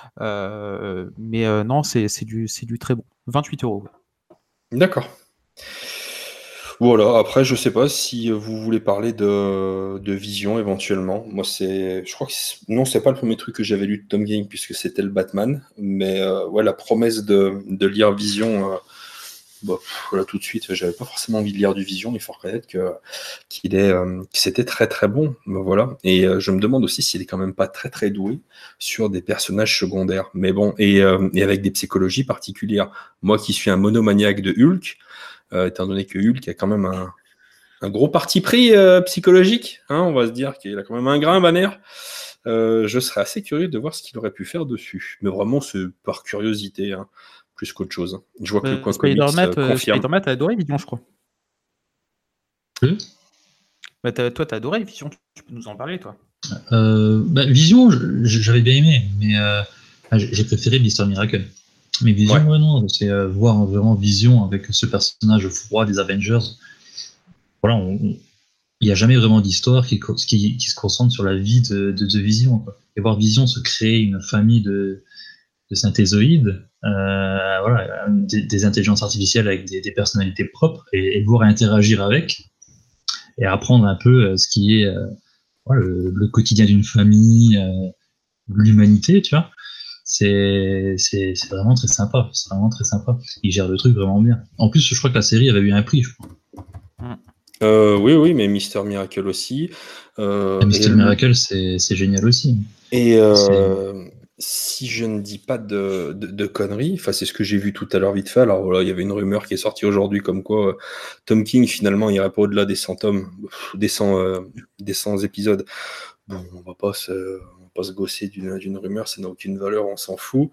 Mais non, c'est du très bon. 28 €. D'accord. Voilà, après, je sais pas si vous voulez parler de Vision éventuellement. Moi, je crois que non, c'est pas le premier truc que j'avais lu de Tom King puisque c'était le Batman. Mais la promesse de lire Vision, voilà, tout de suite, j'avais pas forcément envie de lire du Vision. Il faut reconnaître que c'était très très bon. Voilà. Et je me demande aussi s'il est quand même pas très très doué sur des personnages secondaires. Mais bon, et avec des psychologies particulières. Moi, qui suis un monomaniaque de Hulk. Étant donné que Hulk a quand même un gros parti pris psychologique, hein, on va se dire qu'il a quand même un grain banner. Je serais assez curieux de voir ce qu'il aurait pu faire dessus. Mais vraiment, c'est par curiosité, hein, plus qu'autre chose. Je vois que le coin comics confirme. Spider-Man, t'as adoré Vision, je crois. Toi, t'as adoré Vision, tu peux nous en parler, toi. Vision, j'avais bien aimé, mais j'ai préféré Mr. Miracle. Mais Vision, non, c'est voir vraiment Vision avec ce personnage froid des Avengers. Voilà, il n'y a jamais vraiment d'histoire qui se concentre sur la vie de Vision, quoi. Et voir Vision se créer une famille de synthézoïdes, des intelligences artificielles avec des personnalités propres, et voir interagir avec, et apprendre un peu ce qui est le quotidien d'une famille, l'humanité, tu vois. C'est vraiment très sympa. C'est vraiment très sympa. Il gère le truc vraiment bien. En plus, je crois que la série avait eu un prix, je crois. Oui, mais Mr. Miracle aussi. Mr. Miracle, c'est génial aussi. Et si je ne dis pas de conneries, c'est ce que j'ai vu tout à l'heure vite fait. Alors voilà, il y avait une rumeur qui est sortie aujourd'hui comme quoi Tom King finalement irait pas au-delà des 100 tomes, des 100 épisodes. Bon, on va pas se gosser d'une rumeur, ça n'a aucune valeur, on s'en fout.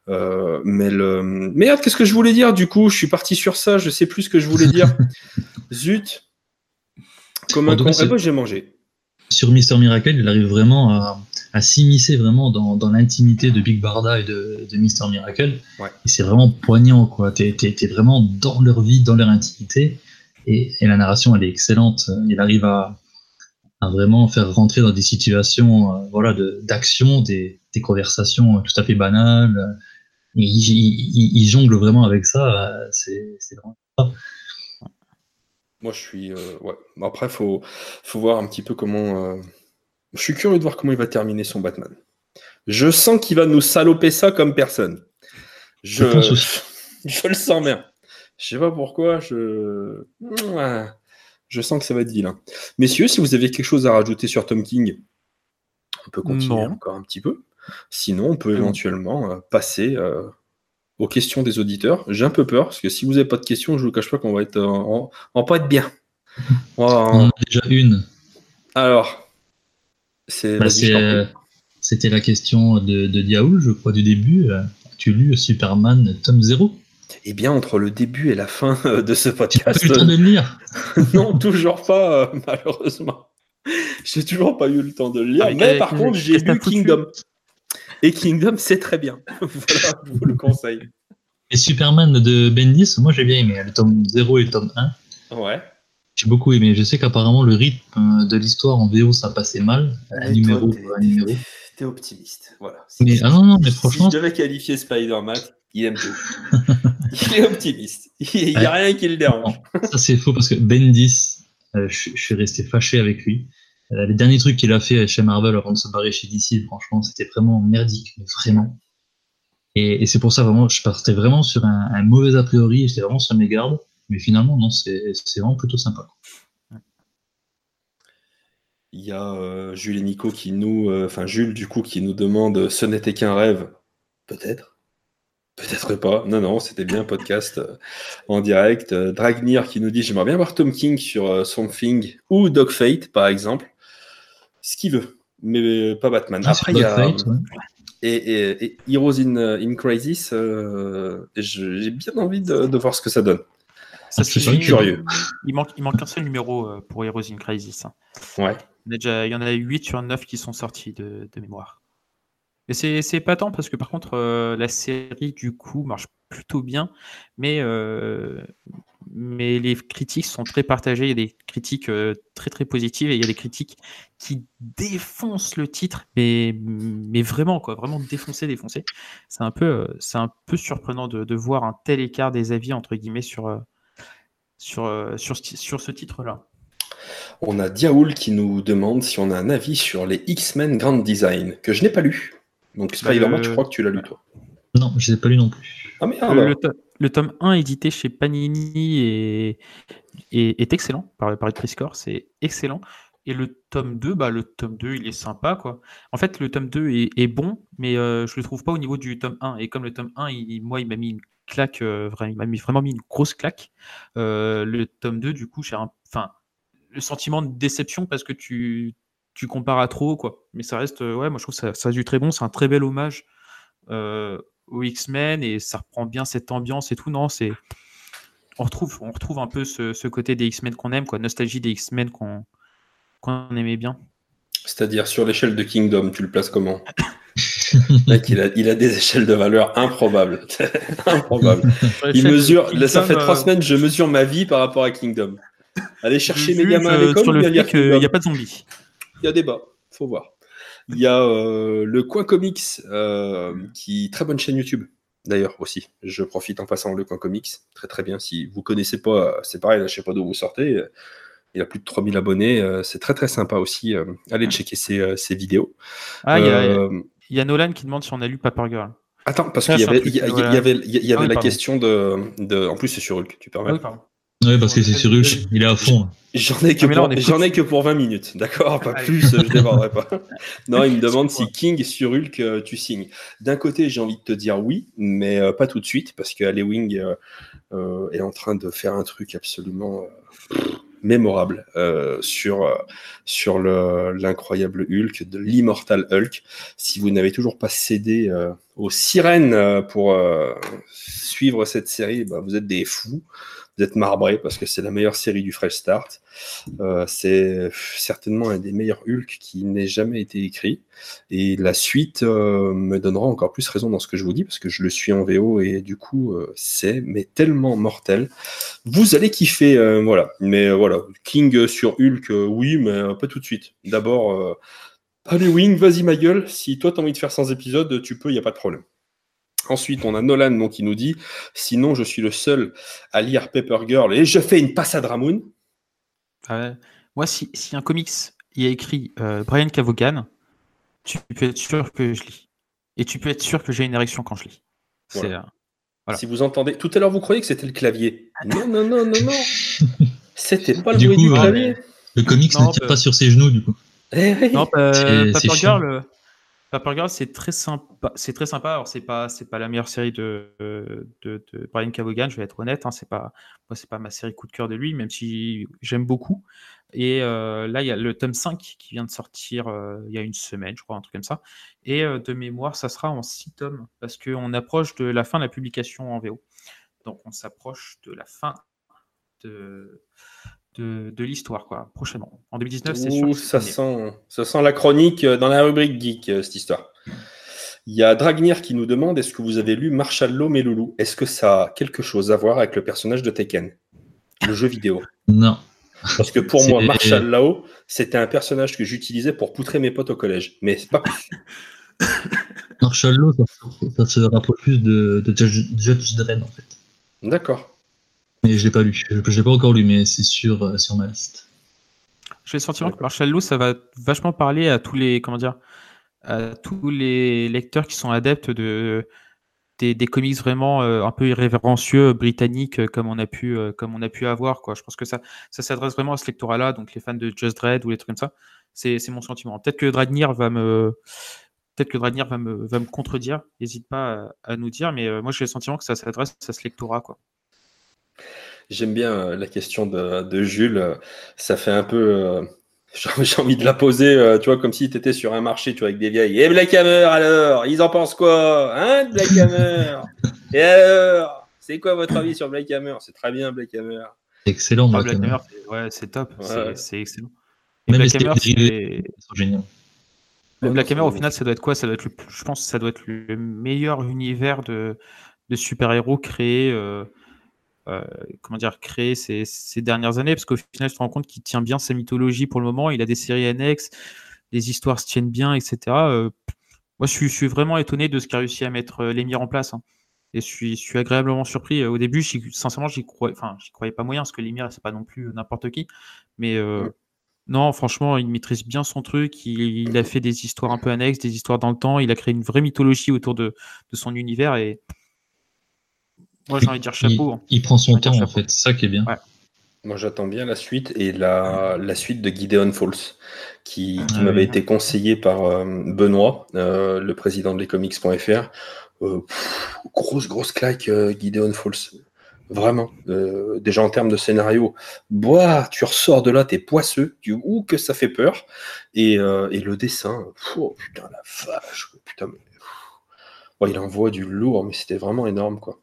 Merde, qu'est-ce que je voulais dire du coup? Je suis parti sur ça, je sais plus ce que je voulais dire. Zut. Comme un con. J'ai mangé. Sur Mr. Miracle, il arrive vraiment à s'immiscer vraiment dans l'intimité de Big Barda et de Mr. Miracle. Ouais. Et c'est vraiment poignant, quoi. T'es vraiment dans leur vie, dans leur intimité. Et la narration, elle est excellente. Il arrive à vraiment faire rentrer dans des situations d'action, des conversations tout à fait banales. Il jongle vraiment avec ça. C'est vraiment ça. Moi, je suis... Après, faut voir un petit peu comment... Je suis curieux de voir comment il va terminer son Batman. Je sens qu'il va nous saloper ça comme personne. Je le sens bien. Je sais pas pourquoi, je sens que ça va être vilain. Messieurs, si vous avez quelque chose à rajouter sur Tom King, on peut continuer encore un petit peu. Sinon, on peut éventuellement passer aux questions des auditeurs. J'ai un peu peur, parce que si vous n'avez pas de questions, je ne vous cache pas qu'on va être en pas être bien. On en a déjà une. Alors, c'était la question de Diaoul, je crois, du début. As-tu lu Superman tome 0 ? Eh bien, entre le début et la fin de ce podcast... Tu n'as pas eu le temps de le lire ? Non, toujours pas, malheureusement. J'ai toujours pas eu le temps de le lire, mais par contre, j'ai lu Kingdom. Et Kingdom, c'est très bien. Voilà, je vous le conseille. Et Superman de Bendis, moi j'ai bien aimé, le tome 0 et le tome 1. Ouais. J'ai beaucoup aimé. Je sais qu'apparemment le rythme de l'histoire en VO, ça passait mal. Un numéro. T'es optimiste. Voilà. Mais, non, mais franchement. Si je devais qualifier Spider-Man, il aime tout. Il est optimiste. Il n'y a rien qui le dérange. Non, ça, c'est faux parce que Bendis, je suis resté fâché avec lui. Les derniers trucs qu'il a fait chez Marvel avant de se barrer chez DC, franchement, c'était vraiment merdique, mais vraiment. Et c'est pour ça, vraiment, je partais vraiment sur un mauvais a priori, j'étais vraiment sur mes gardes. Mais finalement, non, c'est vraiment plutôt sympa. Il y a Jules et Nico qui nous... Jules, du coup, qui nous demande « Ce n'était qu'un rêve ?» Peut-être. Peut-être pas. Non, c'était bien un podcast en direct. Dragnir qui nous dit « J'aimerais bien voir Tom King sur Something ou Dog Fate, par exemple. » Ce qu'il veut, mais pas Batman. Après, il y a... Fate, ouais. Et Heroes in Crisis, j'ai bien envie de voir ce que ça donne. Ça, je suis curieux. Il manque un seul numéro pour Heroes in Crisis. Ouais. Il y en a 8 sur 9 qui sont sortis de mémoire. Et c'est épatant parce que par contre, la série du coup marche plutôt bien, mais les critiques sont très partagées. Il y a des critiques très très positives et il y a des critiques qui défoncent le titre, mais vraiment quoi, vraiment défoncer. C'est un peu surprenant de voir un tel écart des avis entre guillemets sur ce titre-là. On a Diaoul qui nous demande si on a un avis sur les X-Men Grand Design, que je n'ai pas lu. Donc Spider-Man, je crois que tu l'as lu toi. Non, je ne l'ai pas lu non plus. Ah merde. Le tome 1 édité chez Panini est excellent, par Chris Core, c'est excellent. Et le tome 2, il est sympa, quoi. En fait, le tome 2 est bon, mais je le trouve pas au niveau du tome 1. Et comme le tome 1, il m'a mis une claque, il m'a vraiment mis une grosse claque. Le tome 2, du coup, le sentiment de déception parce que tu compares à trop, quoi. Mais ça reste, moi je trouve ça a du très bon, c'est un très bel hommage aux X-Men et ça reprend bien cette ambiance et tout. Non, on retrouve un peu ce côté des X-Men qu'on aime, quoi, nostalgie des X-Men qu'on aimait bien. C'est-à-dire sur l'échelle de Kingdom, tu le places comment? Mec, il a des échelles de valeur improbables. Improbable. Il mesure, Kingdom, ça fait 3 semaines, je mesure ma vie par rapport à Kingdom. Aller chercher mes gamins à l'école, sur le fait qu'il n'y a pas de zombies. Il y a débat, faut voir. Il y a le Coin Comics, qui très bonne chaîne YouTube. D'ailleurs aussi, je profite en passant le Coin Comics, très très bien. Si vous connaissez pas, c'est pareil, là, je sais pas d'où vous sortez. Il a plus de 3000 abonnés, c'est très très sympa aussi. Allez checker ses vidéos. Il y a Nolan qui demande si on a lu Paper Girl. Attends, parce qu'il y avait la question de. En plus, c'est sur Hulk, tu permets. Ah oui, pardon. Oui, parce que c'est sur Hulk, il est à fond. J'en ai que pour 20 minutes, d'accord? Pas plus, je déborderai pas. Non, il me demande si King sur Hulk, tu signes. D'un côté, j'ai envie de te dire oui, mais pas tout de suite, parce que Alewing est en train de faire un truc absolument mémorable sur l'incroyable Hulk, de l'immortal Hulk. Si vous n'avez toujours pas cédé aux sirènes pour suivre cette série, vous êtes des fous. Vous êtes marbrés parce que c'est la meilleure série du Fresh Start. C'est certainement un des meilleurs Hulk qui n'ait jamais été écrit. Et la suite me donnera encore plus raison dans ce que je vous dis parce que je le suis en VO et du coup, c'est tellement mortel. Vous allez kiffer, voilà. Mais voilà, King sur Hulk, oui, mais pas tout de suite. D'abord, allez Wing, vas-y ma gueule. Si toi, t'as envie de faire 100 épisodes, tu peux, il n'y a pas de problème. Ensuite, on a Nolan qui nous dit « Sinon, je suis le seul à lire Paper Girl et je fais une passe à Dramoon. » Moi, si un comics il y a écrit Brian Cavogan, tu peux être sûr que je lis. Et tu peux être sûr que j'ai une érection quand je lis. Voilà. Si vous entendez... Tout à l'heure, vous croyez que c'était le clavier. Non. C'était pas le bruit du clavier. Le comics ne tire pas sur ses genoux, du coup. Non, Paper Girl... Paper Girl, c'est très sympa. Alors, c'est pas la meilleure série de Brian Cavogan, je vais être honnête. C'est pas ma série coup de cœur de lui, même si j'aime beaucoup. Et là, il y a le tome 5 qui vient de sortir il y a une semaine, je crois, un truc comme ça. Et de mémoire, ça sera en 6 tomes, parce qu'on approche de la fin de la publication en VO. Donc, on s'approche de la fin de l'histoire, quoi, prochainement. En 2019, c'est sûr. Ça sent la chronique dans la rubrique geek, cette histoire. Il y a Dragnir qui nous demande, est-ce que vous avez lu Marshall Law mes loulous? Est-ce que ça a quelque chose à voir avec le personnage de Tekken, le jeu vidéo? Non. Parce que pour moi, Marshall Law, c'était un personnage que j'utilisais pour poutrer mes potes au collège. Mais c'est pas plus. Marshall Law, ça se rapproche plus de Judge Dredd, en fait. D'accord. Mais je l'ai pas lu. Je l'ai pas encore lu, mais c'est sûr sur ma liste. J'ai le sentiment que Martial Law, ça va vachement parler à tous les, comment dire, à tous les lecteurs qui sont adeptes des comics vraiment un peu irrévérencieux britanniques comme on a pu avoir, quoi. Je pense que ça s'adresse vraiment à ce lectorat-là, donc les fans de Just Dread ou les trucs comme ça. C'est mon sentiment. Peut-être que Dragnir va me contredire. N'hésite pas à nous dire, mais moi j'ai le sentiment que ça s'adresse à ce lectorat, quoi. J'aime bien la question de Jules. Ça fait un peu. J'ai envie de la poser, tu vois, comme si tu étais sur un marché, tu vois, avec des vieilles. Et Black Hammer, alors, ils en pensent quoi? Hein, Black Hammer? Et alors? C'est quoi votre avis sur Black Hammer? C'est très bien, Black Hammer. Excellent, Ah, Black Hammer. c'est top. Ouais. C'est excellent. Et Même Black les Hammer, séries sont géniales. Black Hammer, au final, ça doit être quoi? Je pense que ça doit être le meilleur univers de super-héros créé. Comment dire, créé ces dernières années, parce qu'au final, je te rends compte qu'il tient bien sa mythologie pour le moment, il a des séries annexes, les histoires se tiennent bien, etc. Moi, je suis vraiment étonné de ce qu'a réussi à mettre l'émir en place, hein. Et je suis agréablement surpris. Au début, sincèrement, j'y croyais pas moyen, parce que l'émir, c'est pas non plus n'importe qui. Mais non, franchement, il maîtrise bien son truc, il a fait des histoires un peu annexes, des histoires dans le temps, il a créé une vraie mythologie autour de son univers, et moi, j'ai envie de dire chapeau, hein. Il prend son temps, en fait, c'est ça qui est bien. Ouais. Moi, j'attends bien la suite et la suite de Gideon Falls, qui Ah m'avait oui. été conseillée par Benoît, le président de lescomics.fr. Grosse claque, Gideon Falls. Vraiment. Déjà en termes de scénario, tu ressors de là, t'es poisseux, que ça fait peur. Et le dessin, putain, la vache, putain, mais, il envoie du lourd, mais c'était vraiment énorme, quoi.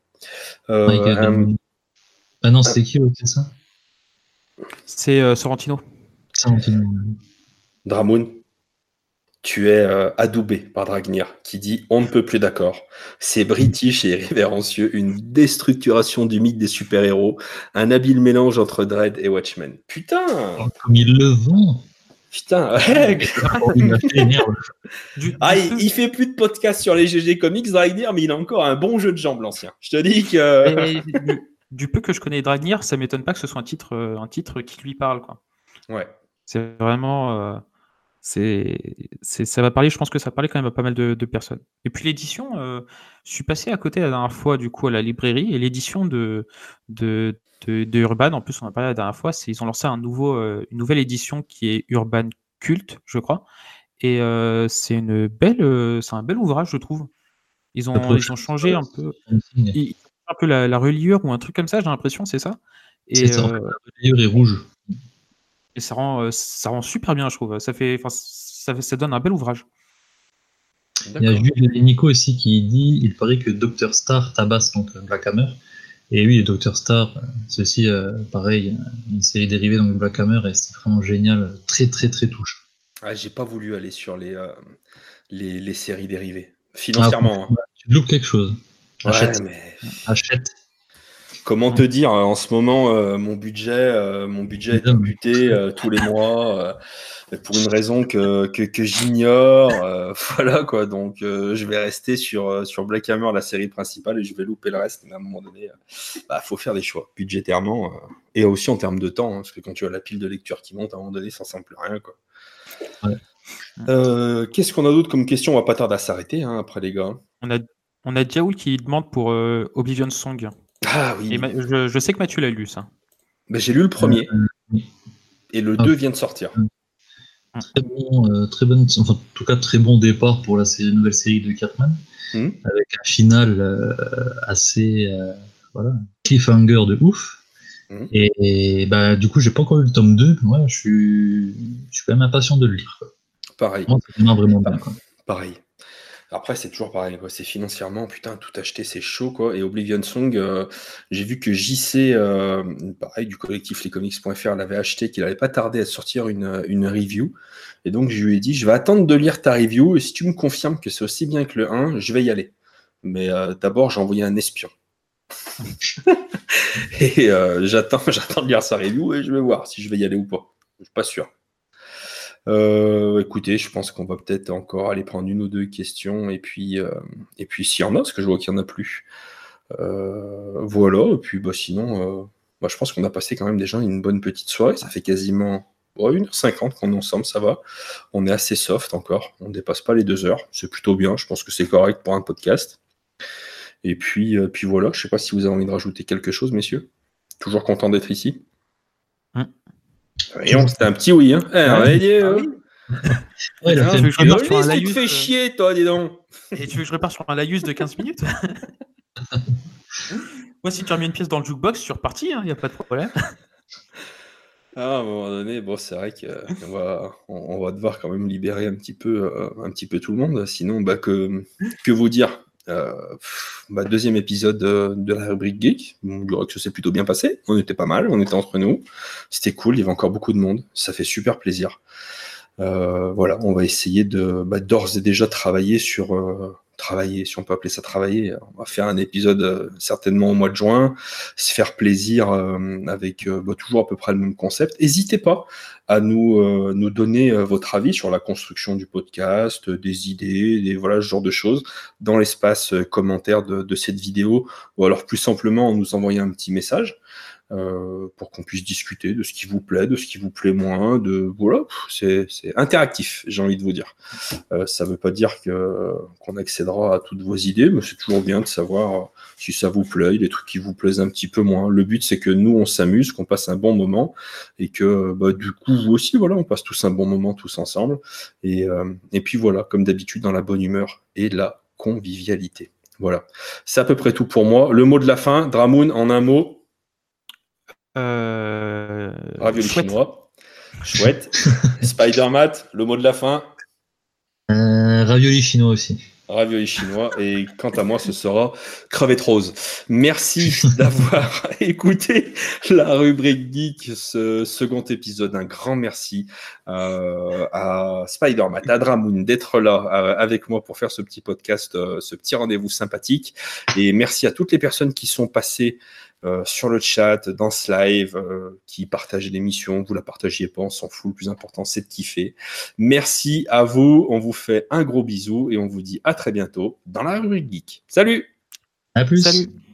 Ah non, c'était qui, c'est ça? C'est Sorrentino. Sorrentino. Dramoun, tu es adoubé par Dragnir, qui dit « On ne peut plus d'accord. C'est british et irrévérencieux, une déstructuration du mythe des super-héros, un habile mélange entre Dredd et Watchmen. » Putain! Oh, comme il le vend! Putain! Il fait plus de podcasts sur les GG Comics, Dragnir, mais il a encore un bon jeu de jambes, l'ancien. Je te dis que... Du peu que je connais Dragnir, ça m'étonne pas que ce soit un titre qui lui parle, quoi. Ouais. C'est vraiment... ça va parler, je pense que ça va parler quand même à pas mal de personnes. Et puis l'édition, je suis passé à côté la dernière fois, du coup, à la librairie, et l'édition de Urban, en plus on en a parlé la dernière fois, ils ont lancé une nouvelle édition qui est Urban Cult, je crois. Et c'est un bel ouvrage, je trouve. Ils ont changé un peu, la reliure ou un truc comme ça, j'ai l'impression, c'est ça. Et ça, la reliure est rouge. Et ça rend super bien, je trouve. Ça donne un bel ouvrage. Il y a Jules et Nico aussi qui dit il paraît que Dr Star tabasse donc Black Hammer. Et oui, Dr Star, c'est aussi pareil, une série dérivée donc Black Hammer, et c'est vraiment génial, très touche. Ah, j'ai pas voulu aller sur les séries dérivées. Financièrement. Tu loupes quelque chose. Achète. Comment te dire, en ce moment, mon budget est imputé tous les mois pour une raison que j'ignore. Voilà quoi, donc je vais rester sur Black Hammer, la série principale, et je vais louper le reste. Mais à un moment donné, faut faire des choix budgétairement et aussi en termes de temps, hein, parce que quand tu as la pile de lecture qui monte, à un moment donné, ça ne semble plus rien, quoi. Ouais. Qu'est-ce qu'on a d'autre comme question? On va pas tarder à s'arrêter après, les gars. On a Diaoul qui demande pour Oblivion Song. Ah oui. Et je sais que Mathieu l'a lu, ça. Ben, j'ai lu le premier et le 2 vient de sortir. Très bonne, enfin, en tout cas très bon départ pour la nouvelle série de Catman, avec un final assez cliffhanger de ouf. Et bah, du coup, j'ai pas encore lu le tome 2, mais ouais, je suis quand même impatient de le lire, quoi. Pareil. Moi, ça démarre vraiment bien, quoi. Pareil. Après, c'est toujours pareil, quoi. C'est financièrement, putain, tout acheter, c'est chaud, quoi. Et Oblivion Song, j'ai vu que JC, pareil, du collectif lescomics.fr, l'avait acheté, qu'il n'avait pas tardé à sortir une review. Et donc, je lui ai dit, je vais attendre de lire ta review, et si tu me confirmes que c'est aussi bien que le 1, je vais y aller. Mais d'abord, j'ai envoyé un espion. Et j'attends de lire sa review, et je vais voir si je vais y aller ou pas. Je suis pas sûr. Écoutez, je pense qu'on va peut-être encore aller prendre une ou deux questions, et puis s'il y en a, parce que je vois qu'il n'y en a plus. Voilà, et puis sinon, je pense qu'on a passé quand même déjà une bonne petite soirée. Ça fait quasiment 1h50 qu'on est ensemble, ça va. On est assez soft encore, on ne dépasse pas les 2 heures. C'est plutôt bien, je pense que c'est correct pour un podcast. Et puis voilà, je ne sais pas si vous avez envie de rajouter quelque chose, messieurs. Toujours content d'être ici. Voyons, c'était un petit oui. Hein. Oui. Tu te fais chier, toi, dis donc. Et tu veux que je reparte sur un laïus de 15 minutes? Moi, si tu remets une pièce dans le jukebox, je suis reparti, il n'y a pas de problème. À un moment donné, c'est vrai qu'on va devoir quand même libérer un petit peu tout le monde. Sinon, que vous dire? Deuxième épisode de la rubrique Geek. Je dirais que ça s'est plutôt bien passé. On était pas mal, on était entre nous. C'était cool, il y avait encore beaucoup de monde. Ça fait super plaisir. Voilà, on va essayer d'ores et déjà travailler, si on peut appeler ça travailler. On va faire un épisode certainement au mois de juin, se faire plaisir avec toujours à peu près le même concept. N'hésitez pas à nous donner votre avis sur la construction du podcast, des idées, ce genre de choses dans l'espace commentaire de cette vidéo, ou alors plus simplement en nous envoyant un petit message. Pour qu'on puisse discuter de ce qui vous plaît, de ce qui vous plaît moins, voilà, c'est interactif, j'ai envie de vous dire. Ça veut pas dire qu'on accédera à toutes vos idées, mais c'est toujours bien de savoir si ça vous plaît, les trucs qui vous plaisent un petit peu moins. Le but, c'est que nous, on s'amuse, qu'on passe un bon moment, et que du coup, vous aussi, voilà, on passe tous un bon moment tous ensemble. Et puis voilà, comme d'habitude, dans la bonne humeur et la convivialité. Voilà, c'est à peu près tout pour moi. Le mot de la fin, Dramoun, en un mot. Ravioli chinois. Chouette. Spider-Man, le mot de la fin. Ravioli chinois aussi. Ravioli chinois. Et quant à moi, ce sera crevette rose. Merci d'avoir écouté la rubrique Geek, ce second épisode. Un grand merci à Spider-Man, à Dramoun d'être là avec moi pour faire ce petit podcast, ce petit rendez-vous sympathique. Et merci à toutes les personnes qui sont passées sur le chat, dans ce live, qui partagent l'émission. Vous la partagiez pas, on s'en fout. Le plus important, c'est de kiffer. Merci à vous. On vous fait un gros bisou et on vous dit à très bientôt dans la rubrique Geek. Salut! À plus! Salut!